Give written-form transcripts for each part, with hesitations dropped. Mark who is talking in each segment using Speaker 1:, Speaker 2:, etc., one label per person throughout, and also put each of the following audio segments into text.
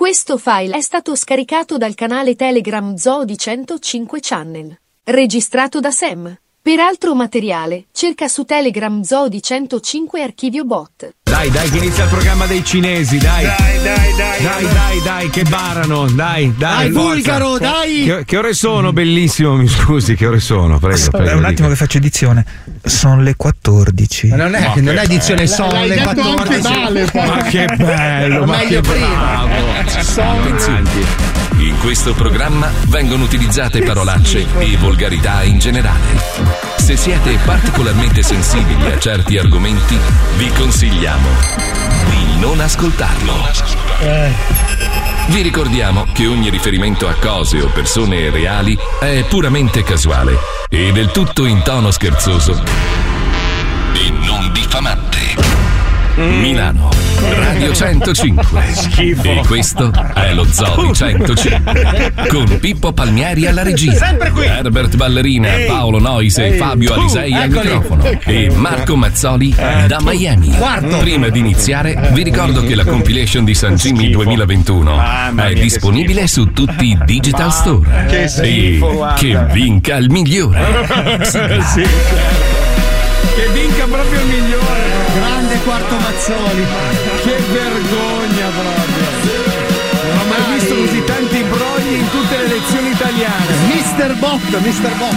Speaker 1: Questo file è stato scaricato dal canale Telegram Zoo di 105 Channel. Registrato da Sam. Per altro materiale, cerca su Telegram Zoo di 105 Archivio Bot.
Speaker 2: Dai, che inizia il programma dei cinesi, dai, che barano, dai,
Speaker 3: Bulgaro, dai!
Speaker 2: Che ore sono, bellissimo, mi scusi, che ore sono? Prego.
Speaker 4: Un attimo che faccio edizione. Sono le 14.
Speaker 3: Ma non è edizione, sono le 14.
Speaker 5: Male,
Speaker 2: ma che bello, ma che bravo.
Speaker 6: Attenzione. In questo programma vengono utilizzate parolacce e volgarità in generale. Se siete particolarmente sensibili a certi argomenti, vi consigliamo di non ascoltarlo. Vi ricordiamo che ogni riferimento a cose o persone reali è puramente casuale e del tutto in tono scherzoso e non diffamante. Milano, Radio 105.
Speaker 2: Schifo.
Speaker 6: E questo è lo Zoo di 105 con Pippo Palmieri alla regia,
Speaker 3: sempre qui.
Speaker 6: Herbert Ballerina, Paolo Noise e Fabio Alisei al microfono e Marco Mazzoli da Miami. Prima di iniziare vi ricordo che la compilation di San Jimmy 2021 è disponibile su tutti i digital store.
Speaker 2: Che schifo,
Speaker 6: che vinca il migliore.
Speaker 2: Sì, che vinca proprio il migliore.
Speaker 3: Grande Quarto Mazzoli.
Speaker 2: Che vergogna proprio. Non ho mai visto così tanti brogli in tutte le lezioni italiane.
Speaker 3: Mr. Bot.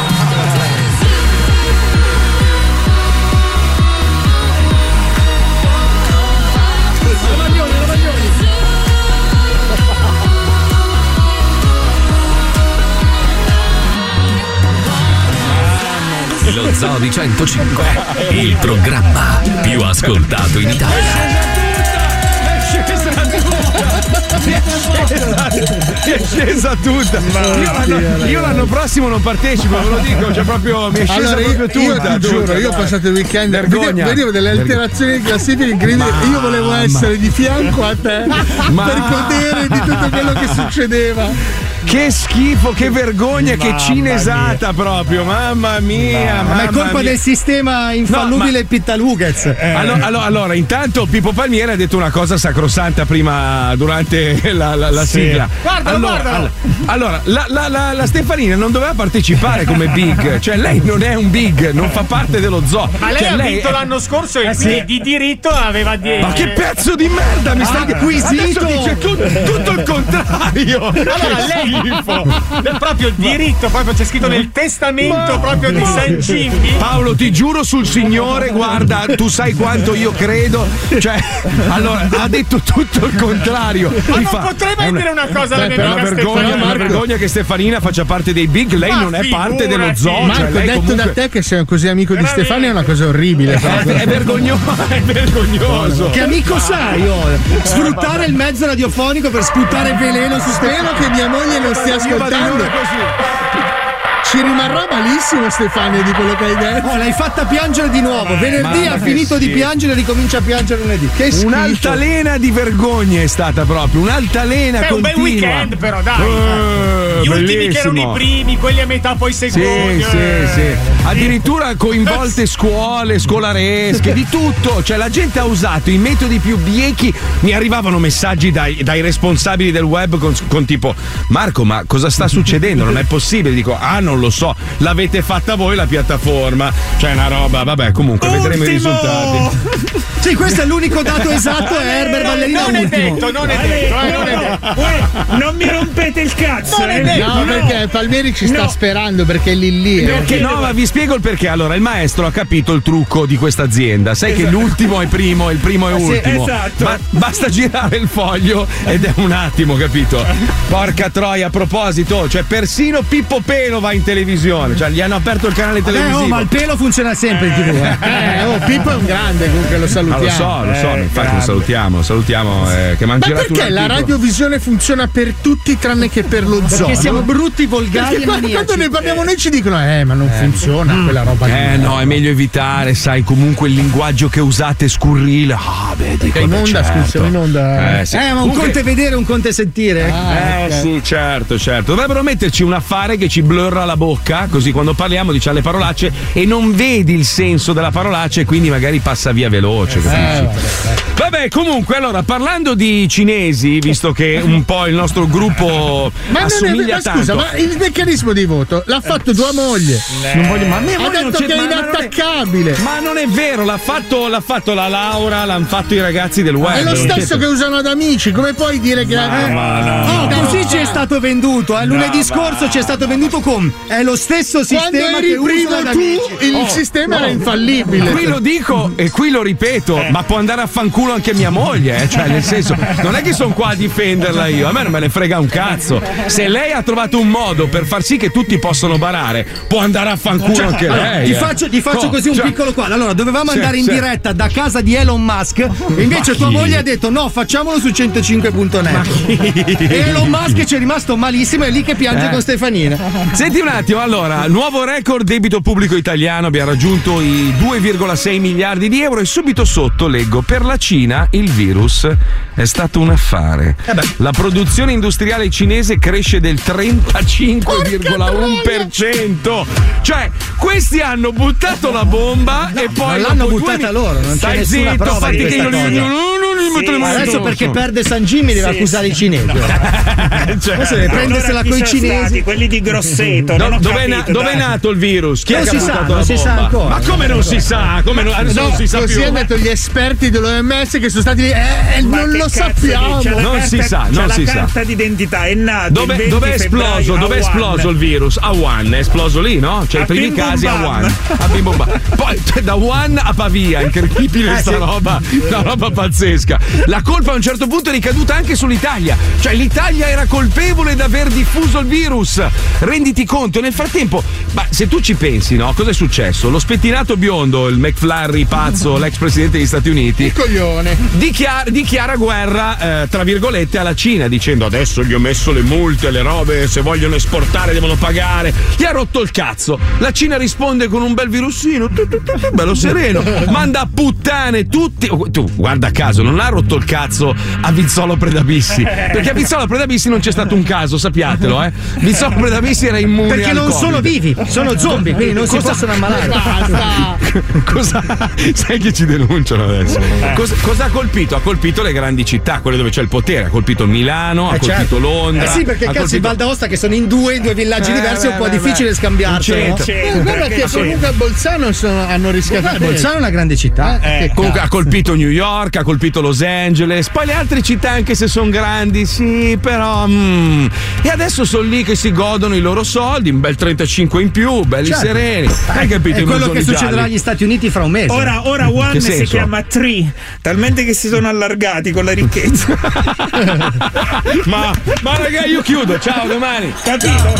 Speaker 6: Lo Zoo di 105, il programma più ascoltato in Italia.
Speaker 2: È scesa tutta. Io l'anno prossimo non partecipo, ve lo dico, cioè proprio mi è scesa proprio tutta.
Speaker 5: Io ti giuro, io ho passato il weekend, vedevo delle alterazioni di classifica incredibili. Io volevo essere di fianco a te per godere di tutto quello che succedeva.
Speaker 2: Che schifo, che vergogna, che cinesata proprio, mamma mia.
Speaker 3: Ma è colpa del sistema infallibile Pittalughez.
Speaker 2: Allora, intanto Pippo Palmieri ha detto una cosa sacrosanta prima durante la sigla.
Speaker 3: Guardalo.
Speaker 2: Allora, la Stefanina non doveva partecipare come big, cioè lei non è un big, non fa parte dello zoo.
Speaker 7: Ma lei ha vinto l'anno scorso e quindi di diritto aveva 10.
Speaker 2: Ma che pezzo di merda mi stai
Speaker 3: acquisito?
Speaker 2: Dice tutto il contrario.
Speaker 7: Allora lei è proprio il diritto, proprio c'è scritto nel testamento proprio di San Jimmy.
Speaker 2: Paolo, ti giuro sul Signore, guarda, tu sai quanto io credo. Cioè, allora, ha detto tutto il contrario.
Speaker 7: Ma non potrei mai dire una cosa alla mia amica Stefanina.
Speaker 2: È una vergogna che Stefanina faccia parte dei big, lei non è parte dello zoo.
Speaker 5: Marco,
Speaker 2: cioè,
Speaker 5: detto
Speaker 2: comunque...
Speaker 5: da te che sei così amico di Stefania è una cosa orribile.
Speaker 2: È vergognoso.
Speaker 3: Che amico sei? Sfruttare il mezzo radiofonico per sputare veleno su
Speaker 5: Spero che mia moglie non stia ascoltando. Ci rimarrà malissimo Stefania di quello che hai detto.
Speaker 3: L'hai fatta piangere di nuovo. Venerdì ha finito di piangere e ricomincia a piangere lunedì.
Speaker 5: Che schifo.
Speaker 2: Un'altalena di vergogne è stata proprio. Un'altalena continua.
Speaker 7: Un bel weekend però, dai. Gli ultimi che erano i primi, quelli a metà poi secondi.
Speaker 2: Sì. Addirittura coinvolte scuole, scolaresche, di tutto. Cioè la gente ha usato i metodi più biechi. Mi arrivavano messaggi dai responsabili del web con tipo: Marco, ma cosa sta succedendo? Non è possibile. Dico: non lo so, l'avete fatta voi la piattaforma. Cioè una roba, vabbè, comunque vedremo i risultati.
Speaker 3: Sì, questo è l'unico dato esatto, è Herbert Ballerina
Speaker 7: non
Speaker 3: ultimo.
Speaker 7: Non è detto.
Speaker 8: Non mi rompete il cazzo.
Speaker 5: No, perché Palmieri ci sta sperando perché è lì.
Speaker 2: Perché no, ma vi spiego il perché. Allora, il maestro ha capito il trucco di questa azienda. Sai che l'ultimo è primo e il primo è ultimo.
Speaker 8: Esatto.
Speaker 2: Ma basta girare il foglio ed è un attimo, capito? Porca troia, a proposito, cioè persino Pippo Pelo va in televisione, cioè gli hanno aperto il canale televisivo.
Speaker 3: Ma il pelo funziona sempre in TV.
Speaker 5: Pippo è un grande, comunque lo salutiamo.
Speaker 2: Lo so, infatti lo salutiamo che
Speaker 5: Ma perché la radiovisione funziona per tutti tranne che per lo zoo?
Speaker 3: Perché siamo brutti, volgari e maniaci.
Speaker 5: Quando ne parliamo noi ci dicono ma non funziona quella roba lì.
Speaker 2: No, è meglio evitare, sai, comunque il linguaggio che usate è scurrile. Dico,
Speaker 5: in onda,
Speaker 2: certo.
Speaker 5: Scusa, in onda.
Speaker 2: Sì.
Speaker 3: Ma un conto è vedere, un conto è sentire.
Speaker 2: Sì, certo. Dovrebbero metterci un affare che ci blurra la bocca, così quando parliamo diciamo le parolacce e non vedi il senso della parolaccia e quindi magari passa via veloce. Vabbè, comunque, allora, parlando di cinesi, visto che un po' il nostro gruppo assomiglia tanto.
Speaker 5: Scusa, ma il meccanismo di voto l'ha fatto tua moglie.
Speaker 2: Non voglio, ma
Speaker 5: ha detto che è inattaccabile.
Speaker 2: Ma non è vero, l'ha fatto la Laura, l'hanno fatto i ragazzi del web.
Speaker 5: È lo stesso che usano ad amici, come puoi dire che
Speaker 3: così ci è stato venduto, lunedì scorso ci è stato venduto è lo stesso sistema che usano ad amici.
Speaker 5: Il sistema era infallibile.
Speaker 2: Qui lo dico e qui lo ripeto, ma può andare a fanculo anche mia moglie, cioè nel senso, non è che sono qua a difenderla io, a me non me ne frega un cazzo. Se lei ha trovato un modo per far sì che tutti possano barare, può andare a fanculo anche lei.
Speaker 3: Ti faccio così un piccolo quadro. Allora, dovevamo andare in diretta da casa di Elon Musk, e invece tua moglie ha detto no, facciamolo su 105.net. E Elon Musk ci è rimasto malissimo, è lì che piange con Stefanina.
Speaker 2: Senti un attimo, allora, nuovo record debito pubblico italiano, abbiamo raggiunto i 2,6 miliardi di euro e subito sotto leggo: per la Cina il virus è stato un affare. La produzione industriale cinese cresce del 35,1%. Cioè, questi hanno buttato la bomba e poi
Speaker 3: non l'hanno buttata loro, non c'è nessuna prova di questa cosa. Adesso perché perde San Jimmy deve accusare i cinesi. Adesso deve prendersela coi cinesi.
Speaker 7: Quelli di Grosseto.
Speaker 2: Dov'è nato il virus? Chi
Speaker 3: non
Speaker 2: ha
Speaker 3: si sa,
Speaker 2: buttato
Speaker 3: non
Speaker 2: la
Speaker 3: si
Speaker 2: bomba?
Speaker 3: sa ancora.
Speaker 2: Ma come non si sa? Adesso non si sa più.
Speaker 5: Così hanno detto gli esperti dell'OMS che sono stati lì. Non lo sappiamo.
Speaker 2: Non si sa.
Speaker 7: La carta d'identità è nata.
Speaker 2: Dov'è esploso il virus? A Wuhan, è esploso lì, no? Cioè i primi casi a Wuhan. A Bim Bum Bam. Poi da Wuhan a Pavia, incredibile sta roba, una roba pazzesca. La colpa a un certo punto è ricaduta anche sull'Italia. Cioè l'Italia era colpevole di aver diffuso il virus. Renditi conto, nel frattempo, ma se tu ci pensi, no? Cosa è successo? Lo spettinato biondo, il McFlurry pazzo, l'ex presidente degli Stati Uniti,
Speaker 5: il coglione,
Speaker 2: dichiara guerra, tra virgolette, alla Cina, dicendo adesso gli ho messo le multe, le robe, se vogliono esportare devono pagare. Gli ha rotto il cazzo. La Cina risponde con un bel virusino, bello sereno, manda a puttane tutti. Tu, guarda caso, non ha rotto il cazzo a Vizzolo Predabissi, perché a Vizzolo Predabissi non c'è stato un caso, sappiatelo, Vizzolo Predabissi era immune
Speaker 3: perché
Speaker 2: al
Speaker 3: non
Speaker 2: COVID.
Speaker 3: sono vivi, sono zombie, quindi non si possono ammalare.
Speaker 2: Cosa sai che ci denunciano adesso? Cosa ha colpito? Ha colpito le grandi città, quelle dove c'è il potere. Ha colpito Milano, ha colpito Londra.
Speaker 3: Sì, perché cazzo in Val d'Aosta che sono in due villaggi diversi è un po' difficile scambiarselo.
Speaker 5: Guarda che comunque a Bolzano hanno rischiato.
Speaker 3: Bolzano è una grande città.
Speaker 2: Comunque ha colpito New York, ha colpito Los Angeles, poi le altre città anche se sono grandi, sì, però e adesso sono lì che si godono i loro soldi, un bel 35 in più, belli sereni. Hai capito?
Speaker 3: È quello che succederà agli Stati Uniti fra un mese.
Speaker 7: Ora One si chiama Tree, talmente che si sono allargati con la ricchezza.
Speaker 2: ma raga, io chiudo, ciao, domani.
Speaker 7: Capito?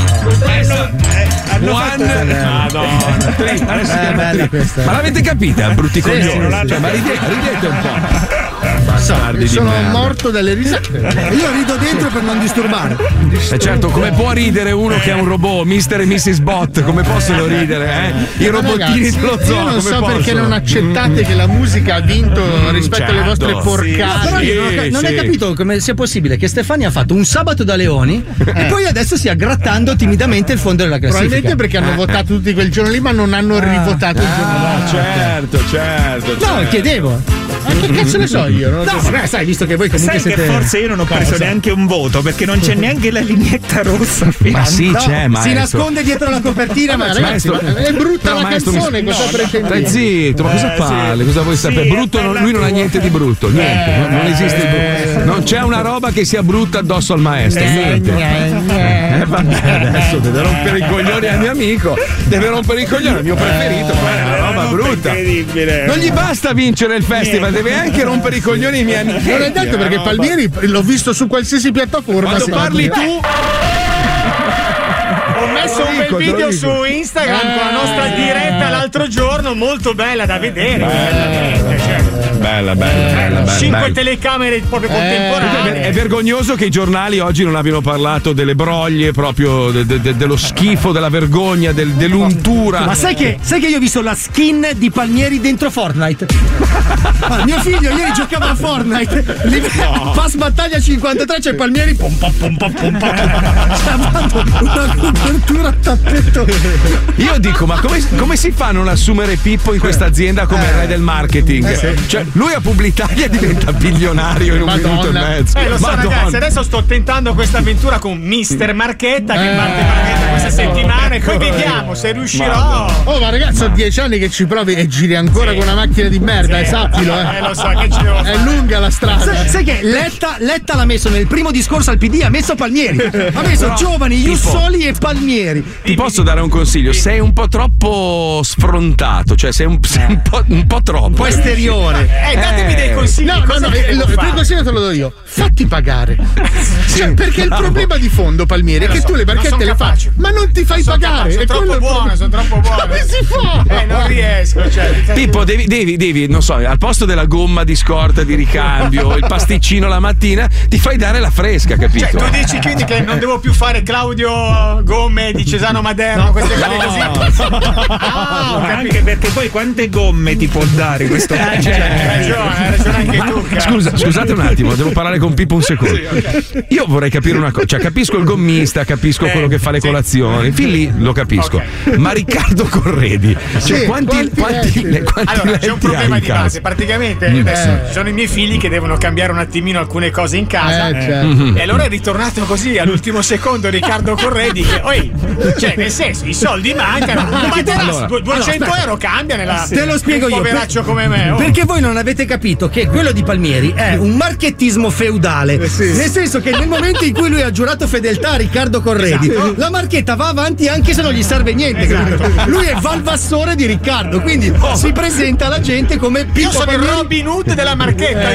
Speaker 2: Madonna, Tree. Ma l'avete capita, brutti coglioni? Cioè, ma ridete un po'.
Speaker 5: Sono morto dalle risate.
Speaker 3: Io rido dentro per non disturbare.
Speaker 2: Certo, come può ridere uno che è un robot, Mr. e Mrs. Bot? Come possono ridere, I robottini dello zoo.
Speaker 5: Io non so perché non accettate che la musica ha vinto rispetto alle vostre porcate.
Speaker 3: Non hai capito come sia possibile che Stefani ha fatto un sabato da leoni e poi adesso stia grattando timidamente il fondo della classifica.
Speaker 5: Probabilmente perché hanno votato tutti quel giorno lì, ma non hanno rivotato il giorno dopo.
Speaker 2: Certo.
Speaker 3: No, chiedevo.
Speaker 5: Ma che cazzo ne so io?
Speaker 3: No, vabbè, sai, visto che voi comunque
Speaker 7: sai
Speaker 3: siete.
Speaker 7: Che forse io non ho preso neanche un voto perché non c'è neanche la lineetta rossa.
Speaker 2: Ma sì, c'è, maestro.
Speaker 3: Si nasconde dietro la copertina, ma ragazzi,
Speaker 5: è brutta la canzone, cosa pretendete?
Speaker 2: Stai zitto, ma cosa parli? Cosa vuoi sapere? Brutto, lui non ha niente di brutto, niente, non esiste il brutto. Non c'è una roba che sia brutta addosso al maestro, niente. Vabbè, adesso deve rompere i coglioni al mio amico, deve rompere i coglioni al mio preferito, ma è una roba brutta. Non gli basta vincere il festival, deve anche rompere i coglioni ai miei amici.
Speaker 5: Non è detto perché Palmieri l'ho visto su qualsiasi piattaforma.
Speaker 2: Quando parli tu.
Speaker 7: Ho messo un bel video su Instagram con la nostra diretta l'altro giorno, molto bella da vedere.
Speaker 2: Bella.
Speaker 7: 5 telecamere proprio contemporanee.
Speaker 2: È vergognoso che i giornali oggi non abbiano parlato delle broglie, proprio dello schifo, della vergogna, dell'untura.
Speaker 3: Ma sai che io ho visto la skin di Palmieri dentro Fortnite? Mio figlio ieri giocava a Fortnite. Pass battaglia 53, c'è Palmieri. Stavando una copertura a tappeto.
Speaker 2: Io dico, ma come si fa a non assumere Pippo in questa azienda come re del marketing? Cioè, lui a Publitalia diventa bilionario in un minuto e mezzo.
Speaker 7: Lo so, ragazzi, adesso sto tentando questa avventura con Mister Marchetta che parte veramente questa settimana e poi vediamo se riuscirò.
Speaker 5: Ma ragazzi, sono 10 anni che ci provi e giri ancora con una macchina di merda, sappilo.
Speaker 7: Lo so, che ci devo fare.
Speaker 5: È lunga la strada.
Speaker 3: Sai che Letta l'ha messo nel primo discorso al PD, ha messo Palmieri. Ha messo giovani, Jussoli e Palmieri.
Speaker 2: Ti posso dare un consiglio? Sei un po' troppo sfrontato, cioè sei un po' troppo.
Speaker 3: Un po' esteriore.
Speaker 7: Datemi dei consigli.
Speaker 5: No, il primo consiglio te lo do io. Fatti pagare. Cioè, perché il problema di fondo, Palmieri, è che tu le barchette le fai, ma non ti fai pagare.
Speaker 7: Sono troppo buono.
Speaker 5: Come si fa?
Speaker 7: Non riesco.
Speaker 2: Pippo, devi, non so, al posto della gomma di scorta di ricambio, il pasticcino la mattina, ti fai dare la fresca, capito?
Speaker 7: Cioè, tu dici quindi che non devo più fare Claudio Gomme di Cesano Maderno, queste cose così.
Speaker 4: Anche perché poi quante gomme ti può dare questo?
Speaker 7: Hai ragione anche tu.
Speaker 2: Scusate un attimo, devo parlare con Pippo un secondo. Io vorrei capire una cosa, cioè capisco il gommista, capisco quello che fa le colazioni, fin lì lo capisco. Ma Riccardo Corredi, cioè quanti
Speaker 7: allora c'è un problema di base, praticamente adesso ci sono i miei figli che devono cambiare un attimino alcune cose in casa e allora è ritornato così all'ultimo secondo Riccardo Corredi che cioè nel senso i soldi mancano, ma 200 euro cambia
Speaker 3: te lo spiego io,
Speaker 7: poveraccio come me.
Speaker 3: Perché voi non avete capito che quello di Palmieri è un marchettismo feudale, nel senso che nel momento in cui lui ha giurato fedeltà a Riccardo Corredi, la marchetta va avanti anche se non gli serve niente, capito? Lui è valvassore di Riccardo, quindi si presenta alla gente come Pippo.
Speaker 7: Io sono il Robin Hood della marchetta.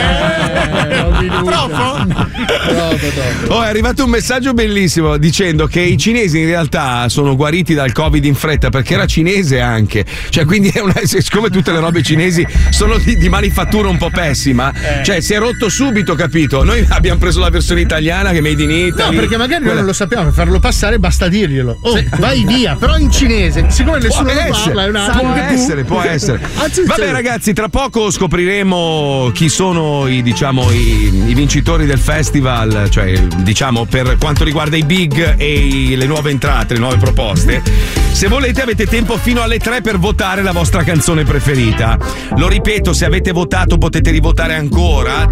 Speaker 2: È arrivato un messaggio bellissimo dicendo che i cinesi in realtà sono guariti dal Covid in fretta perché era cinese anche, cioè quindi siccome tutte le robe cinesi sono di manifattura un po' pessima, cioè si è rotto subito, capito? Noi abbiamo preso la versione italiana che è made in Italy.
Speaker 5: No, perché magari noi non lo sappiamo, per farlo passare basta dirglielo. Vai via, però in cinese, siccome nessuno lo parla è una
Speaker 2: può essere. Vabbè ragazzi, tra poco scopriremo chi sono i vincitori del festival, cioè diciamo per quanto riguarda i big e le nuove entrate, le nuove proposte. Se volete avete tempo fino alle 3 per votare la vostra canzone preferita. Lo ripeto, se avete votato potete rivotare ancora.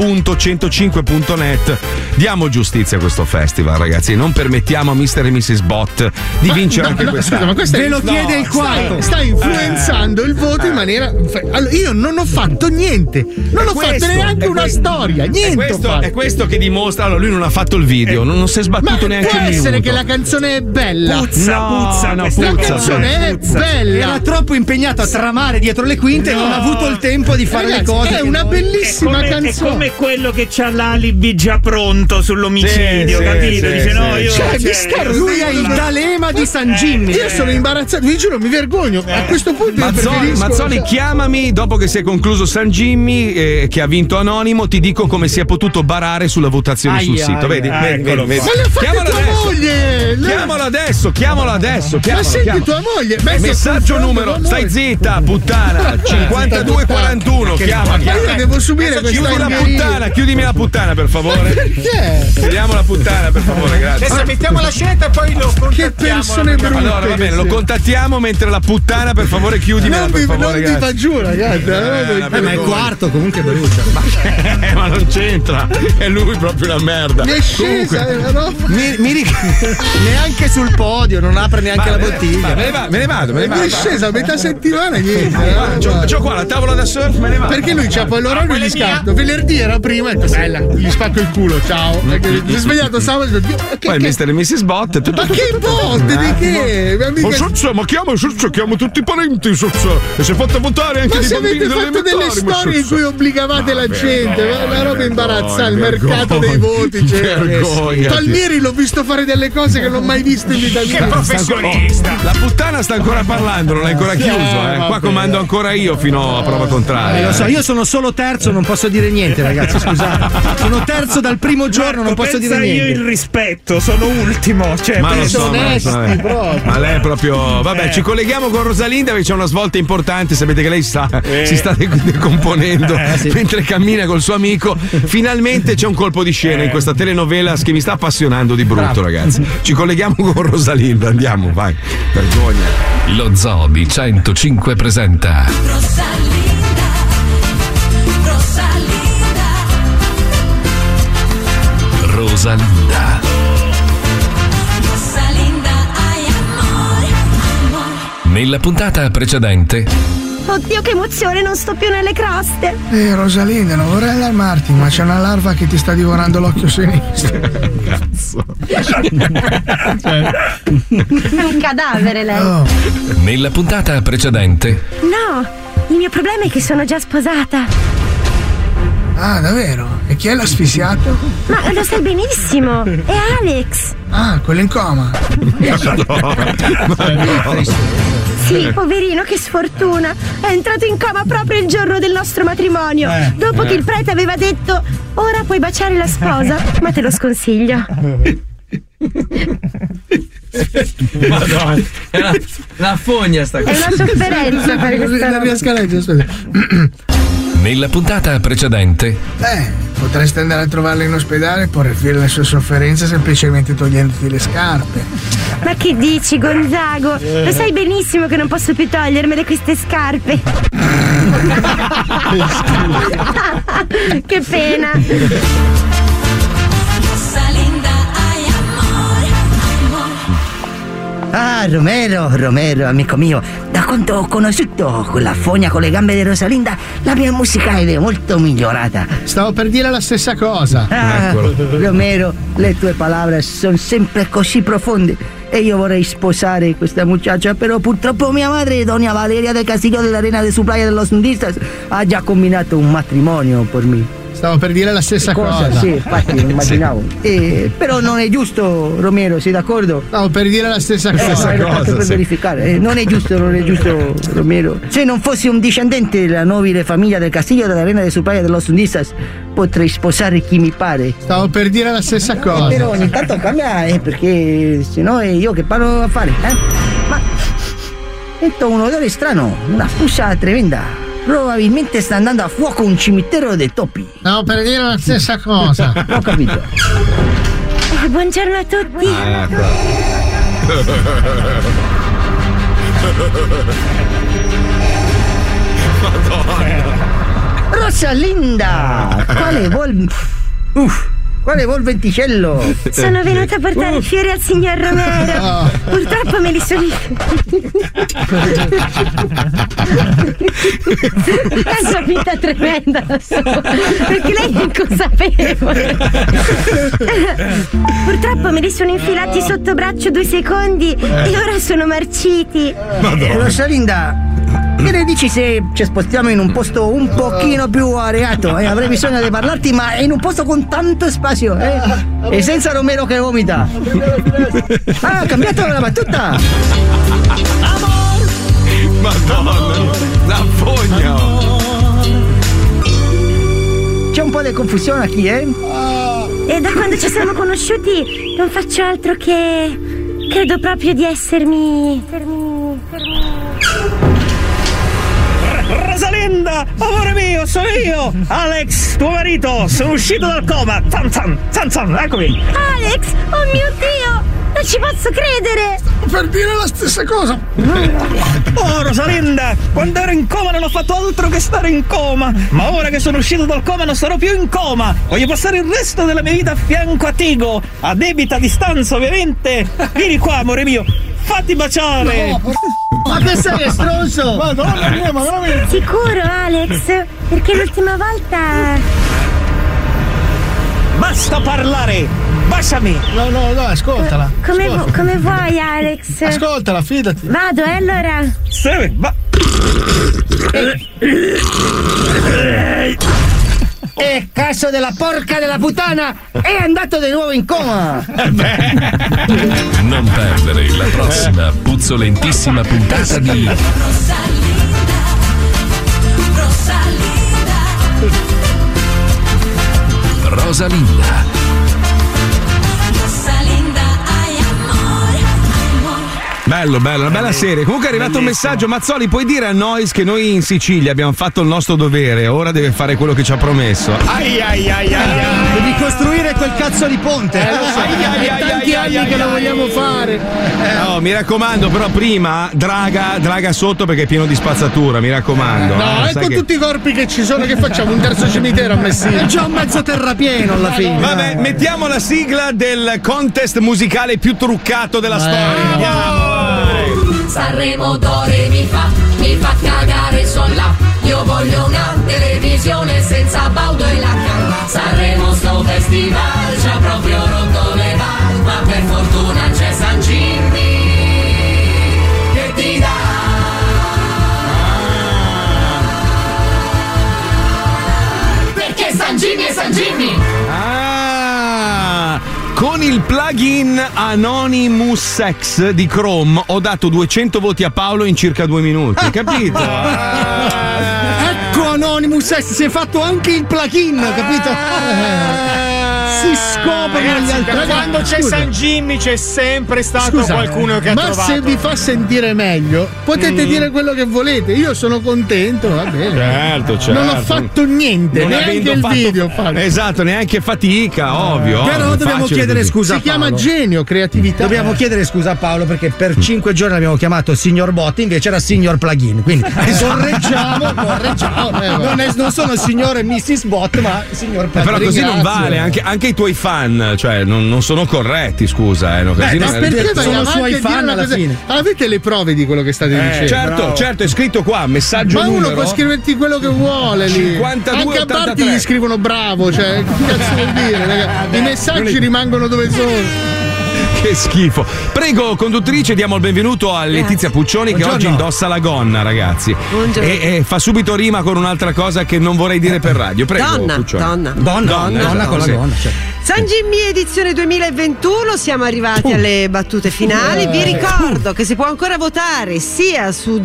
Speaker 2: Zo.105.net. Diamo giustizia a questo festival, ragazzi. Non permettiamo a Mr. e Mrs. Bot di vincere anche quest'anno.
Speaker 3: Ve lo chiede il quarto.
Speaker 5: Sta influenzando il voto in maniera. Allora, io non ho fatto niente. Non ho fatto neanche una storia. Niente.
Speaker 2: È questo che dimostra. Allora, lui non ha fatto il video, non si è sbattuto neanche un minuto.
Speaker 5: Può essere che la canzone è bella.
Speaker 3: Puzza.
Speaker 5: La canzone è bella.
Speaker 3: Era troppo impegnato a tramare dietro le quinte e non ha avuto il tempo di fare le cose.
Speaker 5: È una bellissima canzone.
Speaker 4: È come quello che c'ha l'alibi già pronto sull'omicidio, capito? Dice no, io.
Speaker 3: Lui è il D'Alema di San Jimmy.
Speaker 5: Io sono imbarazzato, vi giuro, mi vergogno. A questo punto
Speaker 2: Mazzoli, chiamami dopo che si è concluso San Jimmy, che ha vinto Anonimo. Ti dico come si è potuto barare sulla votazione sul sito. Vedi.
Speaker 5: Ma le ha fatte tua moglie.
Speaker 2: Chiamalo adesso.
Speaker 5: Ma senti tua moglie.
Speaker 2: Messaggio numero. Stai zitta, puttana. 5241. Chiama.
Speaker 5: Ma io devo subire questa
Speaker 2: Chiudimi la puttana, per favore.
Speaker 5: Perché?
Speaker 2: Chiudiamo la puttana, per favore, grazie.
Speaker 7: Adesso mettiamo la scelta e poi lo contattiamo.
Speaker 5: Che persone brutte.
Speaker 2: Allora va bene, lo contattiamo mentre la puttana, per favore, chiudimela, per favore.
Speaker 5: Non ti fa giù, ragazzi.
Speaker 3: Ma è quarto, comunque brucia.
Speaker 2: Ma non c'entra. È lui proprio una merda.
Speaker 5: Mi è scesa, no?
Speaker 3: Neanche sul podio, non apre neanche la bottiglia.
Speaker 2: Me ne vado.
Speaker 5: Mi è scesa a metà settimana niente.
Speaker 2: C'ho qua la tavola da surf, me ne vado.
Speaker 5: Perché lui c'ha poi l'orario di scatto. Venerdì era prima e bella, gli spacco il culo, ciao. Mi è svegliato sabato.
Speaker 2: Poi Mr. e Mrs. Bot.
Speaker 5: Ma che bot? Di che?
Speaker 2: Ma chiamo tutti i parenti, e si è fatto votare anche
Speaker 5: i bambini delle elementari. Ma se avete fatto delle storie in cui obbligavate la gente, una roba imbarazzante, il mercato dei voti. Palmieri l'ho visto fare delle cose che non ho mai visto in vita mia.
Speaker 7: Che professionista.
Speaker 2: La puttana sta ancora parlando, non l'hai ancora chiuso. Qua comando ancora io fino a prova contraria.
Speaker 3: Lo so, io sono solo terzo, non posso dire niente, ragazzi, scusate. Sono terzo dal primo giorno, non posso dire niente.
Speaker 4: Io il rispetto, sono ultimo, cioè
Speaker 2: ma ma lei è proprio. Vabbè, ci colleghiamo con Rosalinda perché c'è una svolta importante. Sapete che lei si sta decomponendo mentre cammina col suo amico. Finalmente c'è un colpo di scena in questa telenovela che mi sta appassionando di brutto. Bravo. Ragazzi. Ci colleghiamo con Rosalinda, andiamo, vai. Vergogna.
Speaker 6: Lo Zoo di 105 presenta
Speaker 8: Rosalinda
Speaker 6: Rosalinda. Nella puntata precedente.
Speaker 8: Oddio, che emozione, non sto più nelle croste.
Speaker 5: Rosalinda, non vorrei allarmarti, ma c'è una larva che ti sta divorando l'occhio sinistro.
Speaker 2: Cazzo.
Speaker 8: È un cadavere lei.
Speaker 5: Oh.
Speaker 6: Nella puntata precedente.
Speaker 8: No, il mio problema è che sono già sposata.
Speaker 5: Ah, davvero? E chi è l'asfisiato?
Speaker 8: Ma lo sai benissimo, è Alex.
Speaker 5: Ah, quello in coma.
Speaker 8: Sì, poverino, che sfortuna. È entrato in coma proprio il giorno del nostro matrimonio, dopo che il prete aveva detto: ora puoi baciare la sposa, ma te lo sconsiglio.
Speaker 9: Madonna, è una fogna sta cosa.
Speaker 8: È una sofferenza fare questa
Speaker 5: Non riesco a leggere, aspetta.
Speaker 6: Nella puntata precedente.
Speaker 5: Potresti andare a trovarla in ospedale e porre fine alle sue sofferenze semplicemente togliendoti le scarpe.
Speaker 8: Ma che dici, Gonzago? Lo sai benissimo che non posso più togliermele queste scarpe. Che pena.
Speaker 10: Ah, Romero, amico mio, da quando ho conosciuto quella fogna con le gambe di Rosalinda, la mia musica è molto migliorata.
Speaker 5: Stavo per dire la stessa cosa.
Speaker 10: Romero, le tue parole sono sempre così profonde e io vorrei sposare questa muchacha, però purtroppo mia madre, Doña Valeria del Castillo de la Reina de su Playa de los Nudistas, ha già combinato un matrimonio per me.
Speaker 5: Stavo per dire la stessa cosa.
Speaker 10: Sì, infatti, immaginavo. Però non è giusto, Romero, sei d'accordo?
Speaker 5: Stavo per dire la stessa cosa.
Speaker 10: Per verificare. Non è giusto, Romero. Se non fossi un discendente della nobile famiglia del Castillo della Reina de su Playa de los Nudistas, potrei sposare chi mi pare.
Speaker 5: Stavo per dire la stessa cosa.
Speaker 10: Però ogni tanto cambia, perché sennò è io che parlo a fare, Ma sento un odore strano, una puzza tremenda. Probabilmente sta andando a fuoco un cimitero dei topi.
Speaker 5: Stavo per dire la stessa cosa.
Speaker 10: Ho capito.
Speaker 8: Buongiorno a tutti.
Speaker 10: Rosalinda! Quale vuol venticello?
Speaker 8: Sono venuta a portare fiori al signor Romero. Purtroppo me li sono. È una vita tremenda, lo so, perché lei è inconsapevole. Purtroppo me li sono infilati sotto braccio 2 secondi e ora sono marciti.
Speaker 10: Rosalinda, che ne dici se ci spostiamo in un posto un pochino più areato? Avrei bisogno di parlarti, ma in un posto con tanto spazio, e senza Romero che vomita. Ha cambiato la battuta.
Speaker 2: Madonna, la fogna.
Speaker 10: C'è un po' di confusione qui,
Speaker 8: E da quando ci siamo conosciuti non faccio altro che credo proprio di essermi.
Speaker 4: Rosalinda, amore mio, sono io, Alex, tuo marito, sono uscito dal coma. Zan, eccomi.
Speaker 8: Alex, oh mio Dio, non ci posso credere.
Speaker 5: Per dire la stessa cosa.
Speaker 4: Oh, Rosalinda, quando ero in coma non ho fatto altro che stare in coma, ma ora che sono uscito dal coma non sarò più in coma. Voglio passare il resto della mia vita a fianco a Tigo, a debita distanza ovviamente. Vieni qua, amore mio, fatti baciare.
Speaker 10: No, ma che sei, stronzo?
Speaker 5: Madonna mia, ma veramente.
Speaker 8: Sicuro, Alex? Perché l'ultima volta.
Speaker 4: Basta parlare, baciami.
Speaker 5: No, ascoltala.
Speaker 8: Come vuoi, Alex?
Speaker 5: Ascoltala, fidati.
Speaker 8: Vado, allora.
Speaker 4: Sì, va.
Speaker 10: E cazzo della porca della puttana, è andato di nuovo in coma.
Speaker 6: Non perdere la prossima puzzolentissima puntata di Rosalinda.
Speaker 2: Bello, una bella serie. Comunque è arrivato un messaggio: Mazzoli, puoi dire a Nois che noi in Sicilia abbiamo fatto il nostro dovere, ora deve fare quello che ci ha promesso.
Speaker 3: Devi costruire quel cazzo di ponte.
Speaker 5: Tanti anni che lo vogliamo fare.
Speaker 2: No, mi raccomando, però prima draga sotto perché è pieno di spazzatura, mi raccomando.
Speaker 5: No, ecco
Speaker 2: che...
Speaker 5: tutti i corpi che ci sono, che facciamo? Un terzo cimitero a Messina.
Speaker 3: È già un mezzo terrapieno alla fine.
Speaker 2: Vabbè, mettiamo la sigla del contest musicale più truccato della storia. Andiamo.
Speaker 11: Sanremo Dore mi fa cagare son là. Io voglio una televisione senza Baudo e la canna. Sanremo sto festival ci ha proprio rotto le balle, ma per fortuna c'è San Jimmy che ti dà. Perché San Jimmy è San Jimmy.
Speaker 2: Con il plugin Anonymous X di Chrome ho dato 200 voti a Paolo in circa 2 minuti, capito?
Speaker 3: Ecco Anonymous X, si è fatto anche il plugin, capito? Si scoprono gli altri.
Speaker 7: Quando c'è San Jimmy c'è sempre stato qualcuno che ha trovato.
Speaker 5: Ma se vi fa sentire meglio, potete dire quello che volete. Io sono contento, va bene.
Speaker 2: Certo.
Speaker 5: Non ho fatto niente, neanche il video.
Speaker 2: Esatto, neanche fatica, ovvio.
Speaker 3: Però dobbiamo chiedere scusa a
Speaker 5: Paolo. Si chiama genio, creatività.
Speaker 3: Dobbiamo chiedere scusa a Paolo perché per 5 giorni l'abbiamo chiamato Signor Bot, invece era Signor Plugin. Quindi correggiamo. Non sono signore e Mrs. Bot, ma Signor Plugin.
Speaker 2: Però così non vale, anche i tuoi fan, cioè non sono corretti, scusa.
Speaker 5: Perché
Speaker 3: sono suoi fan alla fine.
Speaker 5: Avete le prove di quello che state dicendo?
Speaker 2: Certo, è scritto qua, messaggio
Speaker 5: ma
Speaker 2: numero.
Speaker 5: uno può scriverti quello che vuole lì.
Speaker 2: 52,
Speaker 5: anche a Barti
Speaker 2: 83.
Speaker 5: gli scrivono bravo, cioè che cazzo vuol dire, ragazzi? I messaggi rimangono dove sono.
Speaker 2: Che schifo. Prego, conduttrice, diamo il benvenuto a Letizia Puccioni che oggi indossa la gonna, ragazzi. E fa subito rima con un'altra cosa che non vorrei dire per radio. Prego, Puccioni.
Speaker 3: Donna con la gonna. Cioè.
Speaker 12: San Jimmy edizione 2021, siamo arrivati alle battute finali. Vi ricordo che si può ancora votare sia su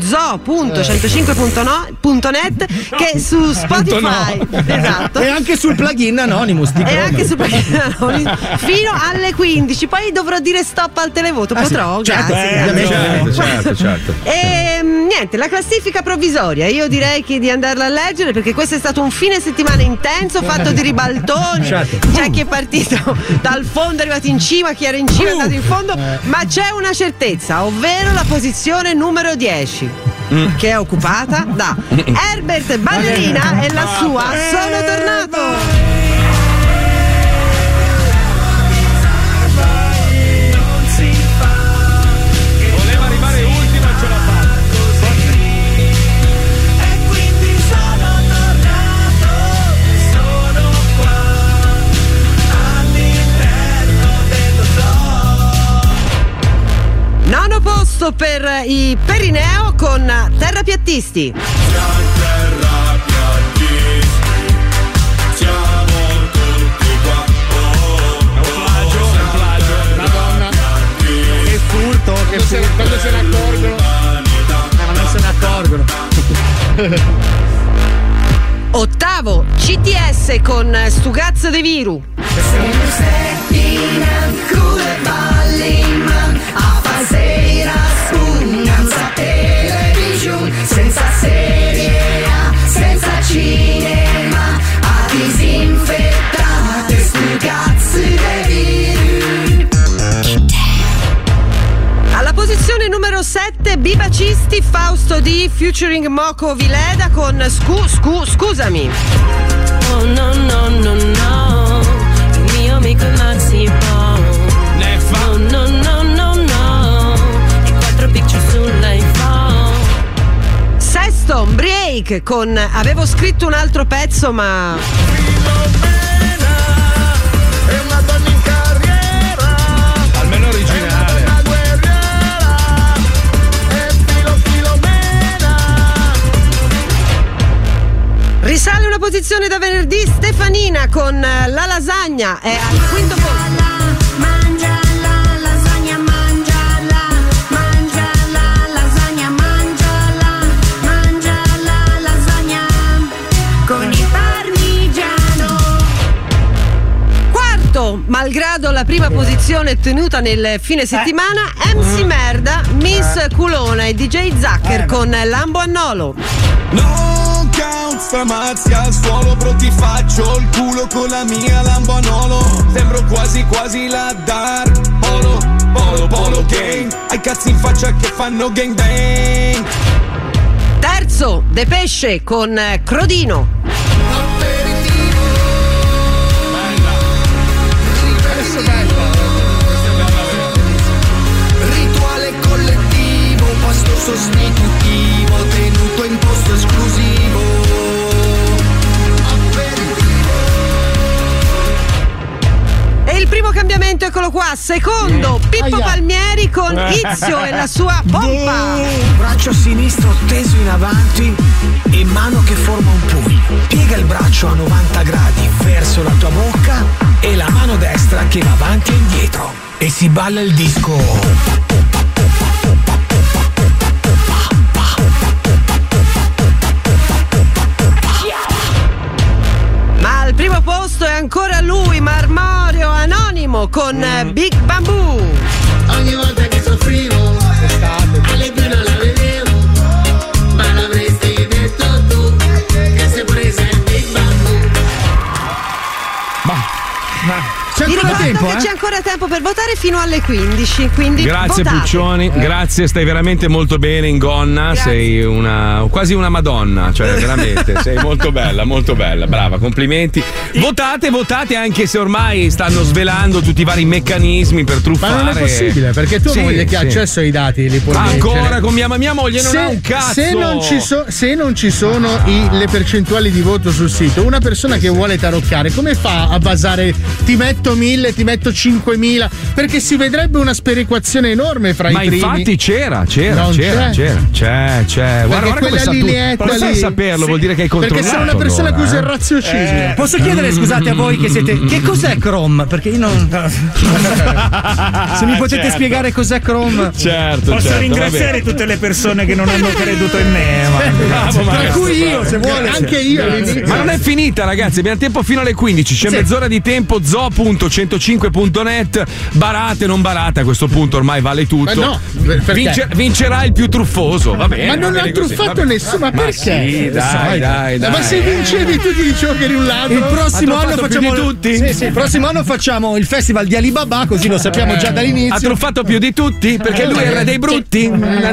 Speaker 12: zoo.105.net che su Spotify. Esatto.
Speaker 3: E anche sul plugin Anonymous.
Speaker 12: Fino alle 15. Poi dovrò dire stop al televoto. Potrò?
Speaker 2: Certo.
Speaker 12: E niente, la classifica provvisoria. Io direi che di andarla a leggere perché questo è stato un fine settimana intenso, fatto di ribaltoni. C'è chi è partito dal fondo, è arrivato in cima, chi era in cima è andato in fondo, ma c'è una certezza, ovvero la posizione numero 10 che è occupata da Herbert Ballerina e la sua Sono tornato. Nono posto per i Perineo con Terrapiattisti.
Speaker 13: Siamo tutti qua.
Speaker 5: Un plagio. Madonna. Che furto, quando se ne accorgono. Ma non se ne accorgono.
Speaker 12: Ottavo CTS con Stugazzo de Viru.
Speaker 13: Sera spugna television, senza serie A, senza cinema, a disinfettate sti cazzi dei virus.
Speaker 12: Alla posizione numero 7 Bibacisti, Fausto D featuring Moco Vileda con Scusami.
Speaker 14: Oh no no no no, il mio amico Maxi Pong. Oh no no no no, e 4 picture sull'iPhone.
Speaker 12: Sesto Break con Avevo scritto un altro pezzo ma
Speaker 13: È una donna in carriera,
Speaker 2: almeno originale.
Speaker 13: Una guerriera, è Filomena.
Speaker 12: risale una posizione da venerdì Stefanina con La lasagna è al quinto posto. Malgrado la prima posizione tenuta nel fine settimana, MC Merda, Miss Culona e DJ Zucker con Lambo Annolo.
Speaker 13: Non count, stramazzi al suolo, bro, ti faccio il culo con la mia lambanolo. Sembro quasi quasi la Dark Polo gang. Ai cazzi in faccia che fanno gang bang.
Speaker 12: Terzo, De Pesce con Crodino.
Speaker 13: Rituale collettivo, pasto sostitutivo, tenuto in posto esclusivo.
Speaker 12: E il primo cambiamento, eccolo qua. Secondo, Pippo Palmieri con Izio e la sua pompa.
Speaker 15: Braccio sinistro teso in avanti e mano che forma un pugno. Piega il braccio a 90 gradi verso la tua bocca e la mano destra che va avanti e indietro. E si balla il disco.
Speaker 12: Ma al primo posto è ancora lui, Marmorio Anonimo con Big Bamboo.
Speaker 13: Ogni volta che soffrivo, alle due non la vedevo, ma l'avresti detto tu, che sei presa in Big Bamboo.
Speaker 12: Vi ricordo che c'è ancora tempo per votare fino alle 15, quindi
Speaker 2: Grazie
Speaker 12: votate.
Speaker 2: Puccioni, grazie, stai veramente molto bene in gonna, sei quasi una madonna, cioè veramente, sei molto bella, brava, complimenti. Votate anche se ormai stanno svelando tutti i vari meccanismi per truffare.
Speaker 3: Ma non è possibile, perché tua moglie che ha accesso ai dati li può
Speaker 2: ancora con mia moglie non ha un cazzo.
Speaker 3: Se non ci sono le percentuali di voto sul sito, una persona che vuole taroccare come fa a basare ti metto 1000, ti metto 5000, perché si vedrebbe una sperequazione enorme fra i primi.
Speaker 2: Ma infatti c'era. Guarda
Speaker 3: quella
Speaker 2: lineetta lì. Sai saperlo, vuol dire che hai controllato.
Speaker 3: Perché sei una persona che usa il raziocinio.
Speaker 10: Posso chiedere, scusate, a voi che siete, che cos'è Chrome? Perché io non. Se mi potete spiegare cos'è Chrome.
Speaker 2: Certo.
Speaker 4: Posso ringraziare tutte le persone che non hanno creduto in me.
Speaker 3: Tra cui io, se vuole. Anche io all'inizio.
Speaker 2: Ma non è finita, ragazzi, abbiamo tempo fino alle 15. C'è mezz'ora di tempo. Zo.105.net. Barate, non barate, a questo punto ormai vale tutto.
Speaker 3: Ma no,
Speaker 2: vincerà il più truffoso, va bene.
Speaker 3: Ma non ha truffato nessuno, ma perché?
Speaker 2: Sì, dai.
Speaker 3: Ma se vincevi tu ti dicevo che eri un ladro.
Speaker 10: Il prossimo anno facciamo
Speaker 2: tutti?
Speaker 10: Sì, il prossimo anno facciamo il festival di Alibaba, così lo sappiamo già dall'inizio.
Speaker 2: Ha truffato più di tutti perché lui è il re dei brutti.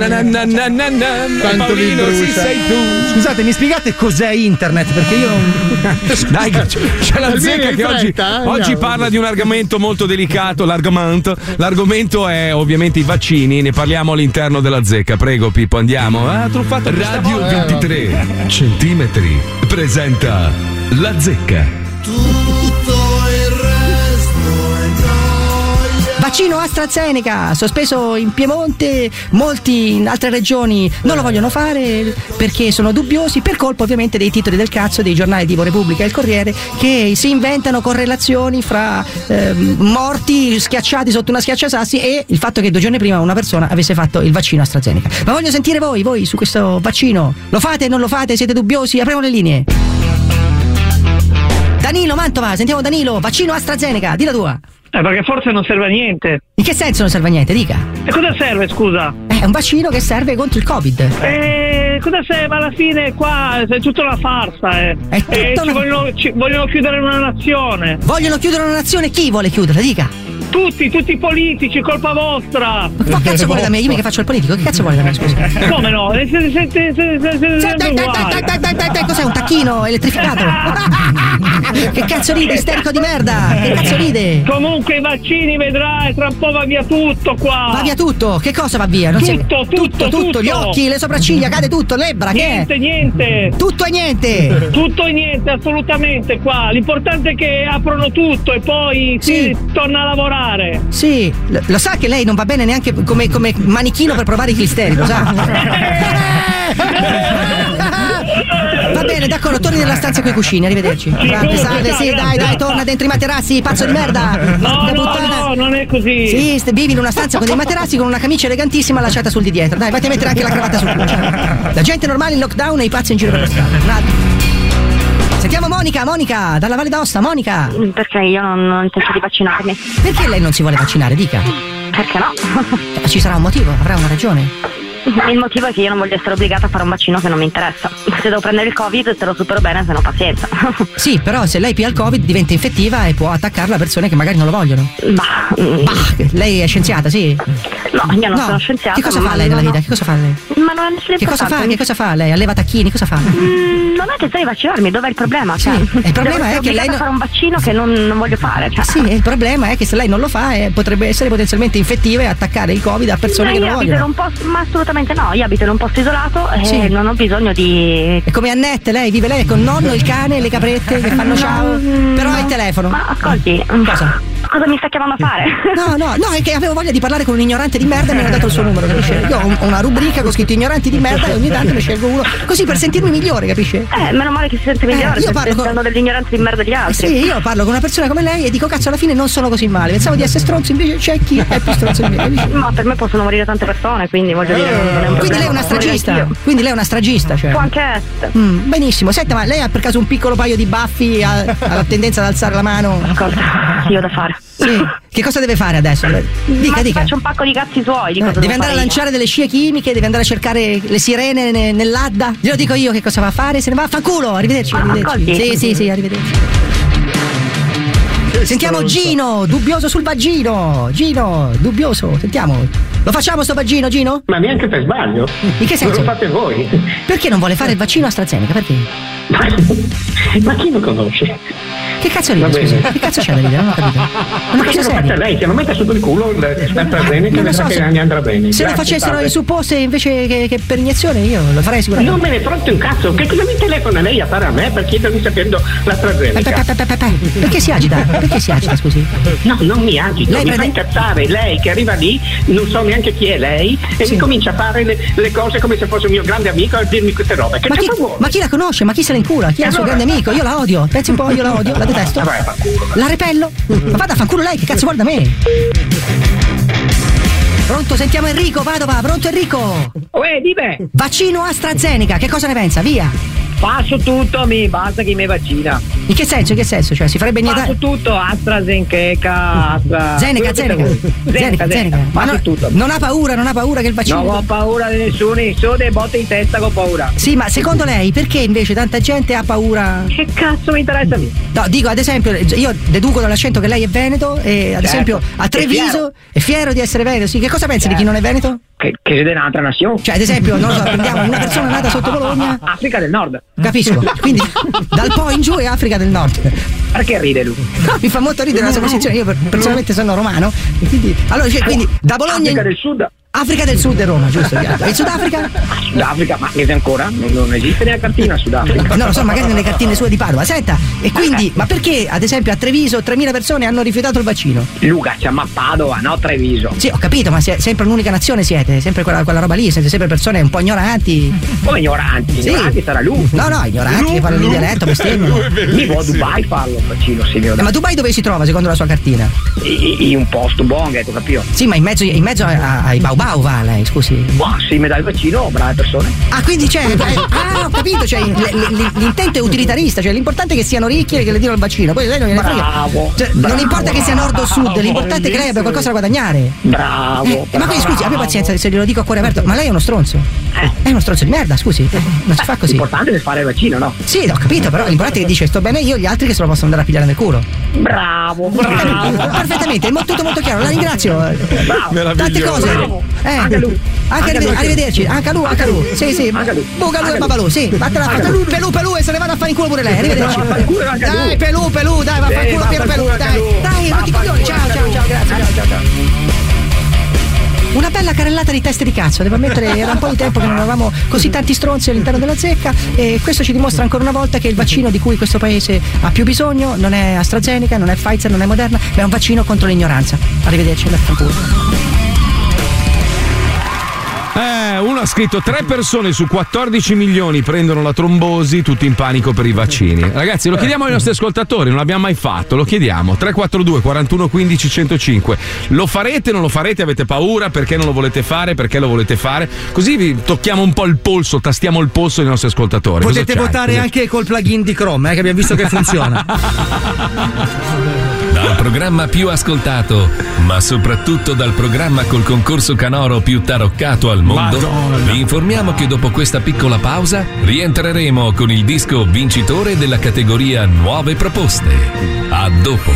Speaker 2: Paolino, sì, sei tu.
Speaker 10: Scusate, mi spiegate cos'è internet? Perché io non.
Speaker 2: Dai, c'è la zecca che oggi parla di un argomento molto delicato. L'argomento è ovviamente i vaccini. Ne parliamo all'interno della zecca. Prego, Pippo, andiamo. Truffato Radio 23 centimetri presenta la zecca.
Speaker 13: Tutto il resto è gioia.
Speaker 10: Vaccino AstraZeneca, sospeso in Piemonte, molti in altre regioni non lo vogliono fare perché sono dubbiosi, per colpa ovviamente dei titoli del cazzo dei giornali tipo Repubblica e il Corriere, che si inventano correlazioni fra morti schiacciati sotto una schiacciasassi e il fatto che 2 giorni prima una persona avesse fatto il vaccino AstraZeneca. Ma voglio sentire voi su questo vaccino. Lo fate, non lo fate, siete dubbiosi? Apriamo le linee. Danilo Mantova, sentiamo Danilo, vaccino AstraZeneca, di la tua.
Speaker 16: Perché forse non serve a niente.
Speaker 10: In che senso non serve a niente? Dica.
Speaker 16: E cosa serve, scusa?
Speaker 10: È un vaccino che serve contro il Covid.
Speaker 16: Cosa serve? Alla fine qua è tutta una farsa.
Speaker 10: È tutta
Speaker 16: vogliono chiudere una nazione.
Speaker 10: Vogliono chiudere una nazione? Chi vuole chiuderla? Dica.
Speaker 16: Tutti i politici, colpa vostra.
Speaker 10: Ma che cazzo vuole da me? Io mica faccio il politico, che cazzo vuole da me, scusa?
Speaker 16: Come no?
Speaker 10: Dai, cos'è, un tacchino elettrificato? Che cazzo ride, isterico di merda? Che cazzo ride?
Speaker 16: Comunque i vaccini vedrai, tra un po' va via tutto qua.
Speaker 10: Va via tutto? Che cosa va via? Tutto, gli occhi, le sopracciglia, cade tutto, l'ebbra, che è?
Speaker 16: Niente.
Speaker 10: Tutto e niente, assolutamente qua.
Speaker 16: L'importante è che aprono tutto e poi si torna a lavorare.
Speaker 10: Sì, lo sa che lei non va bene neanche come manichino per provare i clisteri, lo sa? Va bene, d'accordo, torni nella stanza con i cuscini, arrivederci. Sale, sì, dai, torna dentro i materassi, pazzo di merda.
Speaker 16: No, non è così.
Speaker 10: Sì, vivi in una stanza con dei materassi con una camicia elegantissima lasciata sul di dietro. Dai, vatti a mettere anche la cravatta sul culo. La gente normale in lockdown e i pazzi in giro per la strada. Un attimo. Sentiamo Monica, dalla Valle d'Aosta, Monica.
Speaker 17: Perché io non intendo di vaccinarmi.
Speaker 10: Perché lei non si vuole vaccinare, dica?
Speaker 17: Perché no?
Speaker 10: Ci sarà un motivo, avrà una ragione.
Speaker 17: Il motivo è che io non voglio essere obbligata a fare un vaccino che non mi interessa. Se devo prendere il Covid te lo supero bene, se no pazienza.
Speaker 18: Sì, però se lei piglia il Covid diventa infettiva e può attaccarla a persone che magari non lo vogliono.
Speaker 17: Bah,
Speaker 18: lei è scienziata, sì?
Speaker 17: No, io non sono scienziata.
Speaker 18: Che cosa fa lei nella vita? Che cosa fa lei?
Speaker 17: Ma non è nessuno importante.
Speaker 18: Che cosa fa lei? Alleva tacchini, cosa fa?
Speaker 17: Non ho intenzione di vaccinarmi, dov'è il problema? Cioè,
Speaker 18: il problema è che lei
Speaker 17: non fare un vaccino che non voglio fare. Cioè.
Speaker 18: Sì, il problema è che se lei non lo fa potrebbe essere potenzialmente infettiva e attaccare il Covid a persone che non lo vogliono.
Speaker 17: Ma assolutamente no, io abito in un posto isolato e non ho bisogno di.
Speaker 18: È come Annette, lei vive lei con nonno, il cane, le caprette che fanno ciao. Però ha il telefono.
Speaker 17: Ma ascolti, cosa mi sta chiamando a fare?
Speaker 18: No, è che avevo voglia di parlare con un ignorante di merda e mi hanno dato il suo numero, capisce? Io ho una rubrica con scritto ignoranti di merda e ogni tanto ne scelgo uno, così per sentirmi migliore, capisce?
Speaker 17: Meno male che si sente migliore,
Speaker 18: io parlo
Speaker 17: con degli ignoranti di merda di altri.
Speaker 18: Sì, io parlo con una persona come lei e dico cazzo alla fine non sono così male, pensavo di essere stronzo, invece c'è chi è più stronzo di me, capisce?
Speaker 17: Ma per me possono morire tante persone, quindi voglio dire non è un problema.
Speaker 18: Quindi lei è una stragista? Quindi lei è una stragista, cioè.
Speaker 17: Può anche essere.
Speaker 18: Benissimo, senta, ma lei ha per caso un piccolo paio di baffi, ha la tendenza ad alzare la mano?
Speaker 17: Ascolta, io ho da fare.
Speaker 18: Sì. Che cosa deve fare adesso? Dica.
Speaker 17: Faccio un pacco di cazzi suoi.
Speaker 18: Deve andare a lanciare delle scie chimiche, deve andare a cercare le sirene nell'Adda. Glielo dico io che cosa va a fare, se ne va, fanculo, arrivederci. Sì, arrivederci. Sentiamo Gino, dubbioso sul vagino. Gino, dubbioso, sentiamo. Lo facciamo sto vaccino, Gino?
Speaker 19: Ma neanche per sbaglio.
Speaker 18: In che senso?
Speaker 19: Lo fate voi.
Speaker 18: Perché non vuole fare il vaccino AstraZeneca? Perché?
Speaker 19: Ma chi lo conosce?
Speaker 18: Che cazzo ride, scusi? Che cazzo c'è da ridere? Non ho capito. Una cosa seria.
Speaker 19: Lei se lo mette sotto il culo l'AstraZeneca e sa che ne andrà bene.
Speaker 18: Se le facessero i supposti invece che per iniezione io lo farei sicuramente.
Speaker 19: Non me ne fronte un cazzo. Che cosa mi telefona lei a fare a me per chiedermi sapendo l'AstraZeneca?
Speaker 18: Perché si agita? Perché si agita, scusi?
Speaker 19: No, non mi agito. Mi fa incazzare lei che arriva lì, non so neanche chi è lei e mi comincia a fare le cose come se fosse un mio grande amico a dirmi queste robe. Che
Speaker 18: ma chi la conosce? Ma chi se ne incula? Chi è il suo grande amico? Io la odio. Pensi un po', io la odio, la detesto. La repello. Ma vada a fanculo lei, che cazzo guarda me? Pronto, sentiamo Enrico, Padova, pronto Enrico?
Speaker 20: Dime.
Speaker 18: Vaccino AstraZeneca, che cosa ne pensa? Via.
Speaker 20: Faccio tutto, basta che mi vaccina.
Speaker 18: In che senso? Cioè si farebbe niente?
Speaker 20: Faccio tutto, AstraZeneca, Zeneca.
Speaker 18: Ma non ha paura che il vaccino.
Speaker 20: Non ho paura di nessuno, solo delle botte in testa che ho paura.
Speaker 18: Sì, ma secondo lei perché invece tanta gente ha paura?
Speaker 20: Che cazzo mi interessa a me?
Speaker 18: No, dico ad esempio, io deduco dall'accento che lei è veneto e ad esempio a Treviso è fiero di essere veneto, sì. Che cosa pensi di chi non è veneto?
Speaker 20: Che siete un'altra nazione.
Speaker 18: Cioè, ad esempio, non lo so, prendiamo una persona nata sotto Bologna.
Speaker 20: Africa del Nord.
Speaker 18: Capisco. Quindi dal Po in giù è Africa del Nord.
Speaker 20: Perché ride lui?
Speaker 18: No, mi fa molto ridere la sua posizione. Io personalmente sono romano. E quindi, allora, quindi da Bologna.
Speaker 20: Africa del Sud.
Speaker 18: Africa del Sud è Roma, giusto? E il Sudafrica?
Speaker 20: Sudafrica, ma che ancora? Non esiste nella cartina Sudafrica.
Speaker 18: No, lo so, magari nelle cartine sue di Padova. Senta, e quindi, ma perché ad esempio a Treviso 3.000 persone hanno rifiutato il vaccino?
Speaker 20: Luca, siamo a Padova, no Treviso.
Speaker 18: Sì, ho capito, ma sempre un'unica nazione siete, sempre quella roba lì, siete sempre persone un po' ignoranti.
Speaker 20: Come ignoranti? Sì. Ignoranti sarà lui.
Speaker 18: No, ignoranti che parlano in dialetto, bestemmiano.
Speaker 20: Io vado a Dubai a farlo il vaccino, signore.
Speaker 18: Ma Dubai dove si trova secondo la sua cartina?
Speaker 20: In un posto buono, tu capito?
Speaker 18: Sì, ma in mezzo ai Baobao va lei, scusi.
Speaker 20: Se mi dà il vaccino, brave persone.
Speaker 18: Ah, quindi c'è. Ho capito, cioè l'intento è utilitarista, cioè l'importante è che siano ricchi e che le diano il vaccino. Poi lei non gliene frega. Cioè, non importa che sia nord o sud, l'importante è che lei abbia qualcosa da guadagnare.
Speaker 20: Bravo.
Speaker 18: Ma quindi scusi, abbia pazienza se glielo dico a cuore aperto, ma lei è uno stronzo. È uno stronzo di merda, scusi. Non si fa così.
Speaker 20: L'importante è fare il vaccino, no?
Speaker 18: Sì, ho capito, però l'importante è che dice sto bene io, gli altri che se lo possono andare a pigliare nel culo.
Speaker 20: Bravo.
Speaker 18: Perfettamente, è tutto molto chiaro, la ringrazio.
Speaker 20: Bravo.
Speaker 18: Tante cose.
Speaker 20: Anche lui.
Speaker 18: Arrivederci, anche lui. Sì. Bugalù e Babalù, sì. Vattene a Pelù e se ne vanno a fare in culo pure lei, arrivederci. Dai, Pelù, dai, va a fare in culo Piero Pelù, dai, non ti coglioni. Ciao, grazie, ciao. Una bella carrellata di teste di cazzo, devo ammettere, era un po' di tempo che non avevamo così tanti stronzi all'interno della zecca e questo ci dimostra ancora una volta che il vaccino di cui questo paese ha più bisogno non è AstraZeneca, non è Pfizer, non è Moderna, ma è un vaccino contro l'ignoranza. Arrivederci, vaffanculo.
Speaker 2: Uno ha scritto 3 persone su 14 milioni prendono la trombosi, tutti in panico per i vaccini. Ragazzi, lo chiediamo ai nostri ascoltatori, non l'abbiamo mai fatto, lo chiediamo. 342 41 15 105. Lo farete, non lo farete, avete paura, perché non lo volete fare, perché lo volete fare? Così vi tocchiamo un po' il polso, tastiamo il polso dei nostri ascoltatori.
Speaker 3: Potete votare anche col plugin di Chrome, che abbiamo visto che funziona.
Speaker 6: Dal programma più ascoltato, ma soprattutto dal programma col concorso canoro più taroccato al mondo, vi informiamo che dopo questa piccola pausa rientreremo con il disco vincitore della categoria Nuove Proposte. A dopo.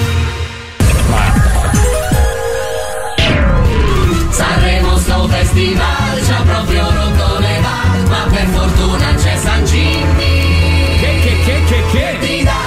Speaker 11: Sanremo sto festival ci ha proprio rotto le balle, ma per fortuna c'è San Jimmy che ti dà,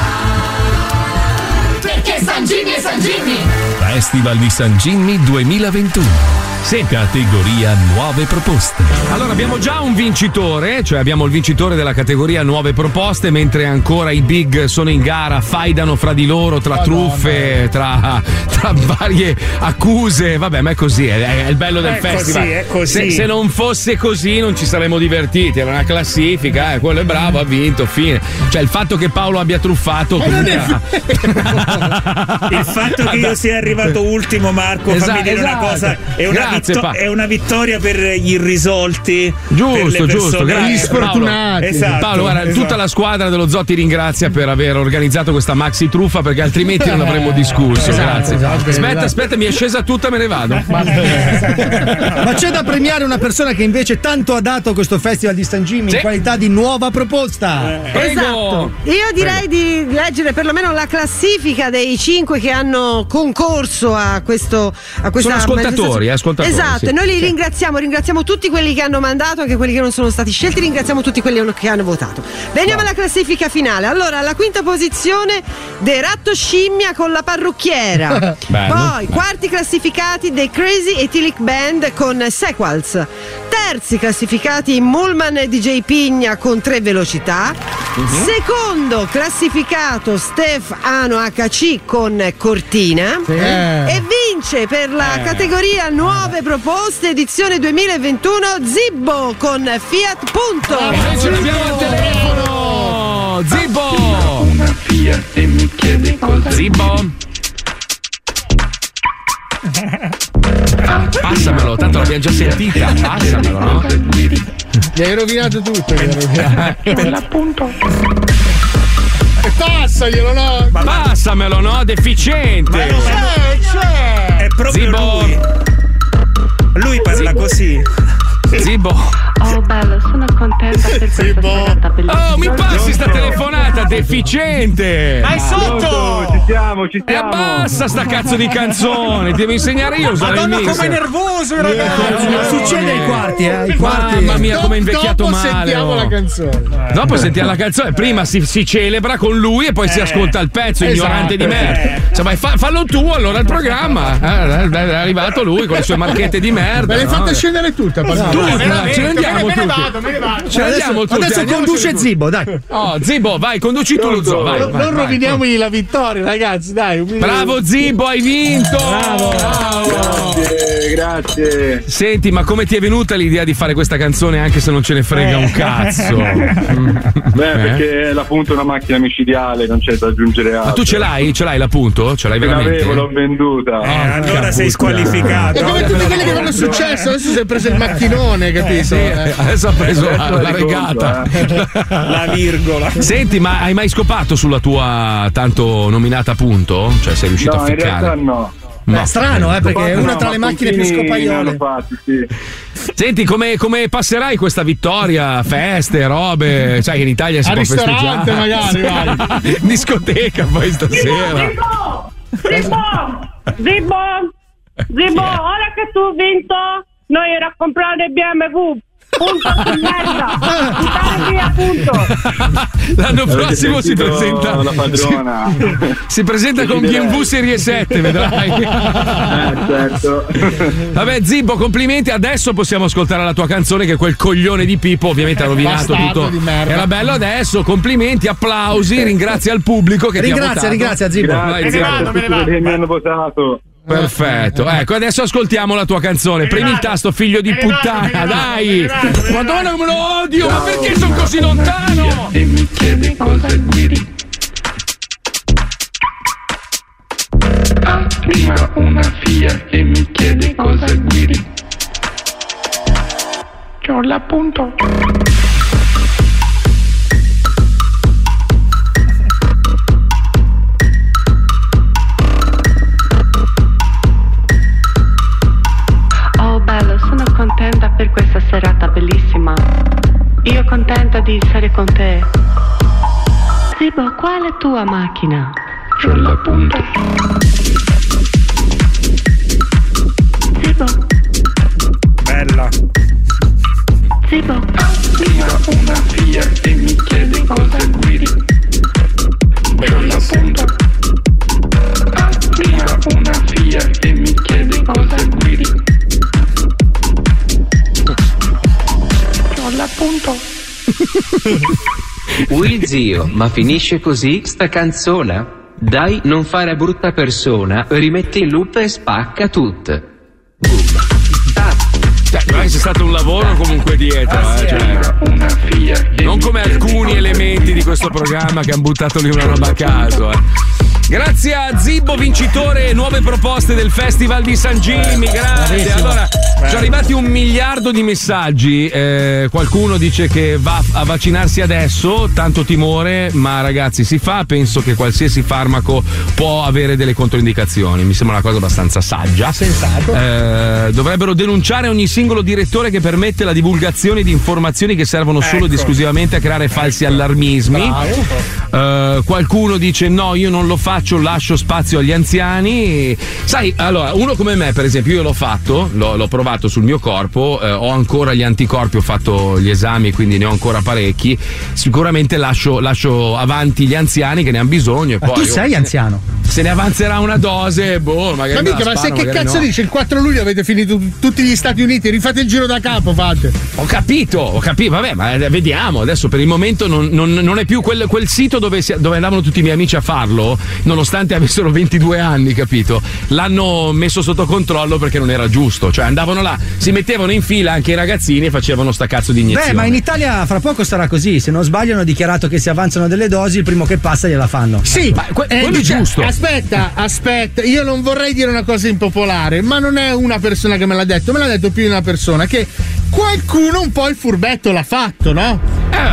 Speaker 11: perché San Jimmy è San Jimmy.
Speaker 6: Festival di San Jimmy 2021. Categoria Nuove Proposte.
Speaker 2: Allora abbiamo già un vincitore, cioè abbiamo il vincitore della categoria Nuove Proposte, mentre ancora i big sono in gara, faidano fra di loro, tra truffe, tra varie accuse. Vabbè, ma è così, è il bello del festival.
Speaker 4: È così.
Speaker 2: Se non fosse così non ci saremmo divertiti, era una classifica, quello è bravo, ha vinto, fine. Cioè il fatto che Paolo abbia truffato
Speaker 4: il fatto che io sia arrivato ultimo, Marco, fammi dire una cosa, è una vittoria per gli irrisolti,
Speaker 2: giusto,
Speaker 4: gli
Speaker 2: sfortunati. Paolo, guarda, tutta la squadra dello Zoo ti ringrazia per aver organizzato questa maxi truffa, perché altrimenti non avremmo discusso. Grazie. Aspetta, mi è scesa tutta, me ne vado.
Speaker 3: Ma c'è da premiare una persona che invece tanto ha dato a questo festival di San Jimmy in qualità di nuova proposta.
Speaker 12: Esatto. Io direi di leggere perlomeno la classifica dei 5 che hanno concorso a questa
Speaker 2: sono ascoltatori.
Speaker 12: Esatto,
Speaker 2: sì.
Speaker 12: e noi li ringraziamo tutti quelli che hanno mandato, anche quelli che non sono stati scelti, ringraziamo tutti quelli che hanno votato. Veniamo alla classifica finale. Allora, alla quinta posizione De Ratto Scimmia con La Parrucchiera. Poi quarti classificati The Crazy Ethylic Band con Sequels. Terzi classificati Mullman e DJ Pigna con 3 velocità. Secondo classificato Steph Ano HC con Cortina. E vince per la categoria Nuove Proposte edizione 2021 Zibbo con Fiat Punto.
Speaker 2: Ce l'abbiamo al telefono. Zibbo.
Speaker 21: Una Fiat e mi chiede cosa.
Speaker 2: Zibbo. Passamelo, tanto l'abbiamo già sentita. Passamelo, no?
Speaker 5: Mi hai rovinato tutto.
Speaker 21: L'appunto.
Speaker 5: E passaglielo, no?
Speaker 2: Passamelo, no? Deficiente.
Speaker 4: C'è. È proprio
Speaker 2: Zibbo.
Speaker 4: Lui parla così.
Speaker 2: Zibbo.
Speaker 21: Oh bello, sono contenta per questa serata bellissima.
Speaker 2: Oh, mi passi sta telefonata, deficiente!
Speaker 7: Ma è sotto!
Speaker 21: Ci siamo.
Speaker 2: E abbassa sta cazzo di canzone, ti devo insegnare io a usare il mix.
Speaker 7: Come nervoso, ragazzi!
Speaker 3: Succede ai quarti,
Speaker 2: Mamma mia, come è invecchiato
Speaker 5: dopo
Speaker 2: male.
Speaker 5: Sentiamo la canzone.
Speaker 2: Dopo sentiamo la canzone, prima si celebra con lui e poi si ascolta il pezzo, ignorante di merda. Cioè, ma fallo tu allora il programma. È arrivato lui con le sue marchette di merda.
Speaker 5: Me le fate scendere tutte,
Speaker 2: ce ne andiamo tutti. Ce ne andiamo tutti.
Speaker 3: Adesso conduce Zibbo, dai.
Speaker 2: Oh, Zibbo, vai, conduci tu lo zoo. Vai,
Speaker 5: non roviniamogli la vittoria, ragazzi, dai.
Speaker 2: Bravo Zibbo, hai vinto.
Speaker 21: Bravo. Grazie.
Speaker 2: Senti, ma come ti è venuta l'idea di fare questa canzone anche se non ce ne frega un cazzo?
Speaker 21: Perché l'appunto è una macchina micidiale, non c'è da aggiungere altro.
Speaker 2: Ma tu ce l'hai? Ce l'ai l'appunto? Ce l'hai veramente?
Speaker 21: L'ho venduta.
Speaker 4: Allora sei squalificato.
Speaker 5: È come tutti quelli che non è successo, adesso si è preso il macchinone, capito?
Speaker 2: Sì, adesso ha preso la regata.
Speaker 4: La virgola.
Speaker 2: Senti, ma hai mai scopato sulla tua tanto nominata punto? Cioè sei riuscito a ficcare?
Speaker 21: In realtà no.
Speaker 3: È strano, perché è una tra le macchine più scopaiole.
Speaker 21: Sì.
Speaker 2: Senti, come passerai questa vittoria? Feste, robe? Sai che in Italia si può festeggiare.
Speaker 5: Magari, vai.
Speaker 2: Discoteca poi stasera.
Speaker 16: Zibbo, ora che tu hai vinto, noi ora a comprare BMW. Punto di merda. Buttare via, punto.
Speaker 2: L'anno prossimo si presenta
Speaker 21: la padrona.
Speaker 2: Si presenta con BMW Serie 7, vedrai.
Speaker 21: Certo.
Speaker 2: Vabbè, Zibbo, complimenti. Adesso possiamo ascoltare la tua canzone, che quel coglione di Pippo ovviamente ha rovinato tutto. Era bello adesso, complimenti, applausi, ringrazia il pubblico che ti ha votato.
Speaker 3: Ringrazia Zibbo.
Speaker 21: Grazie a tutti che mi hanno votato.
Speaker 2: Perfetto, ecco, adesso ascoltiamo la tua canzone. Premi il tasto, figlio di puttana, dai! Madonna come lo odio, ma perché sono così lontano?
Speaker 21: E mi chiede cosa guidi. Prima una Fiat e mi chiede cosa guidi. C'ho l'appunto.
Speaker 14: la tua macchina.
Speaker 11: Rolla punta.
Speaker 14: Zibo.
Speaker 4: Bella.
Speaker 14: Zibo.
Speaker 11: Attira una Fiat e mi chiede cosa guidi. Rolla punta. Attira una Fiat e mi chiede cosa guidi. Rolla punto.
Speaker 1: Ui zio, ma finisce così sta canzone? Dai, non fare brutta persona, rimetti in loop e spacca tutto.
Speaker 2: C'è stato un lavoro comunque dietro, non come alcuni elementi di questo programma che hanno buttato lì una roba a caso. Grazie a Zibbo, vincitore, nuove proposte del Festival di San Jimmy. Grazie. Allora, sono arrivati 1 miliardo di messaggi. Qualcuno dice che va a vaccinarsi adesso, tanto timore, ma ragazzi si fa. Penso che qualsiasi farmaco può avere delle controindicazioni. Mi sembra una cosa abbastanza saggia.
Speaker 3: Sensato.
Speaker 2: Dovrebbero denunciare ogni singolo direttore che permette la divulgazione di informazioni che servono solo ed esclusivamente a creare falsi allarmismi. Qualcuno dice no, io non lo faccio, lascio spazio agli anziani. Sai, allora, uno come me, per esempio, io l'ho fatto, l'ho provato sul mio corpo, ho ancora gli anticorpi, ho fatto gli esami, quindi ne ho ancora parecchi. Sicuramente lascio avanti gli anziani che ne hanno bisogno. E poi
Speaker 3: tu sei anziano.
Speaker 2: Se ne avanzerà una dose, magari.
Speaker 5: Ma se che cazzo dice? Il 4 luglio avete finito tutti gli Stati Uniti, rifate il giro da capo, fate.
Speaker 2: Ho capito, vabbè, ma vediamo. Adesso per il momento non è più quel sito dove andavano tutti i miei amici a farlo, nonostante avessero 22 anni, capito? L'hanno messo sotto controllo perché non era giusto. Cioè andavano là, si mettevano in fila anche i ragazzini e facevano sta cazzo di iniezione.
Speaker 3: Ma in Italia fra poco sarà così. Se non sbaglio hanno dichiarato che se avanzano delle dosi, il primo che passa gliela fanno.
Speaker 5: Sì,
Speaker 2: quello è giusto.
Speaker 5: Aspetta, io non vorrei dire una cosa impopolare, ma non è una persona che me l'ha detto più di una persona che qualcuno un po' il furbetto l'ha fatto, no?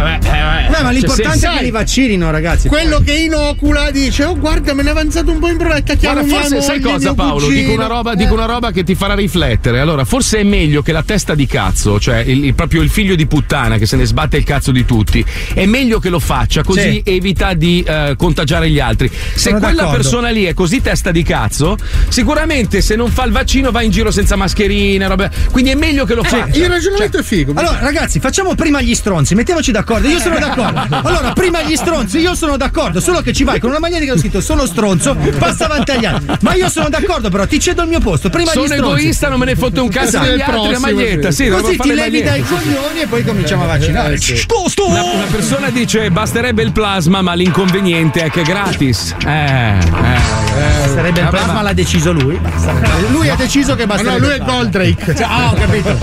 Speaker 3: Ma l'importante è che li vaccinino, ragazzi.
Speaker 5: Quello che inocula dice: oh, guarda, me ne è avanzato un po' in provetta.
Speaker 2: Forse sai cosa, Paolo? Dico una roba che ti farà riflettere. Allora, forse è meglio che la testa di cazzo, cioè proprio il figlio di puttana che se ne sbatte il cazzo di tutti, è meglio che lo faccia, così evita di contagiare gli altri. Se quella persona lì è così testa di cazzo, sicuramente se non fa il vaccino va in giro senza mascherine, roba. Quindi è meglio che lo faccia.
Speaker 5: Il ragionamento è figo.
Speaker 3: Allora, ragazzi, facciamo prima gli stronzi, mettiamoci d'accordo. Io sono d'accordo. Allora, prima gli stronzi, io sono d'accordo. Solo che ci vai con una magnetica che ho scritto sono stronzo, passa avanti agli altri. Ma io sono d'accordo, però ti cedo il mio posto. Prima
Speaker 2: sono
Speaker 3: gli stronzi.
Speaker 2: Sono egoista, non me ne fotte un cazzo degli altri. La maglietta, sì,
Speaker 3: così ti levi dai coglioni e poi cominciamo a vaccinare.
Speaker 2: Una persona dice basterebbe il plasma, ma l'inconveniente è che è gratis.
Speaker 3: Sarebbe il plasma, l'ha deciso lui. Lui ha deciso che basta.
Speaker 5: No, lui è Goldrake.
Speaker 3: Ho capito.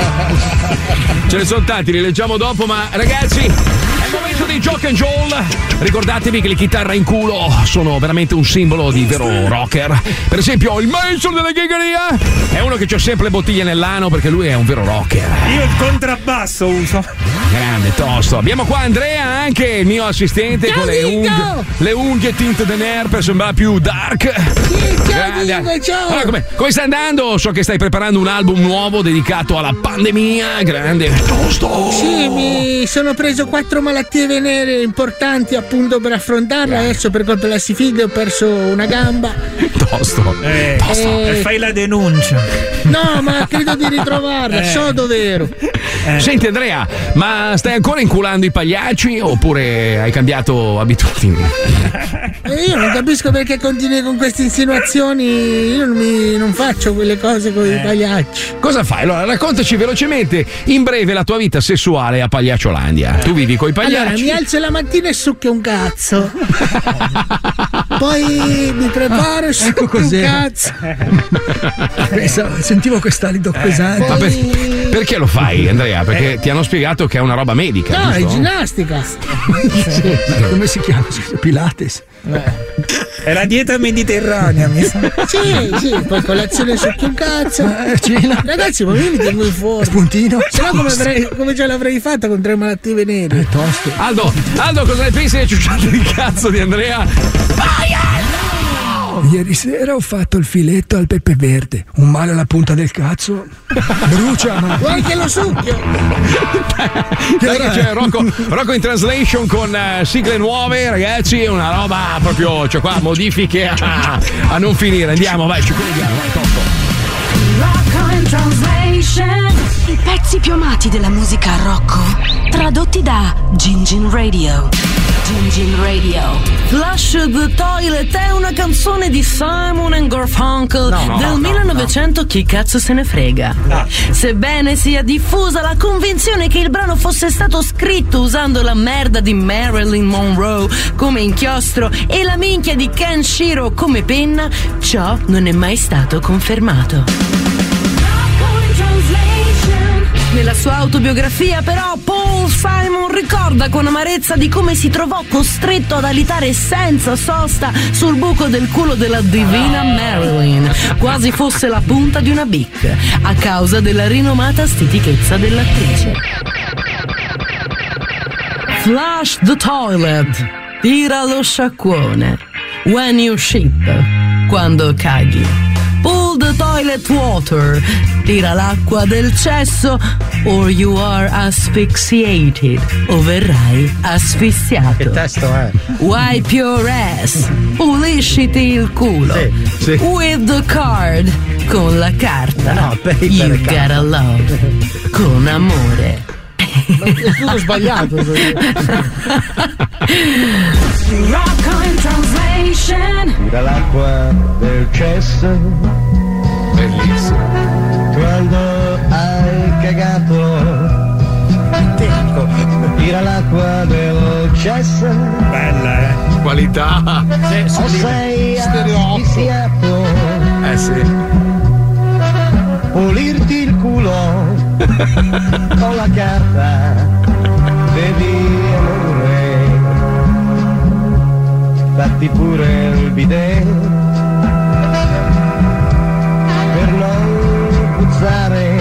Speaker 2: Ce ne sono tanti, li leggiamo dopo, ma ragazzi, è il momento di Jock and Joel. Ricordatevi che le chitarre in culo sono veramente un simbolo di vero rocker. Per esempio, il maestro della ghigheria è uno che c'ha sempre le bottiglie nell'ano perché lui è un vero rocker.
Speaker 4: Io il contrabbasso uso.
Speaker 2: Grande, tosto. Abbiamo qua Andrea, anche il mio assistente, con le unghie tinte de nerd per sembrare più dark. Grande.
Speaker 5: Ciao.
Speaker 2: Allora, come stai andando? So che stai preparando un album nuovo dedicato alla pandemia. Grande, tosto.
Speaker 5: Sì, mi sono preso 4 malattie venere importanti appunto per affrontarla. Adesso per colpa della sifilide ho perso una gamba.
Speaker 2: Tosto.
Speaker 4: E fai la denuncia.
Speaker 5: No, ma credo di ritrovarla, so dov'ero.
Speaker 2: Senti Andrea, ma stai ancora inculando i pagliacci oppure hai cambiato abitudini?
Speaker 5: Io non capisco perché continui con queste insinuazioni. Io non faccio quelle cose con i pagliacci.
Speaker 2: Cosa fai? Allora raccontaci velocemente in breve la tua vita sessuale a Pagliacciolandia. Tu vivi coi pagliacci?
Speaker 5: Allora mi alzo la mattina e succhio un cazzo. Poi mi preparo e succhio un cazzo.
Speaker 3: Sentivo quest'alido pesante.
Speaker 2: Perché lo fai, Andrea? Perché ti hanno spiegato che è una roba medica.
Speaker 5: No,
Speaker 2: giusto?
Speaker 5: è ginnastica.
Speaker 3: Come si chiama? Pilates.
Speaker 4: È la dieta mediterranea, mi sa.
Speaker 5: Sì, poi colazione sotto un cazzo.
Speaker 3: Cena.
Speaker 5: Ragazzi, ma io mi tengo in forma.
Speaker 3: Spuntino.
Speaker 5: Se no come ce l'avrei fatta con 3 malattie venere?
Speaker 2: Aldo, cosa ne pensi delle ciucciate di cazzo di Andrea?
Speaker 9: Ieri sera ho fatto il filetto al pepe verde. Un male alla punta del cazzo. Brucia, ma.
Speaker 5: Vuoi che lo succhio?
Speaker 2: Dai che c'è Rocco in translation con sigle nuove, ragazzi, è una roba proprio, cioè qua modifiche a non finire. Andiamo, vai, ci colleghiamo, vai, Rocco in
Speaker 22: translation. I pezzi più amati della musica Rocco, tradotti da Gingin Radio. Gingin Radio.
Speaker 14: Flush the Toilet è una canzone di Simon and Garfunkel del 1900. Chi cazzo se ne frega? Sebbene sia diffusa la convinzione che il brano fosse stato scritto usando la merda di Marilyn Monroe come inchiostro e la minchia di Kenshiro come penna, ciò non è mai stato confermato. Nella sua autobiografia, però, Paul Simon ricorda con amarezza di come si trovò costretto ad alitare senza sosta sul buco del culo della divina Marilyn, quasi fosse la punta di una bic, a causa della rinomata stitichezza dell'attrice. Flush the toilet, tira lo sciacquone. When you shit, quando caghi. Pull the toilet water, tira l'acqua del cesso, or you are asphyxiated, o verrai asfissiato.
Speaker 3: Che testo è?
Speaker 14: Wipe your ass, pulisciti il culo.
Speaker 3: Sì.
Speaker 14: With the card, con la carta.
Speaker 3: No,
Speaker 14: you gotta love, con amore.
Speaker 5: È tutto sbagliato.
Speaker 22: Rocco in translation.
Speaker 23: Tira l'acqua del cesso,
Speaker 2: bellissimo.
Speaker 23: Quando hai cagato, tira l'acqua del cesso.
Speaker 2: Bella, qualità.
Speaker 23: O sei asfissiato.
Speaker 2: Sì.
Speaker 23: Pulirti il culo con la carta, bevi amore, fatti pure il bidet per non puzzare.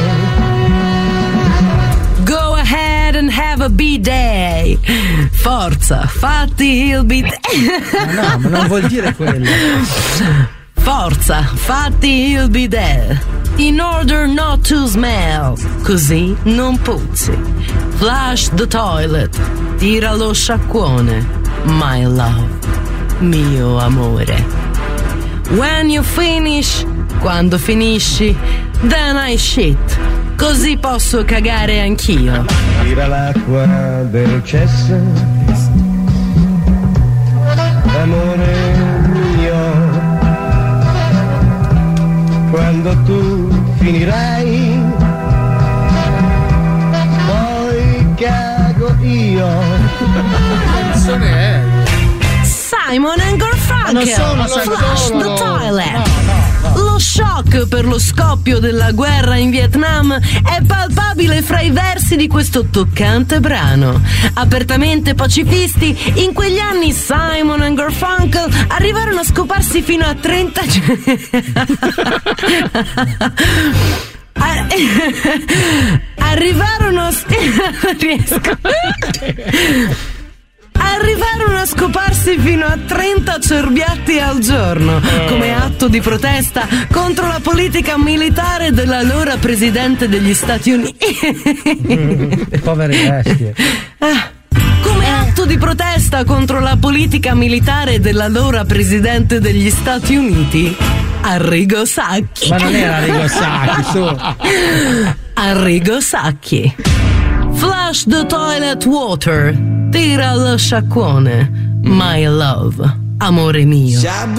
Speaker 14: Go ahead and have a bidet. Forza, fatti il bidet.
Speaker 3: No, ma non vuol dire quello.
Speaker 14: Forza, fatti il bidet. In order not to smell, così non puzzi. Flush the toilet, tira lo sciacquone. My love, mio amore. When you finish, quando finisci, then I shit, così posso cagare anch'io.
Speaker 23: Tira l'acqua del cesso, amore mio. Quando tu finirai, poi cago io.
Speaker 5: Che canzone è?
Speaker 14: Simon and Garfunkel, Flush the Toilet. Lo shock per lo scoppio della guerra in Vietnam è palpabile fra i versi di questo toccante brano. Apertamente pacifisti, in quegli anni Simon and Garfunkel arrivarono a scoparsi fino a 30 Arrivarono a scoparsi fino a 30 cerbiatti al giorno, come atto di protesta contro la politica militare dell'allora presidente degli Stati Uniti.
Speaker 3: Povere bestie.
Speaker 14: Come atto di protesta contro la politica militare dell'allora presidente degli Stati Uniti, Arrigo Sacchi.
Speaker 3: Ma non era Arrigo Sacchi, su.
Speaker 14: Arrigo Sacchi. Flush the toilet water, tira lo sciacquone. My love, amore mio.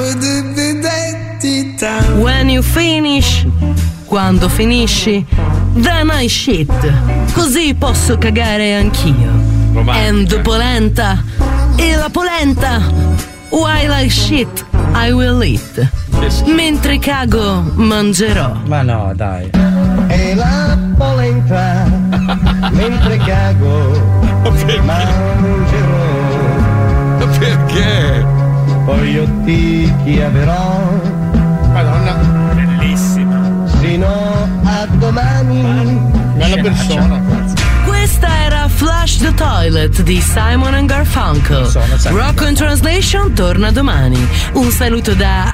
Speaker 14: When you finish, quando finisci, then I shit, così posso cagare anch'io. And the polenta, e la polenta, while I shit, I will eat. Mentre cago, mangerò.
Speaker 3: Ma no, dai.
Speaker 23: E la polenta, mentre cago, mangerò.
Speaker 2: Perché?
Speaker 23: Poi io ti chiamerò.
Speaker 5: Madonna, bellissima.
Speaker 23: Sino a domani.
Speaker 5: Bella persona.
Speaker 14: Questa era Flush Flush the Toilet di Simon and Garfunkel. Rock in Translation torna domani. Un saluto da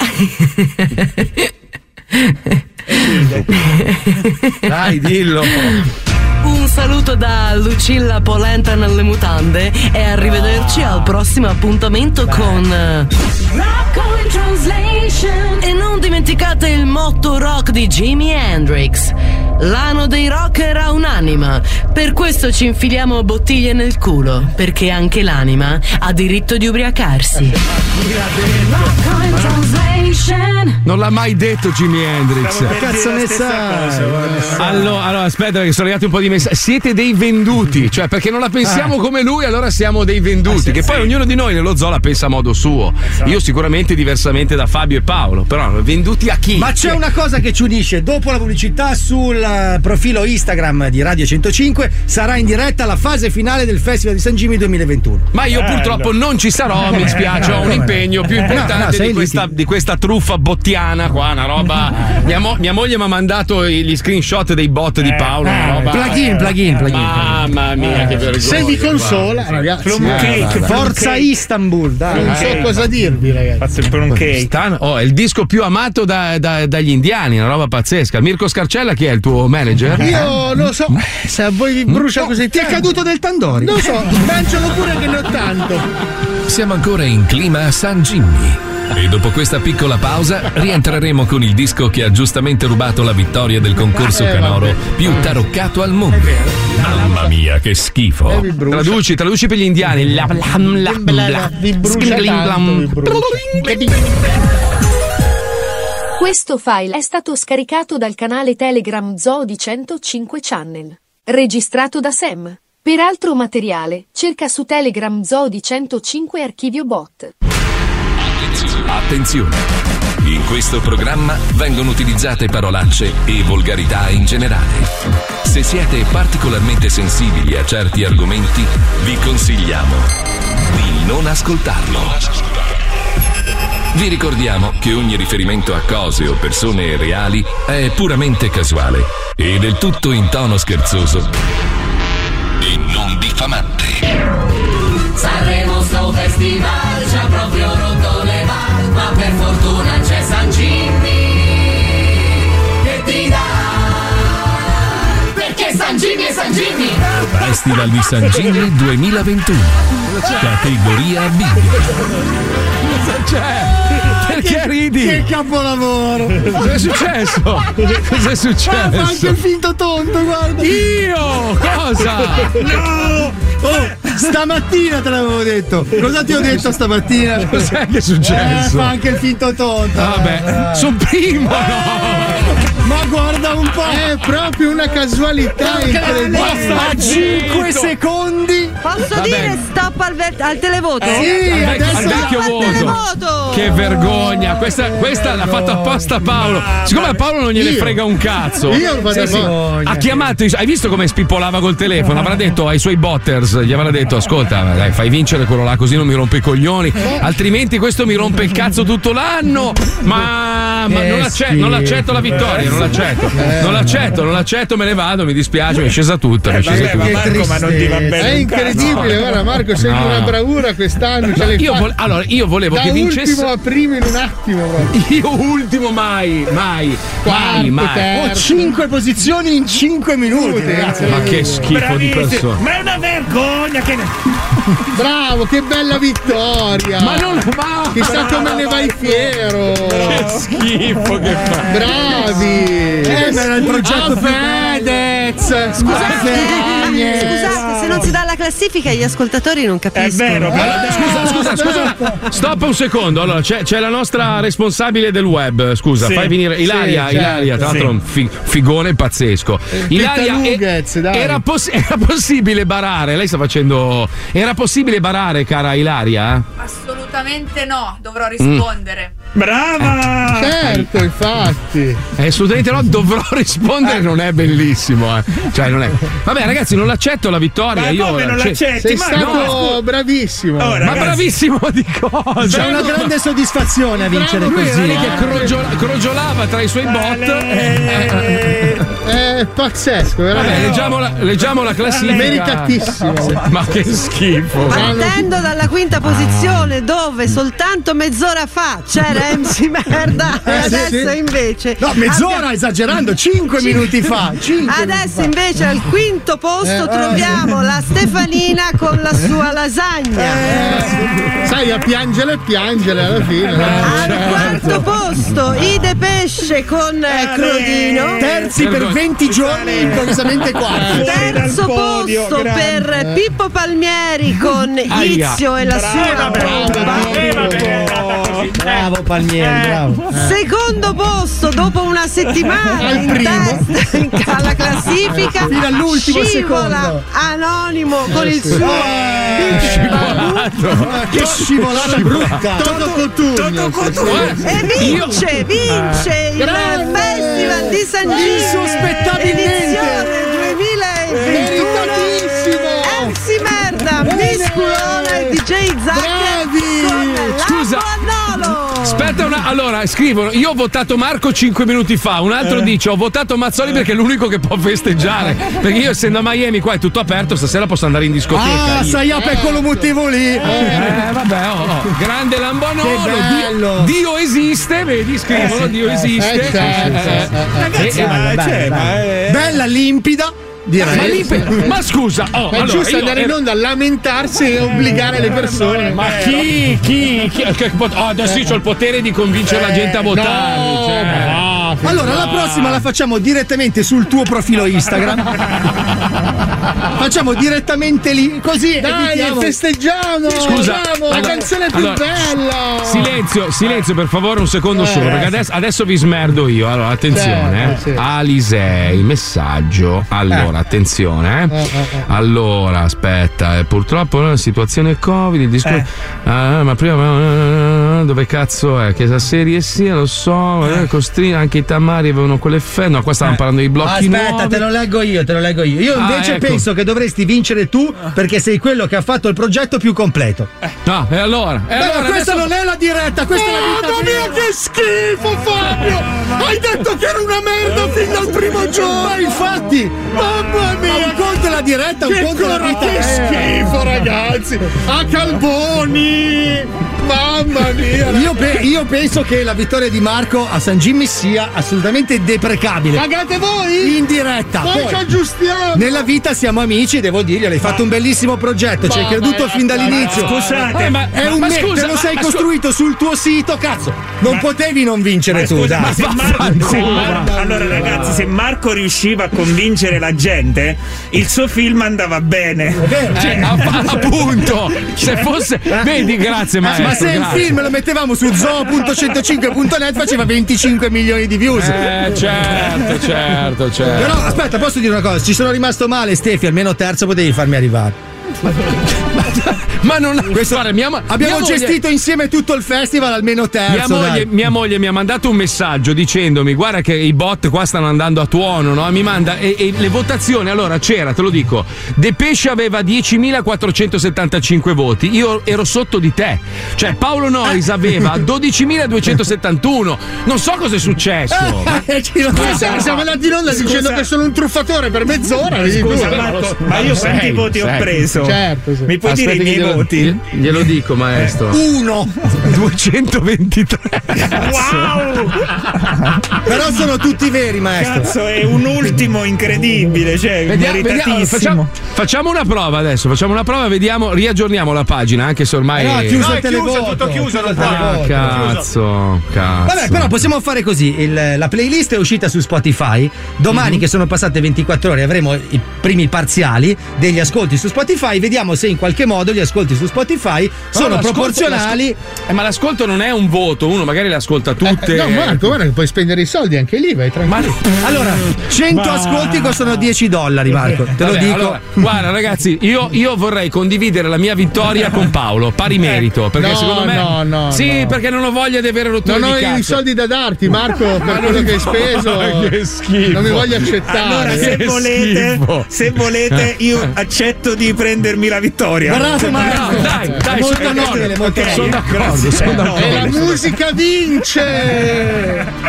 Speaker 2: Dai, dillo.
Speaker 14: Un saluto da Lucilla Polenta nelle mutande e arrivederci al prossimo appuntamento con Rock in Translation. E non dimenticate il motto rock di Jimi Hendrix: l'ano dei rock era un'anima, per questo ci infiliamo bottiglie nel culo, perché anche l'anima ha diritto di ubriacarsi. Rock in Translation.
Speaker 2: Non l'ha mai detto Jimi Hendrix.
Speaker 3: Che cazzo ne sa?
Speaker 2: Allora aspetta, perché sono arrivati un po' di messaggi. Siete dei venduti, cioè perché non la pensiamo come lui, allora siamo dei venduti. Che poi ognuno di noi nello zoo la pensa a modo suo. Io sicuramente diversamente da Fabio e Paolo, però venduti a chi?
Speaker 3: Ma c'è una cosa che ci unisce: dopo la pubblicità sul profilo Instagram di Radio 105 sarà in diretta la fase finale del Festival di San Gimi 2021.
Speaker 2: Ma io purtroppo non ci sarò, mi spiace, ho un impegno più importante di questa truffa bottiana qua, una roba. Mia moglie mi ha mandato gli screenshot dei bot di Paolo, una roba.
Speaker 3: Plugin.
Speaker 2: Mamma mia, che vergogna.
Speaker 5: Se vi consola, ragazzi.
Speaker 3: Forza Istanbul, dai.
Speaker 5: Non so cosa dirvi, ragazzi.
Speaker 4: Fate il plum cake.
Speaker 2: È il disco più amato dagli indiani, una roba pazzesca. Mirko Scarcella, chi è il tuo manager?
Speaker 5: Io non lo so, se a voi vi brucia così.
Speaker 3: Ti è caduto del tandori?
Speaker 5: Non so, mangialo pure che ne ho tanto.
Speaker 6: Siamo ancora in clima San Gimmi. E dopo questa piccola pausa rientreremo con il disco che ha giustamente rubato la vittoria del concorso canoro più taroccato al mondo. Mamma mia, che schifo.
Speaker 2: Traduci per gli indiani.
Speaker 5: Vi brucia tanto,
Speaker 8: Questo file è stato scaricato dal canale Telegram Zoo di 105 Channel. Registrato da Sam. Per altro materiale, cerca su Telegram Zoo di 105 Archivio Bot.
Speaker 6: Attenzione! In questo programma vengono utilizzate parolacce e volgarità in generale. Se siete particolarmente sensibili a certi argomenti, vi consigliamo di non ascoltarlo. Vi ricordiamo che ogni riferimento a cose o persone reali è puramente casuale e del tutto in tono scherzoso e non diffamante.
Speaker 11: Sanremo sto festival ci ha proprio rotto le balle, ma per fortuna c'è San Gimmi che ti dà, perché San Gimmi è San Gimmi.
Speaker 6: Festival di San Gimmi 2021. Categoria B.
Speaker 2: Cosa c'è? Perché ridi?
Speaker 5: Che capolavoro!
Speaker 2: Cos'è successo? Cos'è successo?
Speaker 5: Fa anche il finto tonto, guarda!
Speaker 2: Io? Cosa?
Speaker 5: No! Stamattina te l'avevo detto! Cosa ti ho detto stamattina?
Speaker 2: Cos'è che è successo?
Speaker 5: Fa anche il finto tonto!
Speaker 2: Vabbè, sono primo! No!
Speaker 5: Ma guarda un po'! È proprio una casualità incredibile!
Speaker 3: A 5 secondi!
Speaker 12: Posso dire stop al televoto?
Speaker 5: Sì,
Speaker 2: al vecchio voto! Che vergogna! Questa l'ha fatta apposta Paolo. Siccome a Paolo non gliene frega un cazzo.
Speaker 5: Io lo faccio.
Speaker 2: Ha chiamato, hai visto come spippolava col telefono? Avrà detto ai suoi botters, gli avrà detto: ascolta, dai, fai vincere quello là, così non mi rompe i coglioni. Altrimenti questo mi rompe il cazzo tutto l'anno. Ma non l'accetto la vittoria, non l'accetto, me ne vado, mi dispiace, mi è scesa tutta.
Speaker 4: Marco, ma non ti va bene.
Speaker 5: È incredibile, guarda Marco, sei una bravura quest'anno.
Speaker 2: Io volevo che vincesse.
Speaker 5: Ultimo a primo in un attimo.
Speaker 2: Io ultimo mai.
Speaker 5: Ho
Speaker 3: 5 posizioni in 5 minuti.
Speaker 2: Ma che schifo di persona.
Speaker 4: Ma è una vergogna che
Speaker 5: Bravo, che bella vittoria.
Speaker 2: Ma non va.
Speaker 5: Chissà come ne vai fiero.
Speaker 2: Che schifo che fa.
Speaker 5: Bravi.
Speaker 3: Era il progetto
Speaker 5: Fedez.
Speaker 12: Scusate, se non si dà la classifica gli ascoltatori non capiscono.
Speaker 4: È vero,
Speaker 2: Scusa. Stop un secondo. Allora, c'è la nostra responsabile del web. Scusa,
Speaker 4: sì,
Speaker 2: fai venire Ilaria. Ilaria, tra l'altro, un figone pazzesco. Ilaria, era possibile barare? Lei sta facendo. Era possibile barare, cara Ilaria?
Speaker 13: Assolutamente no, dovrò rispondere.
Speaker 4: Brava!
Speaker 5: Certo, infatti.
Speaker 2: Assolutamente no, dovrò rispondere, non è bellissimo. Cioè, non è. Vabbè, ragazzi, non l'accetto la vittoria.
Speaker 4: Ma come non l'accetti?
Speaker 5: Sei stato bravissimo.
Speaker 2: Ma bravissimo di cosa?
Speaker 3: C'è una grande soddisfazione a vincere così.
Speaker 2: Che crogiolava tra i suoi bot.
Speaker 5: È pazzesco, veramente.
Speaker 2: Vabbè, leggiamo la classifica.
Speaker 5: Meritatissimo.
Speaker 2: Ma che schifo.
Speaker 12: Partendo dalla quinta posizione, dove soltanto mezz'ora fa c'era MC Merda, e adesso invece.
Speaker 3: No, mezz'ora esagerando, 5 minuti fa.
Speaker 12: Adesso invece al quinto posto troviamo la Stefanina con la sua lasagna.
Speaker 5: Sai, a piangere alla fine.
Speaker 12: Al quarto posto i Depeche con Crodino.
Speaker 3: Terzi per 20 giorni, improvvisamente quarti.
Speaker 12: Terzo posto per Pippo Palmieri con Izio e la sua bomba.
Speaker 3: Bravo Palmieri, bravo.
Speaker 12: Secondo posto dopo una settimana in testa alla classifica,
Speaker 3: fino all'ultimo
Speaker 12: scivola
Speaker 3: secondo.
Speaker 12: Anonimo con il suo
Speaker 3: che scivolata brutta.
Speaker 5: Toto Cotugno.
Speaker 12: E vince il Festival di San Gino
Speaker 3: insospettabilmente
Speaker 12: meritatissimo. MC Merda, Miss Culona e DJ Zacca.
Speaker 2: Scusa. Aspetta allora scrivono: io ho votato Marco 5 minuti fa, un altro dice ho votato Mazzoli perché è l'unico che può festeggiare, perché io essendo a Miami qua è tutto aperto, stasera posso andare in discoteca.
Speaker 3: Sai per quello motivo lì.
Speaker 2: Vabbè, grande Lambonolo, Dio esiste, vedi, scrivono Dio esiste.
Speaker 5: Ragazzi,
Speaker 3: bella limpida. Direi.
Speaker 2: Ma scusa,
Speaker 5: è giusto andare in onda a lamentarsi e obbligare le persone.
Speaker 2: Ma chi? Adesso io ho il potere di convincere la gente a votare.
Speaker 3: Allora, la prossima la facciamo direttamente sul tuo profilo Instagram. Facciamo direttamente lì, così.
Speaker 5: Dai, festeggiamo!
Speaker 2: Scusa,
Speaker 5: la canzone più bella!
Speaker 2: Silenzio per favore un secondo solo, perché adesso vi smerdo io. Allora, attenzione,
Speaker 5: sì.
Speaker 2: Alisei, messaggio. Allora, attenzione, Allora, aspetta, purtroppo la situazione Covid, il discorso. Ma prima dove cazzo è? Che la serie sia, lo so, anche i Tamari avevano quelle no, qua stavano parlando di blocchi
Speaker 3: Aspetta,
Speaker 2: nuovi.
Speaker 3: te lo leggo io. Io invece penso che dovresti vincere tu, perché sei quello che ha fatto il progetto più completo.
Speaker 2: No, e allora?
Speaker 3: Questa non è la diretta, questa è la vita.
Speaker 5: Mamma mia, che schifo, Fabio! Hai detto che era una merda fin dal primo giorno!
Speaker 3: Ma infatti, mamma mia! Un conto è la diretta, un conto è la vita.
Speaker 5: Che schifo, ragazzi! A Calboni! Mamma mia!
Speaker 3: Io penso che la vittoria di Marco a San Jimmy sia assolutamente deprecabile.
Speaker 5: Pagate voi?
Speaker 3: In diretta.
Speaker 5: Poi ci aggiustiamo.
Speaker 3: Nella vita siamo amici, devo dirglielo. Hai fatto un bellissimo progetto, ci hai creduto fin dall'inizio.
Speaker 4: Scusate,
Speaker 3: te lo sei costruito sul tuo sito, cazzo. Non potevi non vincere tu, dai.
Speaker 4: Allora, ragazzi, se Marco riusciva a convincere la gente, il suo film andava bene.
Speaker 2: Appunto, se fosse. Vedi, grazie, maestro.
Speaker 3: Ma se il film lo mettevamo su zoo.105.net faceva 25 milioni di views.
Speaker 2: Certo.
Speaker 3: Però aspetta, posso dire una cosa? Ci sono rimasto male, Stefi, almeno terzo potevi farmi arrivare.
Speaker 2: Ma non
Speaker 3: abbiamo gestito insieme tutto il festival, almeno terzo.
Speaker 2: Mia moglie mi ha mandato un messaggio dicendomi: guarda che i bot qua stanno andando a tuono, no? Mi manda e le votazioni. Allora c'era, te lo dico, Depeche aveva 10.475 voti, io ero sotto di te. Cioè Paolo Nois aveva 12.271. Non so cosa è successo.
Speaker 5: Siamo andati in onda dicendo che sono un truffatore per mezz'ora.
Speaker 4: Scusa, Marco, ma io quanti voti ho preso?
Speaker 5: Certo, sì.
Speaker 4: Mi puoi dire i miei voti?
Speaker 2: Glielo dico, maestro. 223.
Speaker 4: Wow!
Speaker 3: Però sono tutti veri, maestro.
Speaker 4: Cazzo, è un ultimo incredibile, cioè meritatissimo.
Speaker 2: Facciamo una prova adesso, vediamo, riaggiorniamo la pagina, anche se ormai
Speaker 3: è chiuso il televoto.
Speaker 7: Tutto chiuso, non
Speaker 2: cazzo.
Speaker 3: Vabbè, però possiamo fare così, la playlist è uscita su Spotify. Domani che sono passate 24 ore avremo i primi parziali degli ascolti su Spotify, vediamo se in qualche modo gli ascolti su Spotify sono proporzionali.
Speaker 2: Ma l'ascolto non è un voto, uno magari le ascolta tutte.
Speaker 5: No, Marco, guarda che puoi spendere i soldi anche lì, vai tranquillo.
Speaker 3: Allora, 100 ascolti costano $10, Marco, te lo dico.
Speaker 2: Allora, guarda ragazzi, io vorrei condividere la mia vittoria con Paolo, pari merito, perché secondo me perché non ho voglia di avere rotture di cazzo.
Speaker 5: Non ho i soldi da darti, Marco, per quello che hai speso.
Speaker 2: Che schifo.
Speaker 5: Non mi voglio accettare.
Speaker 4: Allora, se volete, io accetto di prendermi la vittoria.
Speaker 3: Bravo, Marco.
Speaker 2: Dai, sono d'accordo.
Speaker 5: E la musica vince.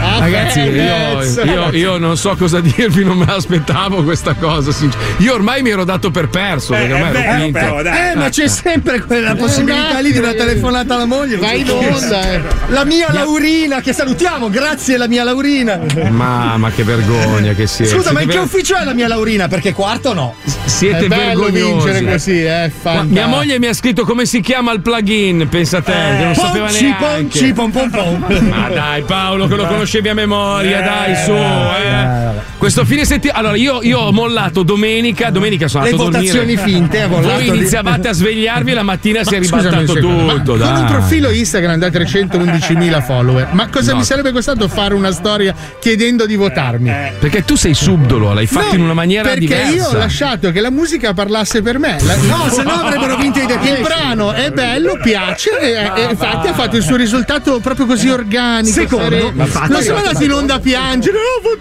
Speaker 2: Ragazzi, io non so cosa dirvi, non me l'aspettavo questa cosa. Io ormai mi ero dato per perso. Perché ormai ero finito.
Speaker 3: Ma c'è sempre quella possibilità lì di una telefonata alla moglie.
Speaker 5: Vai in onda.
Speaker 3: La mia Laurina, che salutiamo, grazie la mia Laurina.
Speaker 2: Ma che vergogna che siete.
Speaker 3: Scusa, ma in che ufficio è la mia Laurina? Perché quarto no.
Speaker 2: Siete
Speaker 5: è bello
Speaker 2: vergognosi.
Speaker 5: Vincere così,
Speaker 2: mia moglie mi ha scritto come si chiama il plugin, pensa te, che non sapeva neanche. Ma dai Paolo, che lo conoscevi a memoria, dai su. Questo fine settimana. Allora io ho mollato domenica sono andato a dormire.
Speaker 3: Le votazioni finte,
Speaker 2: voi iniziavate a svegliarvi, la mattina si è ribaltato tutto.
Speaker 5: Con un profilo Instagram da 311.000 follower, ma cosa mi sarebbe costato fare una storia chiedendo di votarmi?
Speaker 2: Perché tu sei subdolo, l'hai fatto in una maniera diversa.
Speaker 5: Perché io ho lasciato che la musica parlasse per me.
Speaker 3: No, se no avrebbero vinto i The
Speaker 5: Il brano è bello, piace e infatti ha fatto il suo risultato proprio così organico.
Speaker 3: Secondo,
Speaker 5: non siamo andati in onda a piangere.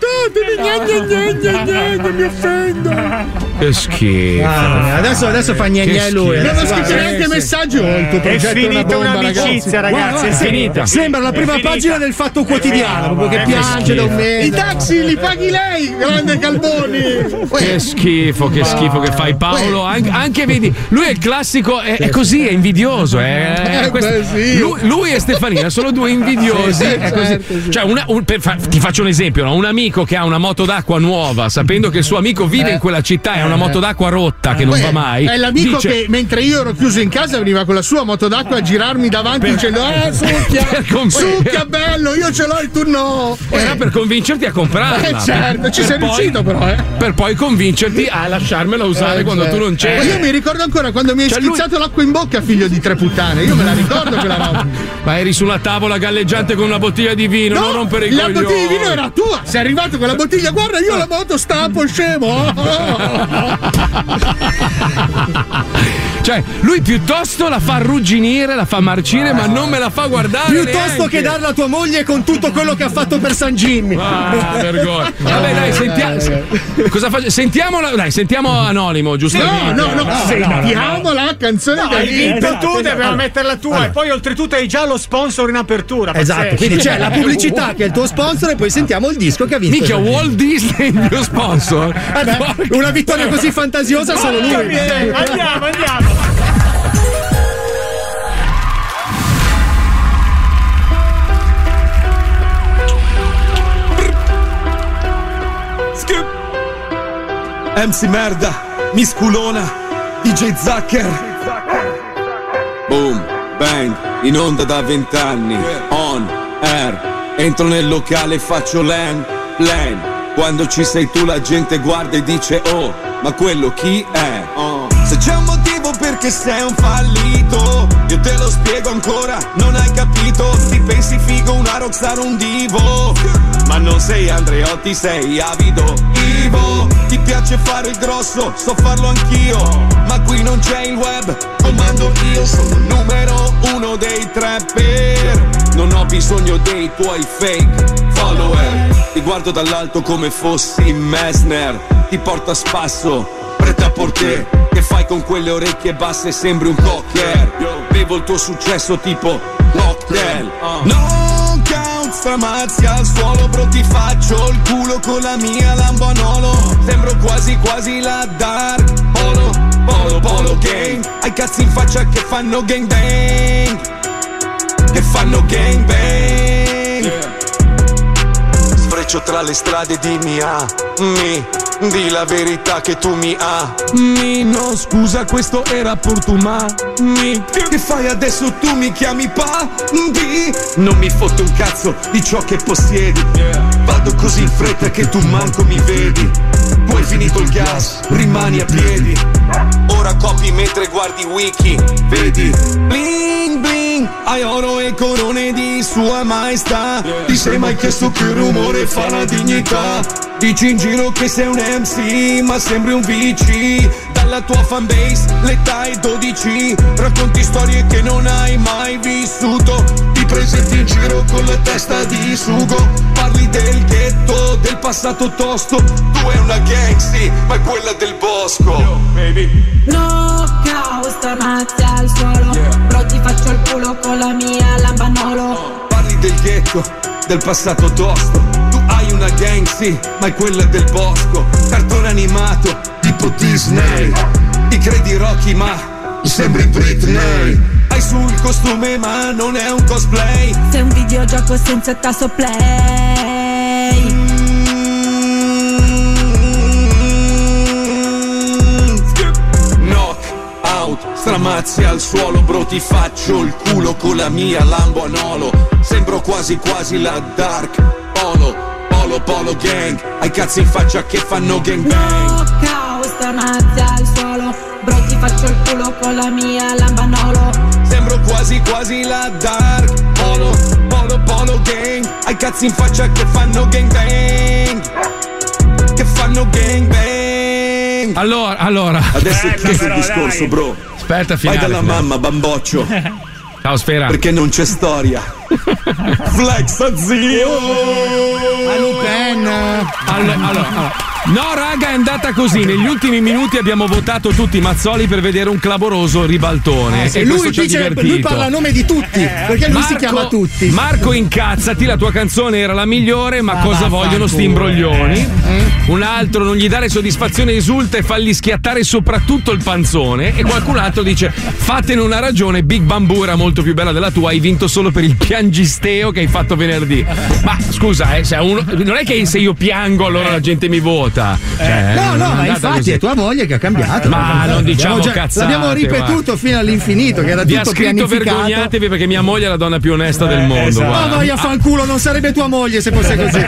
Speaker 5: Votatemi, mi offendo.
Speaker 2: Che schifo.
Speaker 3: Adesso fa gne lui.
Speaker 5: Non ho scritto neanche messaggio. Il tuo progetto
Speaker 7: è finita un'amicizia, ragazzi.
Speaker 3: È finita. Sembra la prima pagina del Fatto Quotidiano, proprio che piange da un mese.
Speaker 5: I taxi li paghi lei, grande Calboni.
Speaker 2: Che schifo che fai Paolo. Anche vedi, lui è il classico, è così, è invidioso. Lui e Stefanina sono due invidiosi. È così. Cioè, ti faccio un esempio, no? Un amico che ha una moto d'acqua nuova, sapendo che il suo amico vive in quella città e ha una moto d'acqua rotta che non va mai.
Speaker 5: È l'amico che mentre io ero chiuso in casa veniva con la sua moto d'acqua a girarmi davanti dicendo succhia bello, io ce l'ho e tu no.
Speaker 2: Era per convincerti a comprarla.
Speaker 5: Certo, ci sei riuscito però.
Speaker 2: Per poi convincerti a lasciarmela usare quando tu non c'eri.
Speaker 5: Io mi ricordo ancora quando mi hai schizzato l'acqua in bocca, figlio di tre puttane. Io me la ricordo quella roba.
Speaker 2: Ma eri su una tavola galleggiante con una bottiglia di vino, non rompere i coglioni.
Speaker 5: La bottiglia di vino era tua. Sei arrivato con la bottiglia, guarda, io la moto stampo, scemo.
Speaker 2: Cioè, lui piuttosto la fa arrugginire, la fa marcire, ma non me la fa guardare.
Speaker 3: Piuttosto che darla a tua moglie con tutto quello che ha fatto per San Jimmy.
Speaker 2: Vergogna. Vabbè, dai, cosa faccio? Sentiamo Anonimo, giusto?
Speaker 5: No, sentiamo la canzone che
Speaker 7: hai vinto tu, devi mettere la tua. E poi oltretutto hai già lo sponsor in apertura.
Speaker 3: Esatto, quindi c'è la pubblicità che è il tuo sponsor e poi sentiamo il disco che ha vinto.
Speaker 2: Minchia, Walt Disney il mio sponsor.
Speaker 3: Una vittoria così fantasiosa solo lui.
Speaker 7: Andiamo.
Speaker 10: MC Merda, Misculona, DJ Zucker. Boom, bang, in onda da 20 anni. On, air, entro nel locale e faccio plan. Quando ci sei tu la gente guarda e dice oh, ma quello chi è? Se c'è un motivo perché sei un fallito, io te lo spiego ancora, non hai capito. Ti pensi figo, una rockstar, un divo, ma non sei Andreotti, sei avido. Ivo, ti piace fare il grosso, so farlo anch'io, ma qui non c'è il web, comando io, sono il numero uno dei trapper. Non ho bisogno dei tuoi fake follower, ti guardo dall'alto come fossi Messner, ti porto a spasso, preta a porter, che fai con quelle orecchie basse, sembri un cocker. Bevo il tuo successo tipo cocktail. Knockout, stramazzi al suolo, bro, ti faccio il culo con la mia Lambanolo. Sembro quasi la Dark Polo gang. Hai cazzi in faccia che fanno gang bang, che fanno gang bang. Sfreccio tra le strade, dimmi di la verità che tu mi ami. No scusa, questo era portumami. Che fai adesso, tu mi chiami Pandi? Non mi fotte un cazzo di ciò che possiedi. Vado così in fretta che tu manco mi vedi. Poi finito il gas, rimani a piedi. Ora copi mentre guardi wiki, vedi? Bling bling, hai oro e corone di sua maestà. Ti sei mai chiesto che rumore fa la dignità? Dici in giro che sei un MC, ma sembri un VC. Dalla tua fanbase l'età è 12. Racconti storie che non hai mai vissuto. Ti presenti in giro con la testa di sugo. Parli del ghetto, del passato tosto. Tu è una gangsta, ma è quella del bosco. Yo, baby.
Speaker 15: Knockout, stramazzi al suolo. Bro, ti faccio il culo con la mia Lambanolo.
Speaker 10: Parli del ghetto, del passato tosto. Tu hai una gang, sì, ma è quella del bosco. Cartone animato, tipo Disney. Ti credi Rocky, ma sembri Britney. Hai sul costume, ma non è un cosplay.
Speaker 22: Sei un videogioco senza tasto play.
Speaker 10: Stramazzi al suolo, bro, ti faccio il culo con la mia Lambo Anolo. Sembro quasi quasi la Dark Polo gang. Hai cazzi in faccia che fanno gang bang.
Speaker 22: Stramazzi al suolo, bro, ti faccio il culo con la mia Lambo Anolo.
Speaker 10: Sembro quasi quasi la Dark Polo gang. Hai cazzi in faccia che fanno gang bang. Che fanno gang bang.
Speaker 2: Allora.
Speaker 10: Adesso è chiuso il discorso, bro.
Speaker 2: Aspetta, finale.
Speaker 10: Vai dalla mamma, bamboccio.
Speaker 2: Ciao, Sfera.
Speaker 10: Perché non c'è storia. Flex zio.
Speaker 2: Allora. No, raga, è andata così. Negli ultimi minuti abbiamo votato tutti Mazzoli per vedere un clamoroso ribaltone. E
Speaker 3: lui dice, lui parla a nome di tutti, perché lui si chiama tutti.
Speaker 2: Marco, incazzati, la tua canzone era la migliore, ma cosa vogliono sti imbroglioni? Un altro, non gli dare soddisfazione, esulta e falli schiattare soprattutto il panzone. E qualcun altro dice, fatene una ragione, Big Bamboo era molto più bella della tua, hai vinto solo per il piangisteo che hai fatto venerdì. Ma scusa, non è che se io piango allora la gente mi vota.
Speaker 3: No, ma infatti così. È tua moglie che ha cambiato.
Speaker 2: Ma non diciamo cazzate.
Speaker 3: L'abbiamo ripetuto fino all'infinito, che era
Speaker 2: vi
Speaker 3: tutto
Speaker 2: ha scritto
Speaker 3: pianificato.
Speaker 2: Vergognatevi perché mia moglie è la donna più onesta del mondo.
Speaker 3: Esatto. Ma vai a fanculo, non sarebbe tua moglie se fosse così.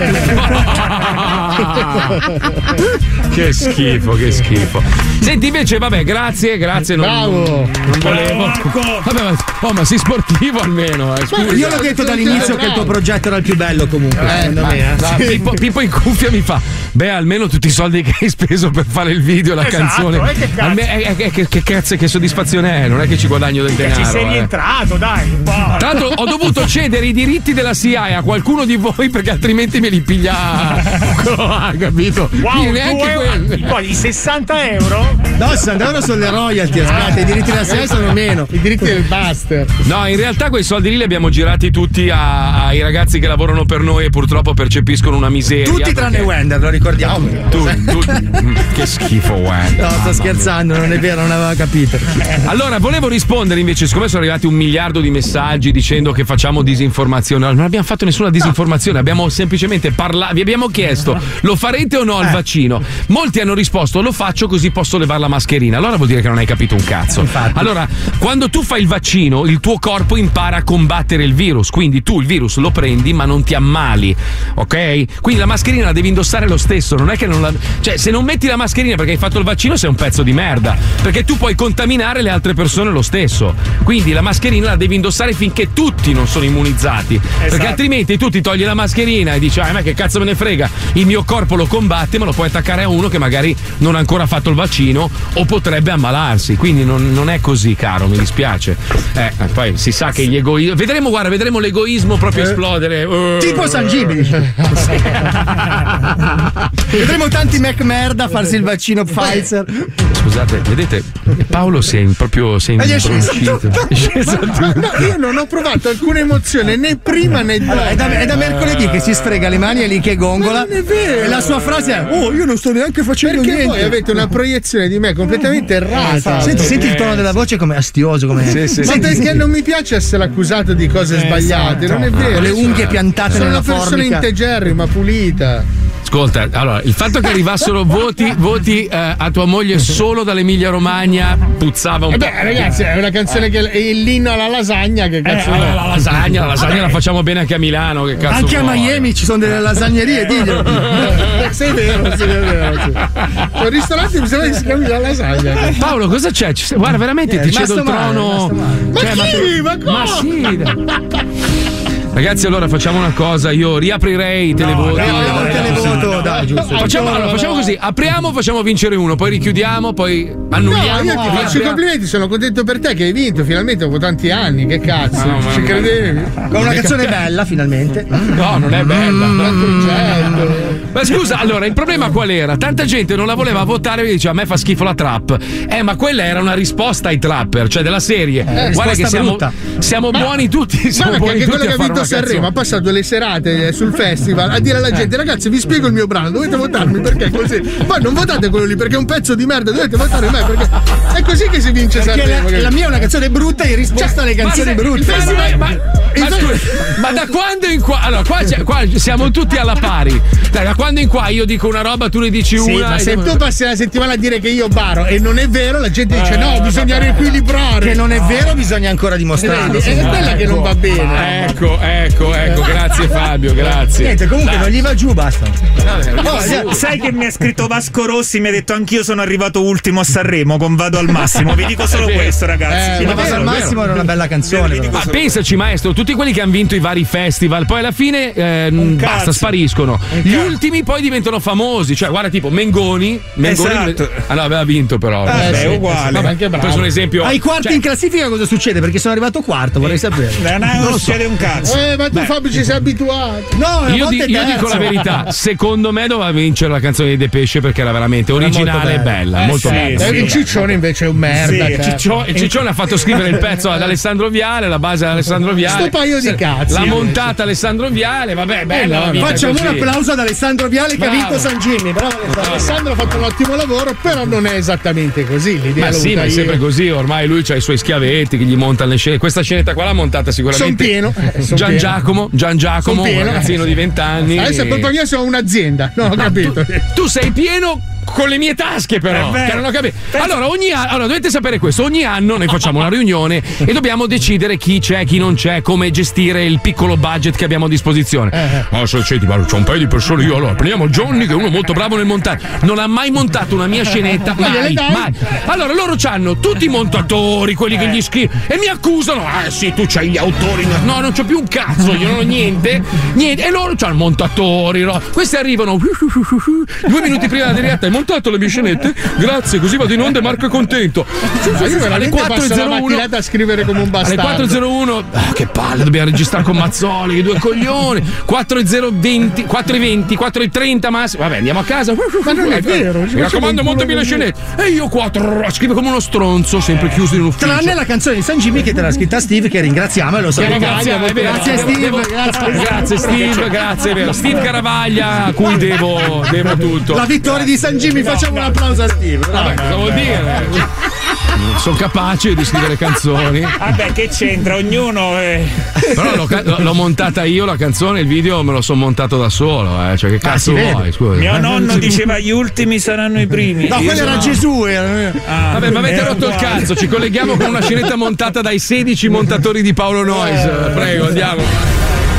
Speaker 2: Che schifo. Senti, invece, vabbè, grazie.
Speaker 3: Bravo.
Speaker 2: Non volevo. Vabbè, ma sei sportivo almeno.
Speaker 3: Io l'ho detto dall'inizio che il tuo progetto era il più bello comunque. Secondo me.
Speaker 2: Sì. Pippo in cuffia mi fa. Beh, almeno tutti i soldi che hai speso per fare il video, la canzone. Che cazzo, che soddisfazione è? Non è che ci guadagno del denaro.
Speaker 7: Ci sei rientrato, dai.
Speaker 2: Tra l'altro ho dovuto cedere i diritti della SIAE a qualcuno di voi perché altrimenti me li piglia. Capito?
Speaker 7: Wow, poi i 60 euro?
Speaker 3: No, 60 euro sono le royalty, aspetta, i diritti della SIAE sono meno. I diritti del Buster.
Speaker 2: No, in realtà quei soldi lì li abbiamo girati tutti ai ragazzi che lavorano per noi e purtroppo percepiscono una miseria.
Speaker 3: Tutti tranne Wender, lo ricordiamo.
Speaker 2: Che schifo, Wender.
Speaker 3: No, sto scherzando, non è vero, non aveva capito.
Speaker 2: Allora, volevo rispondere invece, siccome sono arrivati 1 miliardo di messaggi dicendo che facciamo disinformazione. Non abbiamo fatto nessuna disinformazione, abbiamo semplicemente parlato, vi abbiamo chiesto, lo farete o no il vaccino? Molti hanno risposto, lo faccio così posso levare la mascherina. Allora vuol dire che non hai capito un cazzo.
Speaker 3: Infatti.
Speaker 2: Allora, quando tu fai il vaccino, il tuo corpo impara a combattere il virus, quindi tu il virus lo prendi ma non ti ammali, ok? Quindi la mascherina la devi indossare lo stesso, non è che non la... Cioè, se non metti la mascherina perché hai fatto il vaccino sei un pezzo di merda, perché tu puoi contaminare le altre persone lo stesso. Quindi la mascherina la devi indossare finché tutti non sono immunizzati, perché altrimenti tu ti togli la mascherina e dici a me che cazzo me ne frega, il mio corpo lo combatte, ma lo puoi attaccare a uno che magari non ha ancora fatto il vaccino o potrebbe ammalarsi, quindi non è così, caro, mi dispiace. Poi si sa che gli egoismi, vedremo l'egoismo proprio esplodere,
Speaker 3: tipo San Gibri. Vedremo tanti McMerda farsi il vaccino Pfizer.
Speaker 2: Scusate, vedete, Paolo si è imbroncito.
Speaker 5: No, io non ho provato alcuna emozione né prima né dopo.
Speaker 3: È da mercoledì che si sfrega le mani e lì che gongola.
Speaker 5: Non è vero.
Speaker 3: E la sua frase è: oh, io non sto neanche facendo
Speaker 5: perché
Speaker 3: niente.
Speaker 5: Voi avete una proiezione di me completamente errata.
Speaker 3: Senti il tono della voce come astioso, come.
Speaker 5: Sì. Ma perché non mi piace essere accusato di cose sbagliate, non è vero.
Speaker 3: Le unghie piantate nella formica.
Speaker 5: Sono una persona integerrima, pulita.
Speaker 2: Ascolta, allora, il fatto che arrivassero voti a tua moglie solo dall'Emilia Romagna puzzava un po'.
Speaker 5: Beh, ragazzi, è una canzone che è l'inno alla lasagna, che cazzo è?
Speaker 2: La lasagna la facciamo bene anche a Milano, che cazzo
Speaker 3: anche a Miami ci sono delle lasagnerie, diglielo.
Speaker 5: Sei vero, sì. Un ristorante mi sembra che si chiami La Lasagna.
Speaker 2: Paolo, cosa c'è? Guarda, veramente ti cedo il trono.
Speaker 5: Ma sì.
Speaker 2: Ragazzi, allora facciamo una cosa, io riaprirei i televoti.
Speaker 3: Dai, giusto.
Speaker 2: Facciamo così, apriamo, facciamo vincere uno, poi richiudiamo, poi annulliamo.
Speaker 5: Io ti faccio i complimenti, sono contento per te che hai vinto finalmente dopo tanti anni, che cazzo, ci credevi?
Speaker 3: Con una canzone bella finalmente.
Speaker 2: No, non è bella. Ma scusa, allora il problema qual era? Tanta gente non la voleva votare e diceva a me fa schifo la trap. Ma quella era una risposta ai trapper, cioè della serie. Guarda che siamo buoni tutti. Siamo buoni
Speaker 5: anche
Speaker 2: tutti
Speaker 5: quello che ha vinto Sanremo ha passato le serate sul festival a dire alla gente: ragazzi, vi spiego il mio brano, dovete votarmi perché così. Poi non votate quello lì perché è un pezzo di merda, dovete votare me perché è così che si vince Sanremo.
Speaker 3: La mia è una canzone brutta in risposta alle canzoni brutte.
Speaker 2: Ma da quando in qua? Allora, qua siamo tutti alla pari. Dai, da quando in qua io dico una roba, tu ne dici una.
Speaker 5: Ma se tu passi la settimana a dire che io baro e non è vero, la gente dice no, bisogna riequilibrare.
Speaker 3: Che non è vero, bisogna ancora dimostrarlo.
Speaker 5: È quella che non va bene.
Speaker 2: Ecco, grazie Fabio, grazie.
Speaker 3: Niente, comunque non gli va giù, basta.
Speaker 4: Sai che mi ha scritto Vasco Rossi, mi ha detto anch'io sono arrivato ultimo a Sanremo con Vado al massimo. Vi dico solo questo, ragazzi.
Speaker 3: Ma Vado al massimo era una bella canzone.
Speaker 2: Ma pensaci, maestro, tutti quelli che hanno vinto i vari festival, poi alla fine basta, spariscono. Gli ultimi poi diventano famosi. Cioè, guarda, tipo Mengoni.
Speaker 4: Esatto.
Speaker 2: No, aveva vinto, però.
Speaker 4: È uguale.
Speaker 2: Vabbè, ho preso un esempio.
Speaker 3: Ai quarti in classifica cosa succede? Perché sono arrivato quarto, vorrei sapere.
Speaker 4: Non succede un cazzo.
Speaker 5: Ma tu, Fabio, ci sei abituato.
Speaker 3: No,
Speaker 2: io dico la verità. Secondo me doveva vincere la canzone di Depeche perché era veramente originale e bella. Molto bella.
Speaker 5: Il Ciccione invece è un merda.
Speaker 2: Il Ciccione ha fatto scrivere il pezzo ad Alessandro Viale, la base ad Alessandro Viale.
Speaker 5: Sto paio di cazzi.
Speaker 2: L'ha montata Alessandro Viale, vabbè, bella.
Speaker 3: Facciamo un applauso ad Alessandro Viale che ha vinto San Jimmy. Bravo
Speaker 5: Alessandro ha fatto un ottimo lavoro, però non è esattamente così. L'idea
Speaker 2: ma sì, ma è sempre così. Ormai lui c'ha i suoi schiavetti che gli montano le scene. Questa scenetta qua l'ha montata sicuramente.
Speaker 5: Sono pieno.
Speaker 2: Gian Giacomo, un ragazzino di 20 anni.
Speaker 5: Adesso è colpa mia se ho un'azienda. No, ho capito.
Speaker 2: Tu sei pieno con le mie tasche, però. Che non ho capito. Allora, dovete sapere questo: ogni anno noi facciamo una riunione e dobbiamo decidere chi c'è, chi non c'è, come gestire il piccolo budget che abbiamo a disposizione. Senti, ma c'ho un paio di persone io. Allora, prendiamo Johnny, che è uno molto bravo nel montare. Non ha mai montato una mia scenetta. Mai. Allora, loro c'hanno tutti i montatori, quelli che gli scrivono, e mi accusano. Sì, tu c'hai gli autori. No, non c'ho più un cazzo, io non ho niente. E loro c'hanno montatori. No. Questi arrivano 2 minuti prima della diretta. Hai montato le mie scenette? Grazie, così vado in onda e Marco è contento.
Speaker 5: Alle 4:01 a scrivere come un bastardo.
Speaker 2: Alle 4:01 che palle, dobbiamo registrare con Mazzoli, che due coglioni. 4:20, 4:20, 4:30 massimo. Vabbè, andiamo a casa.
Speaker 5: Ma non è vero.
Speaker 2: Mi raccomando, montami le scenette. E io qua scrivo come uno stronzo, sempre chiuso in ufficio.
Speaker 3: Tranne la canzone di San Jimmy che te l'ha scritta Steve, che ringraziamo e lo salutiamo. Grazie Steve.
Speaker 2: Grazie Steve, grazie, vero. Steve Caravaglia, a cui devo tutto.
Speaker 3: La vittoria di San Jimmy, facciamo un applauso a Steve.
Speaker 2: Vabbè, cosa vuol dire? Sono capace di scrivere canzoni.
Speaker 4: Vabbè, che c'entra? Ognuno
Speaker 2: Però l'ho montata io la canzone, il video me lo sono montato da solo. Cioè, che cazzo vuoi? Scusa.
Speaker 4: Mio nonno diceva gli ultimi saranno i primi.
Speaker 3: No, quello era Gesù.
Speaker 2: Vabbè, ma avete rotto il cazzo. Ci colleghiamo con una scenetta montata dai 16 montatori di Paolo Noyes. Prego, andiamo.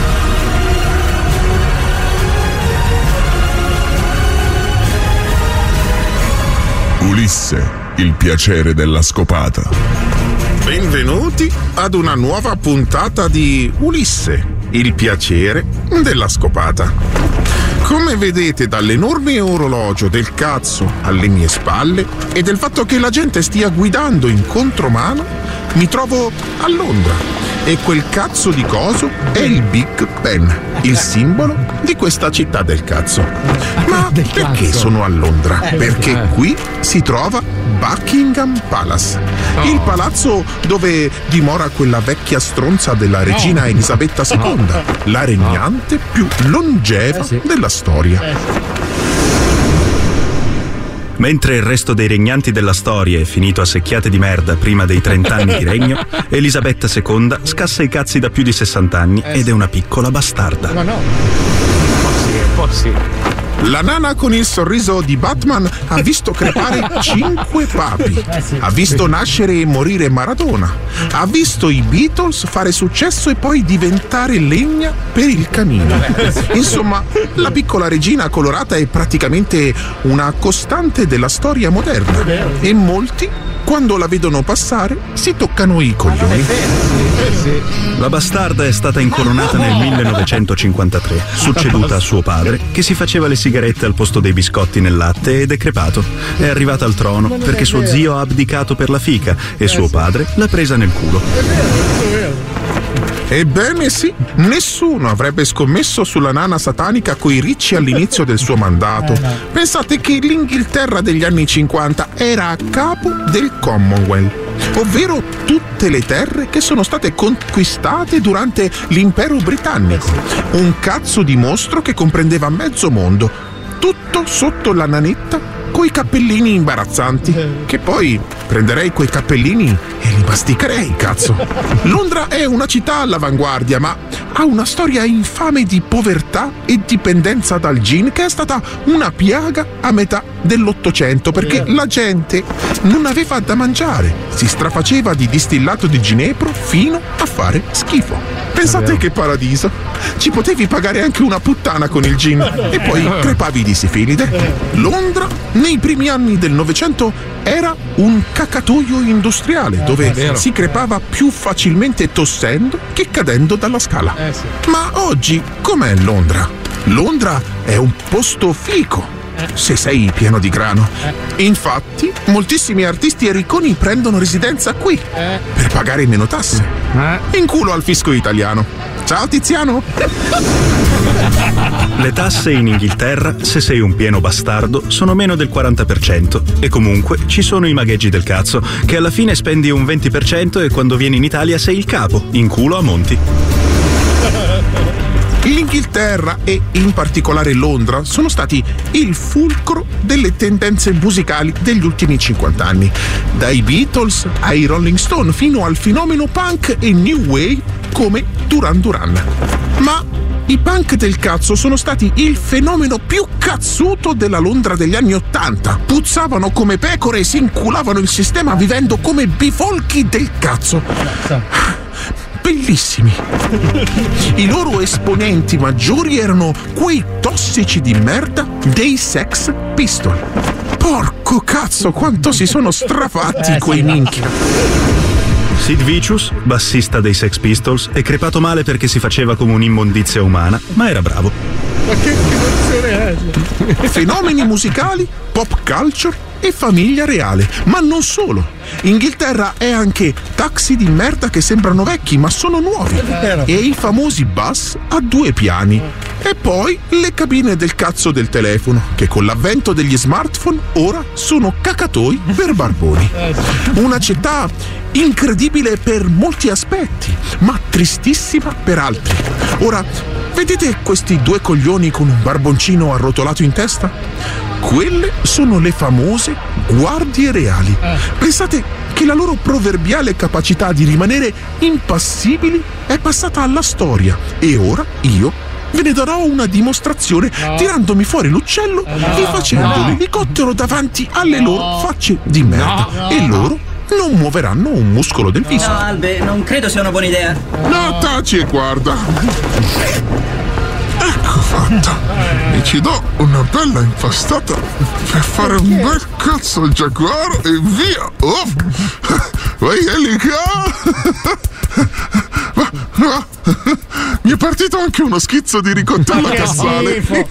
Speaker 17: Ulisse, il piacere della scopata.
Speaker 19: Benvenuti ad una nuova puntata di Ulisse, il piacere della scopata. Come vedete dall'enorme orologio del cazzo alle mie spalle e del fatto che la gente stia guidando in contromano, mi trovo a Londra. E quel cazzo di coso è il Big Ben, il simbolo di questa città del cazzo. Ma perché sono a Londra? Perché qui si trova Buckingham Palace, il palazzo dove dimora quella vecchia stronza della regina Elisabetta II, la regnante più longeva della storia.
Speaker 20: Mentre il resto dei regnanti della storia è finito a secchiate di merda prima dei 30 anni di regno, Elisabetta II scassa i cazzi da più di 60 anni ed è una piccola bastarda.
Speaker 5: Ma no.
Speaker 19: Un po' sì. La nana con il sorriso di Batman ha visto crepare 5 papi, ha visto nascere e morire Maradona, ha visto i Beatles fare successo e poi diventare legna per il camino. Insomma, la piccola regina colorata è praticamente una costante della storia moderna e molti, quando la vedono passare, si toccano i coglioni.
Speaker 20: La bastarda è stata incoronata nel 1953, succeduta a suo padre, che si faceva le sigarette al posto dei biscotti nel latte ed è crepato. È arrivata al trono perché suo zio ha abdicato per la fica e suo padre l'ha presa nel culo.
Speaker 19: Ebbene sì, nessuno avrebbe scommesso sulla nana satanica coi ricci all'inizio del suo mandato. Pensate che l'Inghilterra degli anni 50 era a capo del Commonwealth, ovvero tutte le terre che sono state conquistate durante l'impero britannico. Un cazzo di mostro che comprendeva mezzo mondo, tutto sotto la nanetta coi cappellini imbarazzanti, che poi prenderei quei cappellini e li masticherei, cazzo. Londra è una città all'avanguardia, ma ha una storia infame di povertà e dipendenza dal gin che è stata una piaga a metà dell'800, perché la gente non aveva da mangiare, si strafaceva di distillato di ginepro fino a fare schifo. Pensate che paradiso! Ci potevi pagare anche una puttana con il gin e poi crepavi di sifilide. Londra nei primi anni del Novecento era un cacatoio industriale dove si crepava più facilmente tossendo che cadendo dalla scala. Ma oggi com'è Londra? Londra è un posto fico se sei pieno di grano. Infatti moltissimi artisti e ricconi prendono residenza qui per pagare meno tasse. In culo al fisco italiano. Ciao Tiziano!
Speaker 20: Le tasse in Inghilterra, se sei un pieno bastardo, sono meno del 40%. E comunque ci sono i magheggi del cazzo, che alla fine spendi un 20% e quando vieni in Italia sei il capo, in culo a monti.
Speaker 19: L'Inghilterra e in particolare Londra sono stati il fulcro delle tendenze musicali degli ultimi 50 anni, dai Beatles ai Rolling Stone fino al fenomeno punk e new wave come Duran Duran. Ma i punk del cazzo sono stati il fenomeno più cazzuto della Londra degli anni '80. Puzzavano come pecore e si inculavano il sistema vivendo come bifolchi del cazzo. Bellissimi. I loro esponenti maggiori erano quei tossici di merda dei Sex Pistols. Porco cazzo, quanto si sono strafatti quei minchia.
Speaker 20: Sid Vicious, bassista dei Sex Pistols, è crepato male perché si faceva come un'immondizia umana, ma era bravo.
Speaker 5: Ma che emozione è?
Speaker 19: Fenomeni musicali, pop culture e famiglia reale. Ma non solo. Inghilterra è anche taxi di merda che sembrano vecchi ma sono nuovi. E i famosi bus a 2 piani. E poi le cabine del cazzo del telefono, che con l'avvento degli smartphone ora sono cacatoi per barboni. Una città incredibile per molti aspetti, ma tristissima per altri. Ora, vedete questi 2 coglioni con un barboncino arrotolato in testa? Quelle sono le famose guardie reali. Pensate che la loro proverbiale capacità di rimanere impassibili è passata alla storia e ora io ve ne darò una dimostrazione tirandomi fuori l'uccello e facendo l'elicottero davanti alle loro facce di merda e loro non muoveranno un muscolo del viso.
Speaker 16: No, Albe, non credo sia una buona idea.
Speaker 19: No, taci e guarda. Ecco fatta. E ci do una bella impastata per fare un bel cazzo al giaguaro e via. Oh. Vai Elica. Mi è partito anche uno schizzo di ricottella cassale.
Speaker 5: Che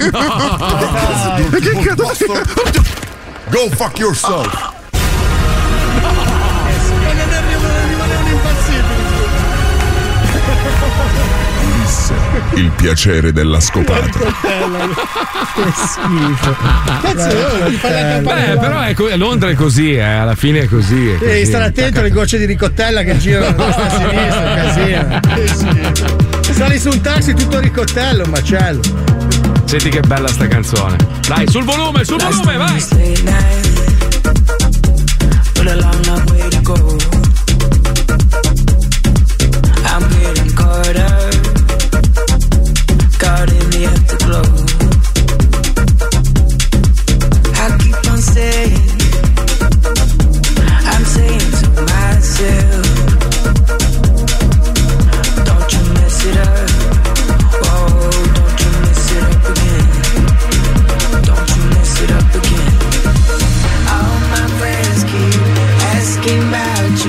Speaker 5: cazzo?
Speaker 17: Go fuck yourself. Il piacere della scopata.
Speaker 5: Che schifo.
Speaker 2: Beh, però è Londra è così, alla fine è così.
Speaker 5: Devi stare attento alle gocce di ricottella che girano a destra e a sinistra, casino. Sali su un taxi tutto ricottello, un macello.
Speaker 2: Senti che bella sta canzone. Dai, sul volume, vai.
Speaker 15: About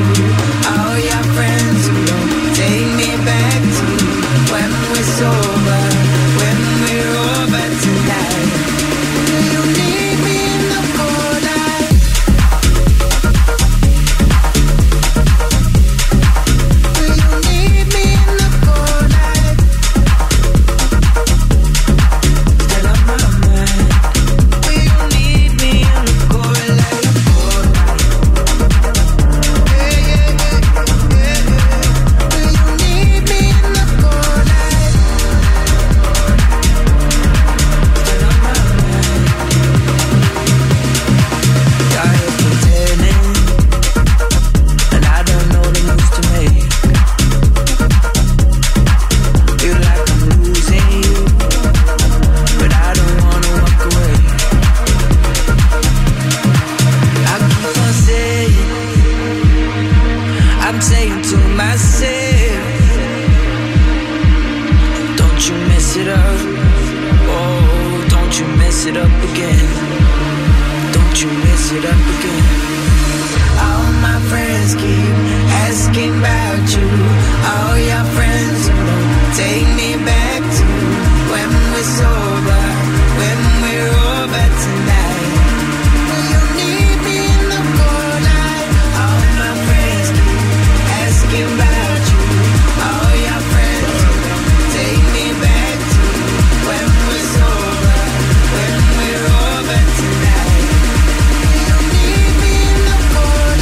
Speaker 15: it up again. All my friends keep asking about you. All your friends who don't take me back to when we're sober, when we're over tonight. Will you need me in the cold night? All my friends keep asking about you. All your friends who don't take me back to when we're sober, when we're over tonight. Will you need me in the cold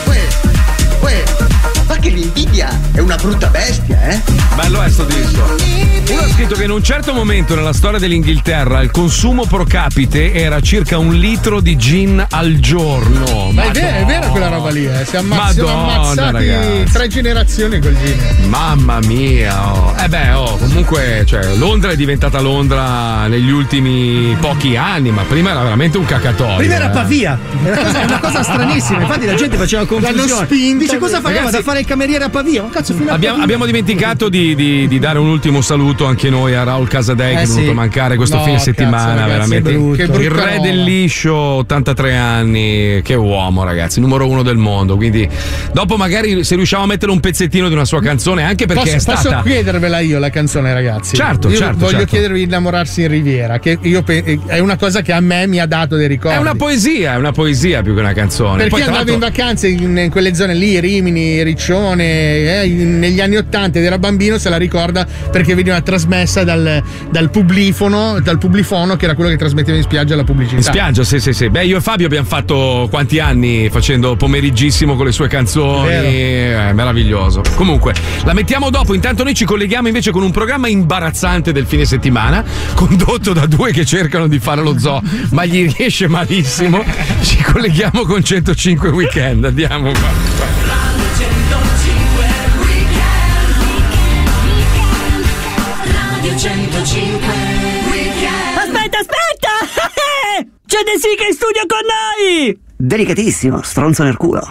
Speaker 15: night?
Speaker 1: Ma che l'invidia è una brutta bestia, eh?
Speaker 2: Bello è sto disco. Uno ha scritto che in un certo momento nella storia dell'Inghilterra il consumo pro capite era circa 1 litro di gin al giorno.
Speaker 5: Ma è vera quella roba lì, eh? Siamo ammazzati
Speaker 2: ragazzi.
Speaker 5: 3 generazioni col gin.
Speaker 2: Mamma mia, comunque, cioè, Londra è diventata Londra negli ultimi pochi anni, ma prima era veramente un cacatoio.
Speaker 3: Prima era Pavia, è una cosa stranissima. Infatti la gente faceva confusione. Dice cosa faceva, ragazzi, da fare il cameriere a Pavia? Ma cazzo,
Speaker 2: abbiamo dimenticato di dare un ultimo saluto anche noi a Raul Casadei, che è venuto a mancare questo fine settimana, ragazzi, veramente il re del liscio, 83 anni, che uomo, ragazzi, numero 1 del mondo. Quindi dopo magari se riusciamo a mettere un pezzettino di una sua canzone, anche perché
Speaker 5: posso chiedervela io la canzone, ragazzi?
Speaker 2: Certo,
Speaker 5: voglio chiedervi di innamorarsi in Riviera, che è una cosa che a me mi ha dato dei ricordi.
Speaker 2: È una poesia più che una canzone.
Speaker 5: Perché
Speaker 2: poi,
Speaker 5: andavo in vacanze in quelle zone lì, Rimini, Riccione, negli anni '80 ed era bambino, se la ricorda perché veniva trasmessa dal Publifono, che era quello che trasmetteva in spiaggia la pubblicità.
Speaker 2: In spiaggia, sì. Beh, io e Fabio abbiamo fatto quanti anni facendo pomeriggissimo con le sue canzoni. Meraviglioso. Comunque, la mettiamo dopo. Intanto noi ci colleghiamo invece con un programma imbarazzante del fine settimana, condotto da 2 che cercano di fare lo zoo, ma gli riesce malissimo. Ci colleghiamo con 105 Weekend. Andiamo qua.
Speaker 15: Radio 105 Weekend.
Speaker 14: Aspetta! C'è De Sica in studio con noi!
Speaker 1: Delicatissimo, stronzo nel culo.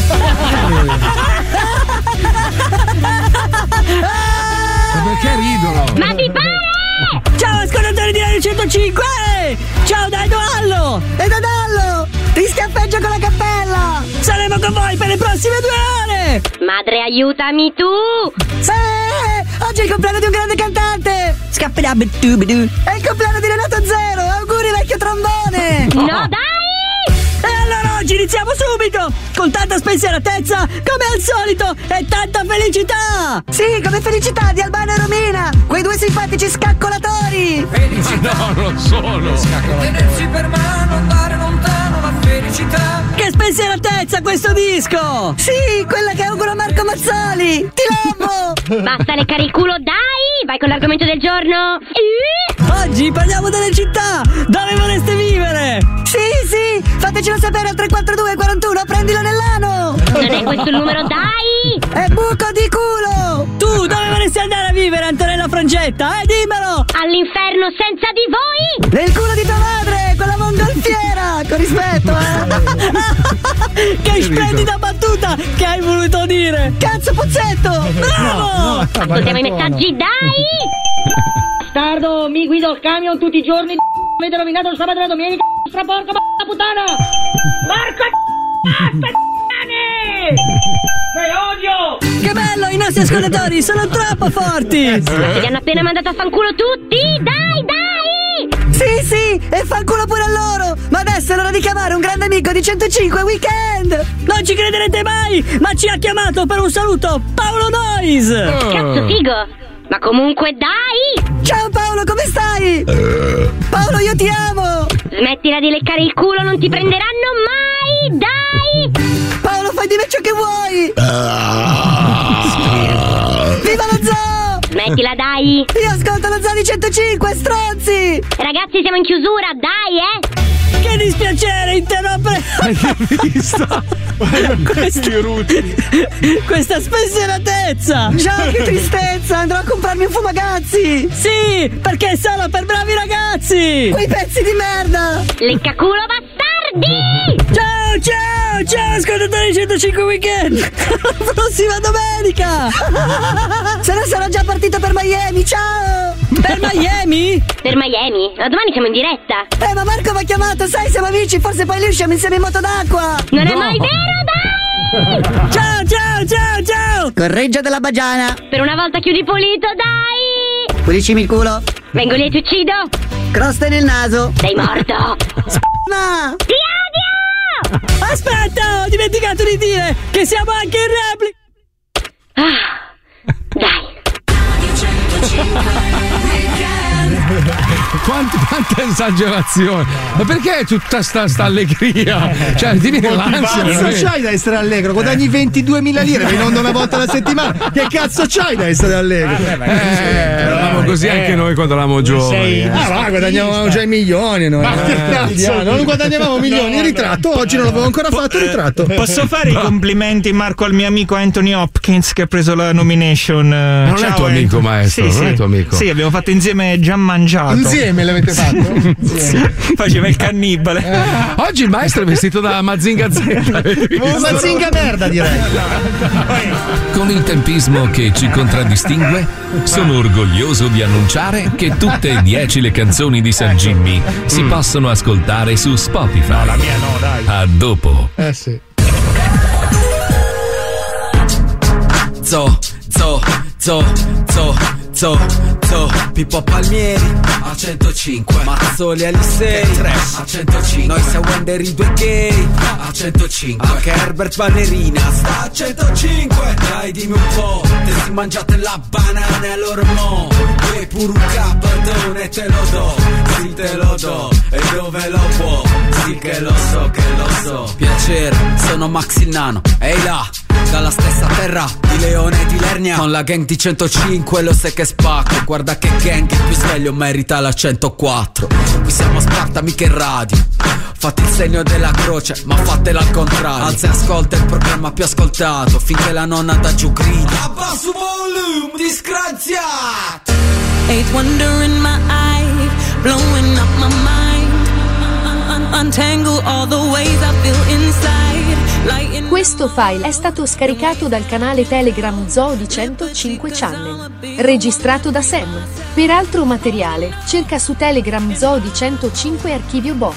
Speaker 2: Ma perché ridono?
Speaker 14: Ma vi pare? Ciao ascoltatori di Radio 105! Ciao da Edoallo!
Speaker 12: E da Dallo! Ti scaffeggio con la cappella!
Speaker 14: Saremo con voi per le prossime 2 ore!
Speaker 18: Madre, aiutami tu!
Speaker 12: Oggi è il compleanno di un grande cantante! Scappidabidubidu! È il compleanno di Renato Zero! Auguri vecchio trombone!
Speaker 18: No, dai!
Speaker 14: E allora oggi iniziamo subito! Con tanta spensieratezza, come al solito, e tanta felicità!
Speaker 12: Sì, come felicità di Albano e Romina! Quei 2 simpatici scaccolatori!
Speaker 2: Felicità! No, non sono!
Speaker 15: Tenersi per mano, andare lontano, la felicità!
Speaker 14: Che spensieratezza questo disco!
Speaker 12: Sì, quella che auguro a Marco Mazzoli! Ti lambo!
Speaker 18: Basta leccare il culo, dai! Vai con l'argomento del giorno!
Speaker 14: Oggi parliamo delle città! Dove vorreste vivere?
Speaker 12: Sì! Fatecelo sapere al 342 41, prendilo nell'ano!
Speaker 18: Non è questo il numero, dai!
Speaker 12: È buco di culo!
Speaker 14: Tu dove vorresti andare a vivere, Antonella Frangetta? Dimmelo!
Speaker 18: All'inferno senza di voi!
Speaker 12: Nel culo di tua madre, con la mongolfiera! Con rispetto,
Speaker 14: Che splendida battuta che hai voluto dire!
Speaker 12: Cazzo Pozzetto!
Speaker 14: Bravo!
Speaker 18: Ascoltiamo i messaggi, dai!
Speaker 21: Bastardo, mi guido il camion tutti i giorni. Avete rovinato il sabato e la domenica. Stra porca puttana! Marco che odio!
Speaker 14: Che bello, i nostri ascoltatori sono troppo forti!
Speaker 18: Ma ti hanno appena mandato a fanculo tutti! Dai!
Speaker 12: Sì, e fanculo pure a loro! Ma adesso è l'ora di chiamare un grande amico di 105 Weekend!
Speaker 14: Non ci crederete mai, ma ci ha chiamato per un saluto Paolo Nois!
Speaker 18: Cazzo figo! Ma comunque dai!
Speaker 12: Ciao Paolo, come stai? Paolo, io ti amo!
Speaker 18: Smettila di leccare il culo, non ti prenderanno mai! Dai!
Speaker 12: Paolo, fai di me ciò che vuoi! Viva lo zoo!
Speaker 18: Smettila, dai!
Speaker 12: Io ascolto lo zoo di 105, stronzi!
Speaker 18: Ragazzi, siamo in chiusura, dai,
Speaker 14: Che dispiacere interrompere! Questa spensieratezza!
Speaker 12: Già, che tristezza! Andrò a comprarmi un fumagazzi!
Speaker 14: Sì, perché è solo per bravi ragazzi!
Speaker 12: Quei pezzi di merda!
Speaker 18: Leccaculo bastardi!
Speaker 14: Ciao, ascoltatori 105 Weekend! La prossima domenica!
Speaker 12: Se no sarò già partito per Miami, ciao!
Speaker 21: Per Miami?
Speaker 18: Per Miami? Ma domani siamo in diretta.
Speaker 21: Ma Marco mi ha chiamato, sai, siamo amici, forse poi lì usciamo insieme in moto d'acqua.
Speaker 18: Non è mai vero, dai!
Speaker 21: Ciao! Correggia della bagiana.
Speaker 18: Per una volta chiudi pulito, dai!
Speaker 21: Puliscimi il culo.
Speaker 18: Vengo lì e ti uccido.
Speaker 21: Croste nel naso.
Speaker 18: Sei morto.
Speaker 21: Ma
Speaker 18: Ti odio!
Speaker 21: aspetta, ho dimenticato di dire che siamo anche in replica.
Speaker 18: Dai.
Speaker 2: Quanta esagerazione! Ma perché tutta sta allegria? Cioè, ti viene l'ansia.
Speaker 3: Che cazzo c'hai da essere allegro? Guadagni 22.000 lire, vai in onda una volta alla settimana. Che cazzo c'hai da essere allegro?
Speaker 2: Eravamo così anche noi quando eravamo giovani.
Speaker 3: Va, guadagnavamo già i milioni noi. Non guadagnavamo milioni. Il ritratto, oggi non l'avevo ancora fatto il ritratto.
Speaker 4: Posso fare i complimenti, Marco, al mio amico Anthony Hopkins che ha preso la nomination?
Speaker 2: Non è tuo amico, maestro, non è tuo amico.
Speaker 4: Sì, abbiamo fatto insieme Già Mangiato.
Speaker 5: Insieme l'avete fatto?
Speaker 4: Faceva il cannibale.
Speaker 2: Oggi il maestro è vestito da Mazinga Z.
Speaker 3: Mazinga merda, direi.
Speaker 6: Con il tempismo che ci contraddistingue, sono orgoglioso di annunciare che tutte e 10 le canzoni di San Jimmy si possono ascoltare su Spotify.
Speaker 4: No, la mia no, dai.
Speaker 6: A dopo.
Speaker 5: Sì.
Speaker 8: Pippo Palmieri a 105, Mazzoli Alisei a 105, noi siamo Wenderi 2 gay a 105, anche Herbert Ballerina sta a 105. Dai dimmi un po', te si mangiate la banana e allora mo vuoi pure un capatone, te lo do, sì te lo do, e dove lo può, sì che lo so. Piacere, sono Max il Nano, ehi là, dalla stessa terra di Leone e di Lernia, con la gang di 105 lo sai che spacco, guarda che gang il più sveglio merita la 104. Qui siamo a Sparta, mica in radio, fate il segno della croce ma fatela al contrario, alza e ascolta il programma più ascoltato finché la nonna da giù grida abbasso volume, disgraziato.
Speaker 9: Eighth wonder in my eye, blowing up my mind. Untangle all the ways I feel inside.
Speaker 23: Questo file è stato scaricato dal canale Telegram Zoo di 105 Channel, registrato da Sam. Per altro materiale, cerca su Telegram Zoo di 105 Archivio Bot.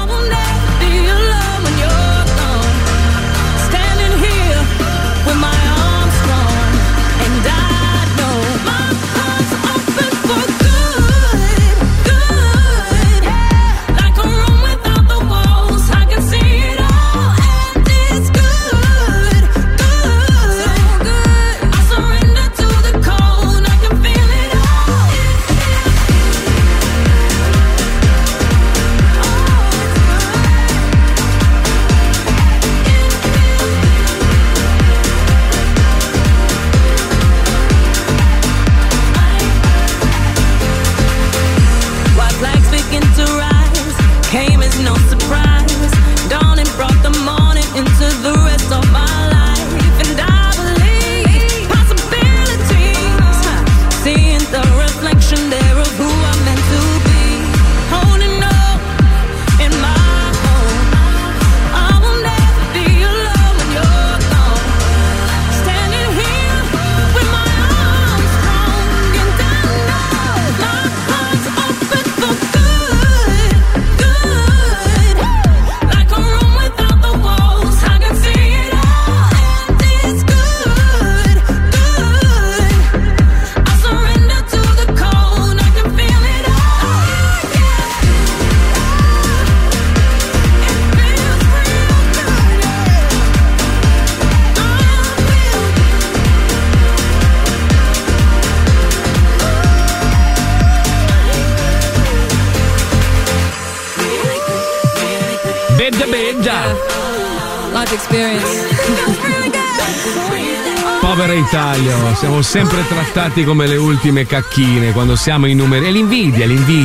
Speaker 2: Povera Italia, siamo sempre trattati come le ultime cacchine quando siamo in numeri. E l'invidia,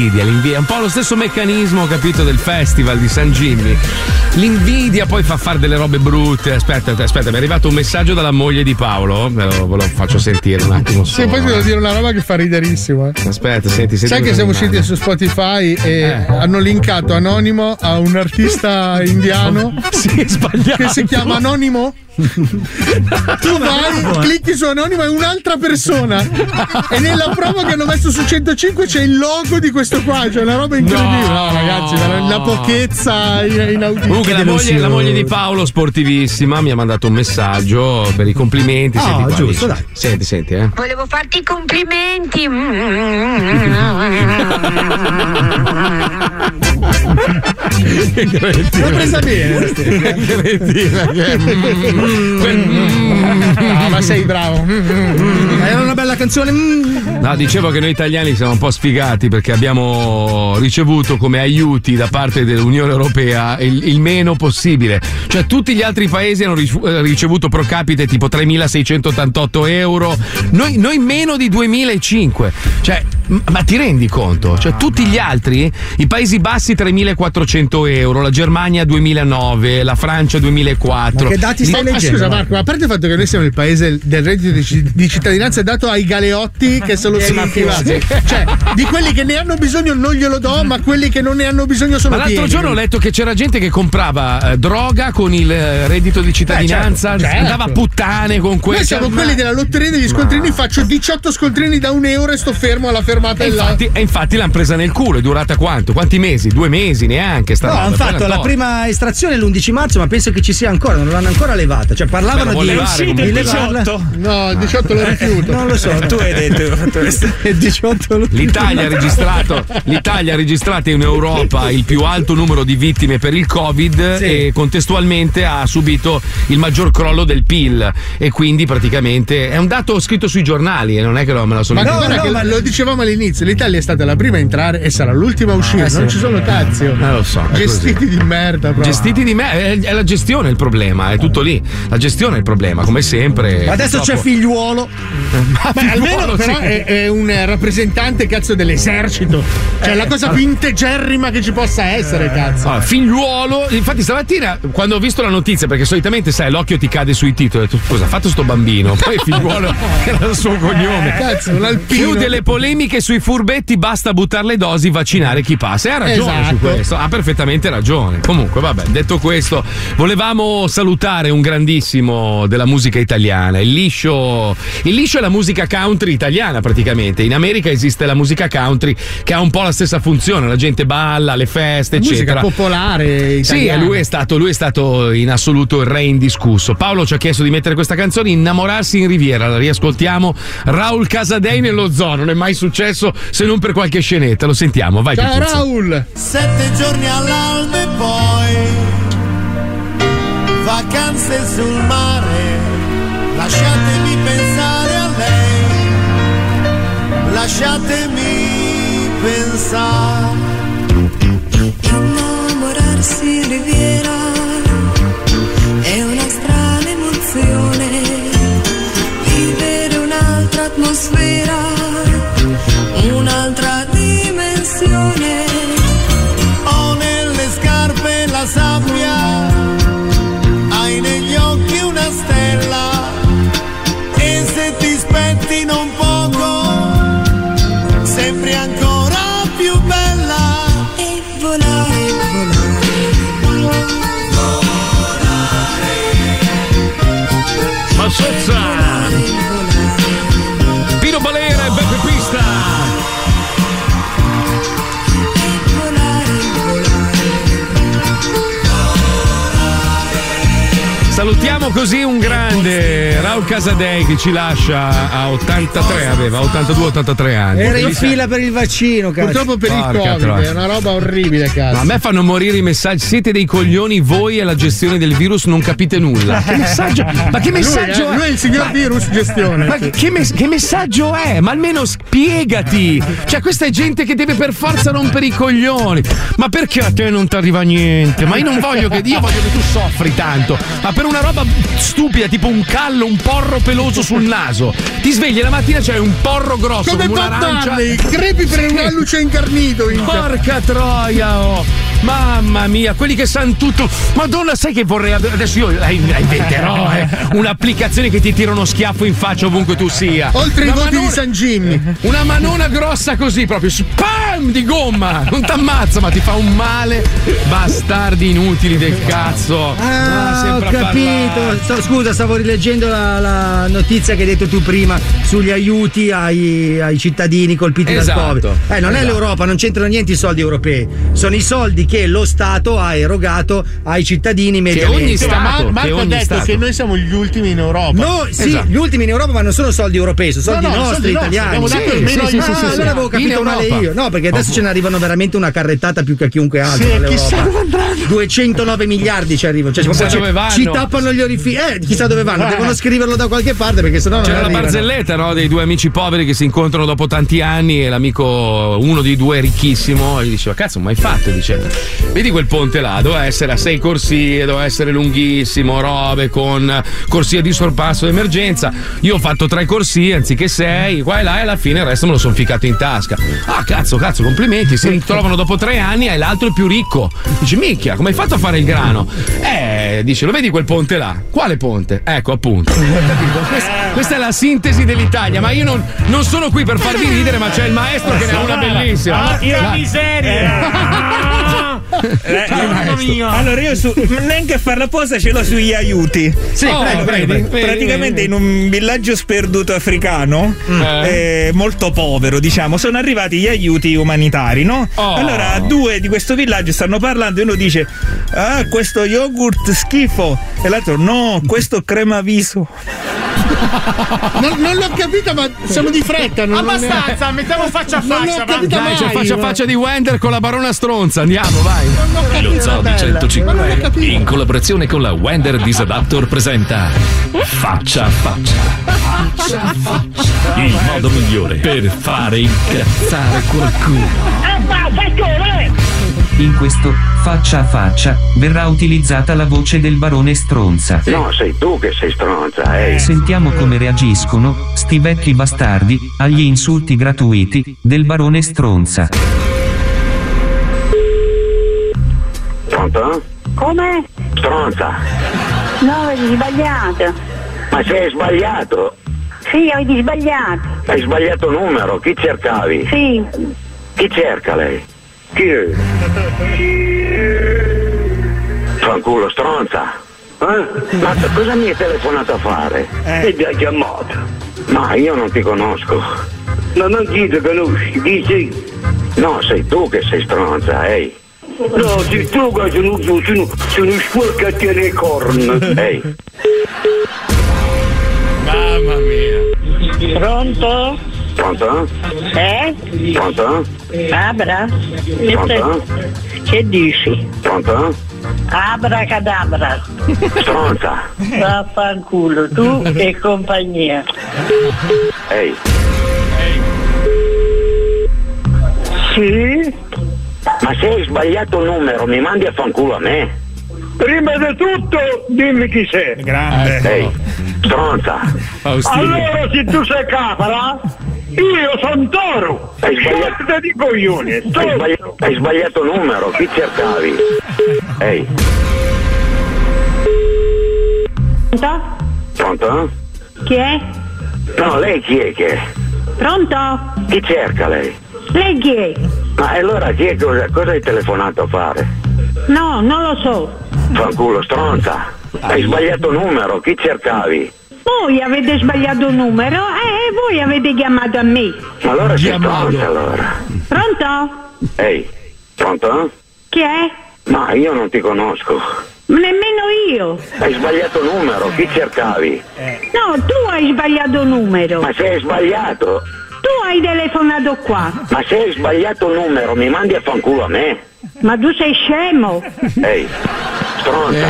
Speaker 2: è un po' lo stesso meccanismo, capito, del festival di San Jimmy. L'invidia poi fa fare delle robe brutte. Aspetta, mi è arrivato un messaggio dalla moglie di Paolo, ve lo faccio sentire un attimo.
Speaker 5: Sì, poi ti devo dire una roba che fa riderissimo.
Speaker 2: Aspetta, senti.
Speaker 5: Sai che siamo usciti su Spotify e hanno linkato Anonimo a un artista indiano?
Speaker 2: Sì, sbagliato.
Speaker 5: Che si chiama Anonimo? Tu vai, clicchi su anonimo, è un'altra persona. E nella promo che hanno messo su 105 c'è il logo di questo qua, c'è una roba incredibile. No, ragazzi, la pochezza inaudita.
Speaker 2: Comunque la moglie di Paolo, sportivissima, mi ha mandato un messaggio per i complimenti. Senti qua,
Speaker 3: giusto,
Speaker 2: dice.
Speaker 3: dai.
Speaker 2: Senti,
Speaker 18: Volevo farti i complimenti.
Speaker 5: L'ho presa bene. Ma sei bravo.
Speaker 3: Era una bella canzone.
Speaker 2: No, dicevo che noi italiani siamo un po' sfigati perché abbiamo ricevuto come aiuti da parte dell'Unione Europea il meno possibile. Cioè tutti gli altri paesi hanno ricevuto pro capite tipo 3.688 euro, noi meno di 2.500. Cioè, ma ti rendi conto? Cioè tutti gli altri, i Paesi Bassi 3.400 euro, la Germania 2.009, la Francia 2.004.
Speaker 3: Ma che dati stai leggendo?
Speaker 5: Scusa Marco, a parte il fatto che noi siamo il paese del reddito di cittadinanza dato ai galeotti che se lo sono privati, cioè di quelli che ne hanno bisogno non glielo do, ma quelli che non ne hanno bisogno sono
Speaker 2: ma
Speaker 5: pieni.
Speaker 2: l'altro giorno ho letto che c'era gente che comprava droga con il reddito di cittadinanza,
Speaker 5: certo.
Speaker 2: andava a puttane con questo.
Speaker 5: Noi siamo quelli della lotteria degli scontrini, faccio 18 scontrini da €1 e sto fermo alla fermata
Speaker 2: e infatti l'hanno presa nel culo. È durata quanto? Quanti mesi? 2 mesi neanche.
Speaker 3: No, hanno fatto la prima estrazione l'11 marzo, ma penso che ci sia ancora, non l'hanno ancora levata. Cioè parlavano di
Speaker 5: il 18. No, il 18 lo rifiuto.
Speaker 3: Non lo so, tu hai detto che ho fatto questo. Il 18
Speaker 2: L'Italia ha registrato in Europa il più alto numero di vittime per il Covid e contestualmente ha subito il maggior crollo del PIL e quindi praticamente è un dato scritto sui giornali e non è che me la sono
Speaker 5: ma lo dicevamo all'inizio, l'Italia è stata la prima a entrare e sarà l'ultima a uscire, non ci sono cazzi.
Speaker 2: Lo so.
Speaker 5: Gestiti di merda proprio.
Speaker 2: Gestiti di merda, è la gestione il problema, è tutto lì. La gestione è il problema, come sempre.
Speaker 3: Ma adesso c'è Figliuolo.
Speaker 5: Beh, almeno però è un rappresentante cazzo dell'esercito. Cioè la cosa più integerrima che ci possa essere, cazzo.
Speaker 2: Allora, Figliuolo, infatti stamattina quando ho visto la notizia, perché solitamente sai l'occhio ti cade sui titoli, ho detto cosa ha fatto sto bambino? Poi Figliuolo era il suo cognome.
Speaker 5: Cazzo, un alpino.
Speaker 2: Chiude le polemiche sui furbetti, basta buttare le dosi, vaccinare chi passa. E ha ragione su questo, ha perfettamente ragione. Comunque vabbè, detto questo, volevamo salutare un grandissimo della musica italiana. Il liscio è la musica country italiana praticamente. In America esiste la musica country che ha un po' la stessa funzione, la gente balla, alle feste, eccetera.
Speaker 5: Musica popolare italiana.
Speaker 2: Sì, lui è stato in assoluto il re indiscusso. Paolo ci ha chiesto di mettere questa canzone, Innamorarsi in Riviera, la riascoltiamo. Raul Casadei nello zoo, non è mai successo se non per qualche scenetta, lo sentiamo, vai.
Speaker 5: Ciao Raul!
Speaker 11: 7 giorni all'alba e poi vacanze sul mare, lasciatemi pensare a lei, lasciatemi pensare.
Speaker 9: Innamorarsi in Riviera è una strana emozione, vivere un'altra atmosfera, un'altra dimensione.
Speaker 11: Ho nelle scarpe la sabbia, hai negli occhi una stella, e se ti spettino un poco sembri ancora più bella.
Speaker 9: E volare,
Speaker 2: Ma sozza! Pino Balera e Beppe Pista! Salutiamo così un grande Raul Casadei che ci lascia a 83, aveva 82-83 anni.
Speaker 3: Era in fila per il vaccino, cazzo.
Speaker 5: Purtroppo per il Covid, è una roba orribile, cazzo.
Speaker 2: Ma a me fanno morire i messaggi, siete dei coglioni voi e la gestione del virus non capite nulla. Che messaggio? Ma che messaggio è?
Speaker 5: Lui è il signor virus gestione.
Speaker 2: Ma che messaggio è? Ma almeno spiegati. Cioè questa è gente che deve per forza rompere i coglioni. Ma perché a te non ti arriva niente? Ma io voglio che tu soffri tanto. Ma per una roba stupida tipo un callo, un porro peloso sul naso, ti svegli la mattina c'hai un porro grosso come un'arancia,
Speaker 5: crepi per un alluce incarnito.
Speaker 2: Porca troia, oh. Mamma mia, quelli che sanno tutto. Madonna, sai che vorrei adesso io inventerò un'applicazione che ti tira uno schiaffo in faccia ovunque tu sia.
Speaker 5: Oltre i voti di San Jimmy.
Speaker 2: Una manona grossa così proprio, spam di gomma. Non t'ammazza ma ti fa un male. Bastardi inutili del cazzo.
Speaker 3: Ho capito. Scusa, stavo rileggendo la notizia che hai detto tu prima sugli aiuti ai cittadini colpiti dal Covid. Non è l'Europa, non c'entrano niente i soldi europei. Sono i soldi che lo Stato ha erogato ai cittadini mediamente.
Speaker 5: Ogni Stato, Marco ha detto che noi siamo gli ultimi in Europa.
Speaker 3: No, sì, gli ultimi in Europa, ma non sono soldi europei, sono soldi nostri, italiani.
Speaker 5: Abbiamo dato almeno
Speaker 3: non avevo capito male io. No, perché adesso ce ne arrivano veramente una carrettata più che a chiunque altro.
Speaker 5: Chissà dove andranno.
Speaker 3: 209 miliardi ci arrivano. Cioè, ci tappano gli orifici. Chissà dove vanno. Devono scriverlo da qualche parte perché sennò non
Speaker 2: c'era la
Speaker 3: arrivano.
Speaker 2: barzelletta, no? Dei due amici poveri che si incontrano dopo tanti anni e l'amico, uno dei due ricchissimo, gli diceva: cazzo, ma hai fatto? Dice: vedi quel ponte là, doveva essere a 6 corsie, doveva essere lunghissimo, robe con corsie di sorpasso d'emergenza. Io ho fatto 3 corsie anziché 6, qua e là, e alla fine il resto me lo sono ficato in tasca. Ah, cazzo, complimenti. Si ritrovano dopo 3 anni e l'altro è più ricco. Dice: minchia, come hai fatto a fare il grano? Dice: lo vedi quel ponte là? Quale ponte? Ecco, appunto. Questa è la sintesi dell'Italia, ma io non sono qui per farvi ridere, ma c'è il maestro che ne ha una bellissima.
Speaker 7: Tira miseria!
Speaker 4: Allora io neanche a fare la posa ce l'ho sugli aiuti.
Speaker 3: Sì, prego.
Speaker 4: Praticamente in un villaggio sperduto africano molto povero, diciamo, sono arrivati gli aiuti umanitari, no? Allora 2 di questo villaggio stanno parlando e uno dice: ah, questo yogurt schifo, e l'altro: no, questo cremaviso.
Speaker 5: Non l'ho capita, ma siamo di fretta.
Speaker 7: Abbastanza, mettiamo faccia a faccia.
Speaker 2: Dai, c'è faccia a faccia di Wender con la barona stronza. Andiamo, vai.
Speaker 6: Lo Zoo di 105 in collaborazione con la Wender Disadaptor presenta Faccia a faccia. Il modo migliore per fare incazzare qualcuno.
Speaker 10: In questo faccia a faccia verrà utilizzata la voce del barone Stronza.
Speaker 13: No, sei tu che sei stronza, ehi.
Speaker 10: Sentiamo come reagiscono sti vecchi bastardi agli insulti gratuiti del barone Stronza.
Speaker 13: Pronto?
Speaker 21: Come?
Speaker 13: Stronza.
Speaker 21: No, avete sbagliato.
Speaker 13: Ma sei sbagliato?
Speaker 21: Sì, avete sbagliato.
Speaker 13: Hai sbagliato numero, chi cercavi?
Speaker 21: Sì.
Speaker 13: Chi cerca lei? Chi è? Fanculo, stronza. Ma cosa mi hai telefonato a fare?
Speaker 21: E ti ha chiamato.
Speaker 13: Ma io non ti conosco.
Speaker 21: Ma non ti conosci, chi sei?
Speaker 13: No, sei tu che sei stronza, ehi.
Speaker 21: No, sei tu che sono sporca a te corna.
Speaker 13: Ehi.
Speaker 2: Mamma mia.
Speaker 21: Pronto?
Speaker 13: Pronto? Pronto?
Speaker 21: Abra?
Speaker 13: Pronto?
Speaker 21: Che dici?
Speaker 13: Pronto?
Speaker 21: Abracadabra.
Speaker 13: Stronza.
Speaker 21: Vaffanculo, tu e compagnia.
Speaker 13: Ehi.
Speaker 21: Sì?
Speaker 13: Ma se hai sbagliato numero, mi mandi a fanculo a me?
Speaker 21: Prima di tutto, dimmi chi sei.
Speaker 4: Grande.
Speaker 13: Ehi, stronza.
Speaker 21: Allora, se tu sei capra, io sono toro.
Speaker 13: Hai sbagliato
Speaker 21: di coglione.
Speaker 13: Hai sbagliato numero, chi cercavi? Ehi.
Speaker 21: Pronto?
Speaker 13: Pronto?
Speaker 21: Chi è?
Speaker 13: No, lei chi è che è?
Speaker 21: Pronto?
Speaker 13: Chi cerca lei?
Speaker 21: Lei chi è?
Speaker 13: Ma allora chi è? Cosa hai telefonato a fare?
Speaker 21: No, non lo so.
Speaker 13: Fanculo, stronza. Hai sbagliato numero, chi cercavi?
Speaker 21: Voi avete sbagliato il numero e voi avete chiamato a me.
Speaker 13: Ma allora sei stronza allora.
Speaker 21: Pronto?
Speaker 13: Ehi, pronto?
Speaker 21: Chi è?
Speaker 13: Ma io non ti conosco.
Speaker 21: Nemmeno io.
Speaker 13: Hai sbagliato numero, chi cercavi?
Speaker 21: No, tu hai sbagliato numero.
Speaker 13: Ma se hai sbagliato?
Speaker 21: Tu hai telefonato qua.
Speaker 13: Ma se hai sbagliato numero, mi mandi a fanculo a me?
Speaker 21: Ma tu sei scemo.
Speaker 13: Ehi, stronza.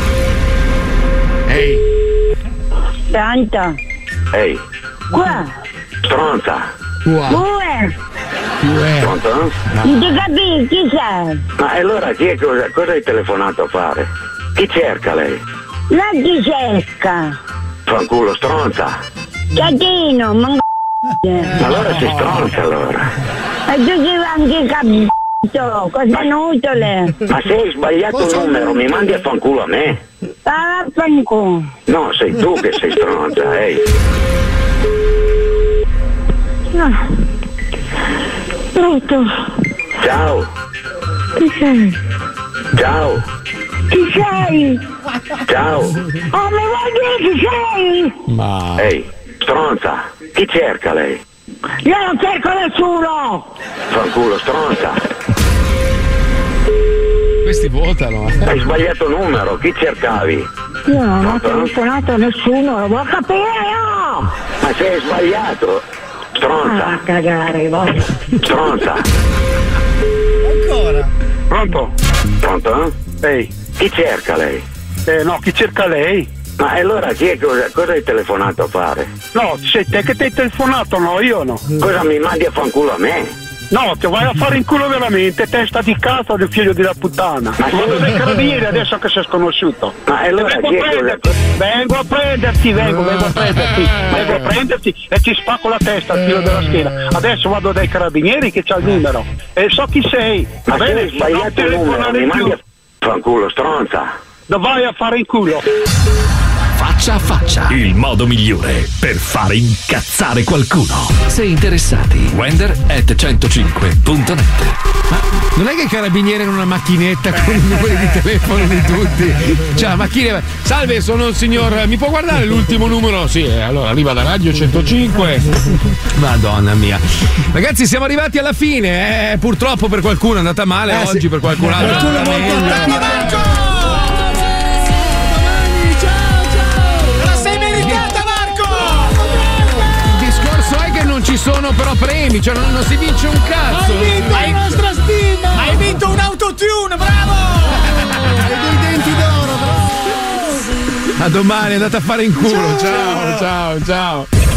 Speaker 2: Ehi.
Speaker 21: Santa.
Speaker 13: Ehi.
Speaker 21: Qua.
Speaker 13: Stronza.
Speaker 21: Due.
Speaker 13: Pronto?
Speaker 21: Non ti capisci chi sei?
Speaker 13: Ma allora chi è, cosa hai telefonato a fare? Chi cerca lei?
Speaker 21: La chi cerca?
Speaker 13: Fanculo, stronza.
Speaker 21: Catino, ma
Speaker 13: allora sei stronza allora.
Speaker 21: E tu sei anche capito, cosa inutile.
Speaker 13: Ma se hai sbagliato numero, mi mandi a fanculo a me?
Speaker 21: Vaffanculo.
Speaker 13: No, sei tu che sei stronza, ehi.
Speaker 21: No. Pronto?
Speaker 13: Ciao.
Speaker 21: Chi sei?
Speaker 13: Ciao.
Speaker 21: Chi
Speaker 11: sei?
Speaker 13: Ciao.
Speaker 11: Oh, mi vuoi dire chi sei?
Speaker 2: Ma...
Speaker 13: Ehi, stronza, chi cerca lei?
Speaker 11: Io non cerco nessuno!
Speaker 13: Fanculo, stronza.
Speaker 2: Questi votano.
Speaker 13: Hai sbagliato numero, chi cercavi?
Speaker 11: Io non ho telefonato a nessuno, lo vuoi capire io?
Speaker 13: Ma sei sbagliato, stronza.
Speaker 11: Ah, a cagare, voglio.
Speaker 13: Stronza.
Speaker 16: Ancora?
Speaker 13: Pronto? Pronto?
Speaker 16: Ehi.
Speaker 13: Chi cerca lei?
Speaker 16: No, chi cerca lei?
Speaker 13: Ma allora chi è cosa hai telefonato a fare?
Speaker 16: No, sei te che ti hai telefonato, no, io no.
Speaker 13: Cosa mi mandi a fanculo a me?
Speaker 16: No, ti vai a fare in culo veramente, testa di cazzo del figlio della puttana. Ma vado dai carabinieri adesso che sei sconosciuto.
Speaker 13: Ma allora
Speaker 16: vengo a prenderti e ti spacco la testa al filo della schiena. Adesso vado dai carabinieri che c'ha il numero e so chi sei.
Speaker 13: Ma se hai sbagliato il numero, mi mandi a fanculo, stronza.
Speaker 16: Dove vai a fare in culo?
Speaker 6: Faccia a faccia, il modo migliore per fare incazzare qualcuno. Se interessati, wender@105.net.
Speaker 2: Ma non è che i carabinieri hanno una macchinetta con i numeri di telefono di tutti? Cioè, la macchina. Salve, sono il signor. Mi può guardare l'ultimo numero? Sì, allora arriva da Radio 105. Madonna mia. Ragazzi, siamo arrivati alla fine. Purtroppo per qualcuno è andata male, oggi
Speaker 3: sì.
Speaker 2: per qualcun altro. Non ci sono però premi, cioè non si vince un cazzo.
Speaker 11: Hai vinto la nostra stima!
Speaker 7: Hai vinto un autotune, bravo!
Speaker 3: E dei denti d'oro, bravo!
Speaker 2: A domani, andate a fare in culo. Ciao, ciao, ciao.